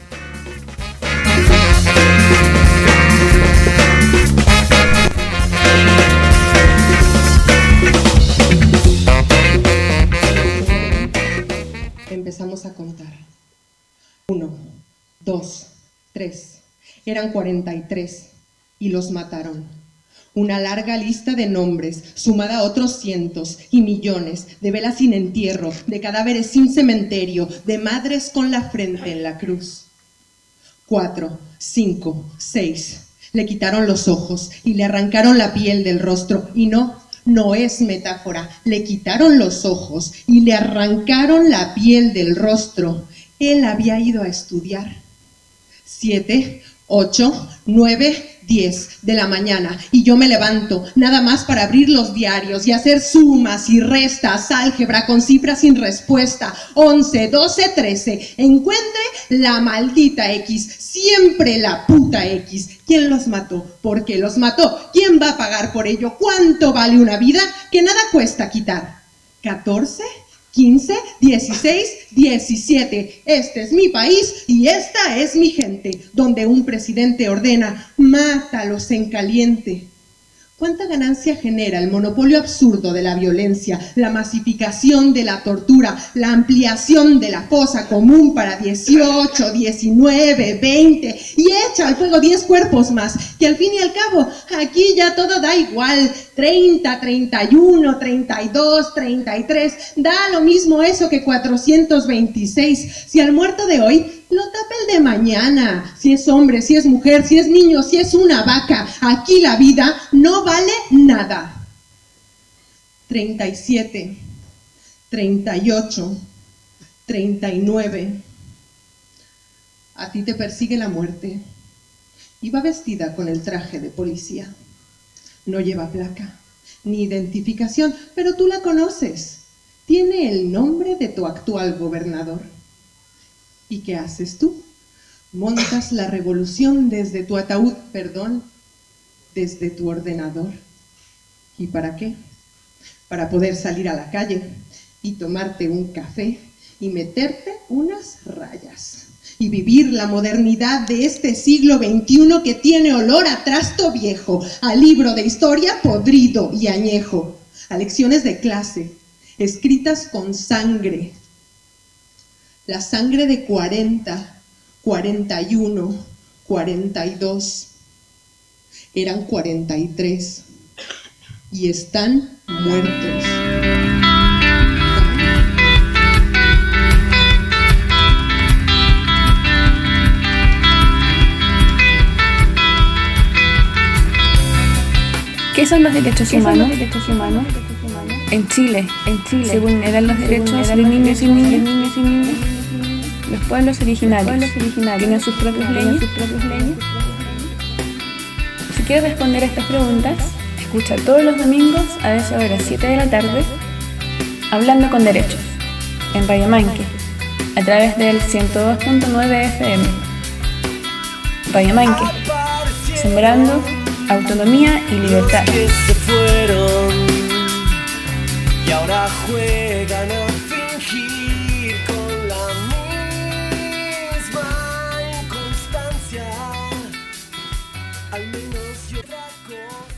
Empezamos a contar. 1, 2, 3. Eran 43 y los mataron. Una larga lista de nombres, sumada a otros cientos y millones, de velas sin entierro, de cadáveres sin cementerio, de madres con la frente en la cruz. 4, 5, 6. Le quitaron los ojos y le arrancaron la piel del rostro. Y no es metáfora. Le quitaron los ojos y le arrancaron la piel del rostro. Él había ido a estudiar. 7, 8, 9, 10 de la mañana y yo me levanto nada más para abrir los diarios y hacer sumas y restas, álgebra con cifras sin respuesta. 11, 12, 13. Encuentre la maldita X, siempre la puta X. ¿Quién los mató? ¿Por qué los mató? ¿Quién va a pagar por ello? ¿Cuánto vale una vida? Que nada cuesta quitar. 14, 15, 16, 17. Este es mi país y esta es mi gente, donde un presidente ordena, mátalos en caliente. ¿Cuánta ganancia genera el monopolio absurdo de la violencia, la masificación de la tortura, la ampliación de la fosa común para 18, 19, 20 y echa al fuego 10 cuerpos más, que al fin y al cabo aquí ya todo da igual, 30, 31, 32, 33, da lo mismo eso que 426, si al muerto de hoy lo tapa el de mañana, si es hombre, si es mujer, si es niño, si es una vaca, aquí la vida no vale nada. 37, 38, 39. A ti te persigue la muerte. Iba vestida con el traje de policía. No lleva placa, ni identificación, pero tú la conoces. Tiene el nombre de tu actual gobernador. ¿Y qué haces tú? Montas la revolución desde tu ataúd, desde tu ordenador. ¿Y para qué? Para poder salir a la calle y tomarte un café y meterte unas rayas. Y vivir la modernidad de este siglo XXI que tiene olor a trasto viejo, a libro de historia podrido y añejo, a lecciones de clase, escritas con sangre. La sangre de 40, 41, 42. Eran 43 y están muertos.
¿Qué son los derechos humanos? En Chile, se vulneran los derechos de niños y niñas. Los pueblos originarios tienen sus propias leyes. Si quieres responder a estas preguntas, escucha todos los domingos a eso de las 7 de la tarde, Hablando con Derechos, en Radio Manque, a través del 102.9 FM. Radio Manque, sembrando autonomía y libertad.
Y ahora juega.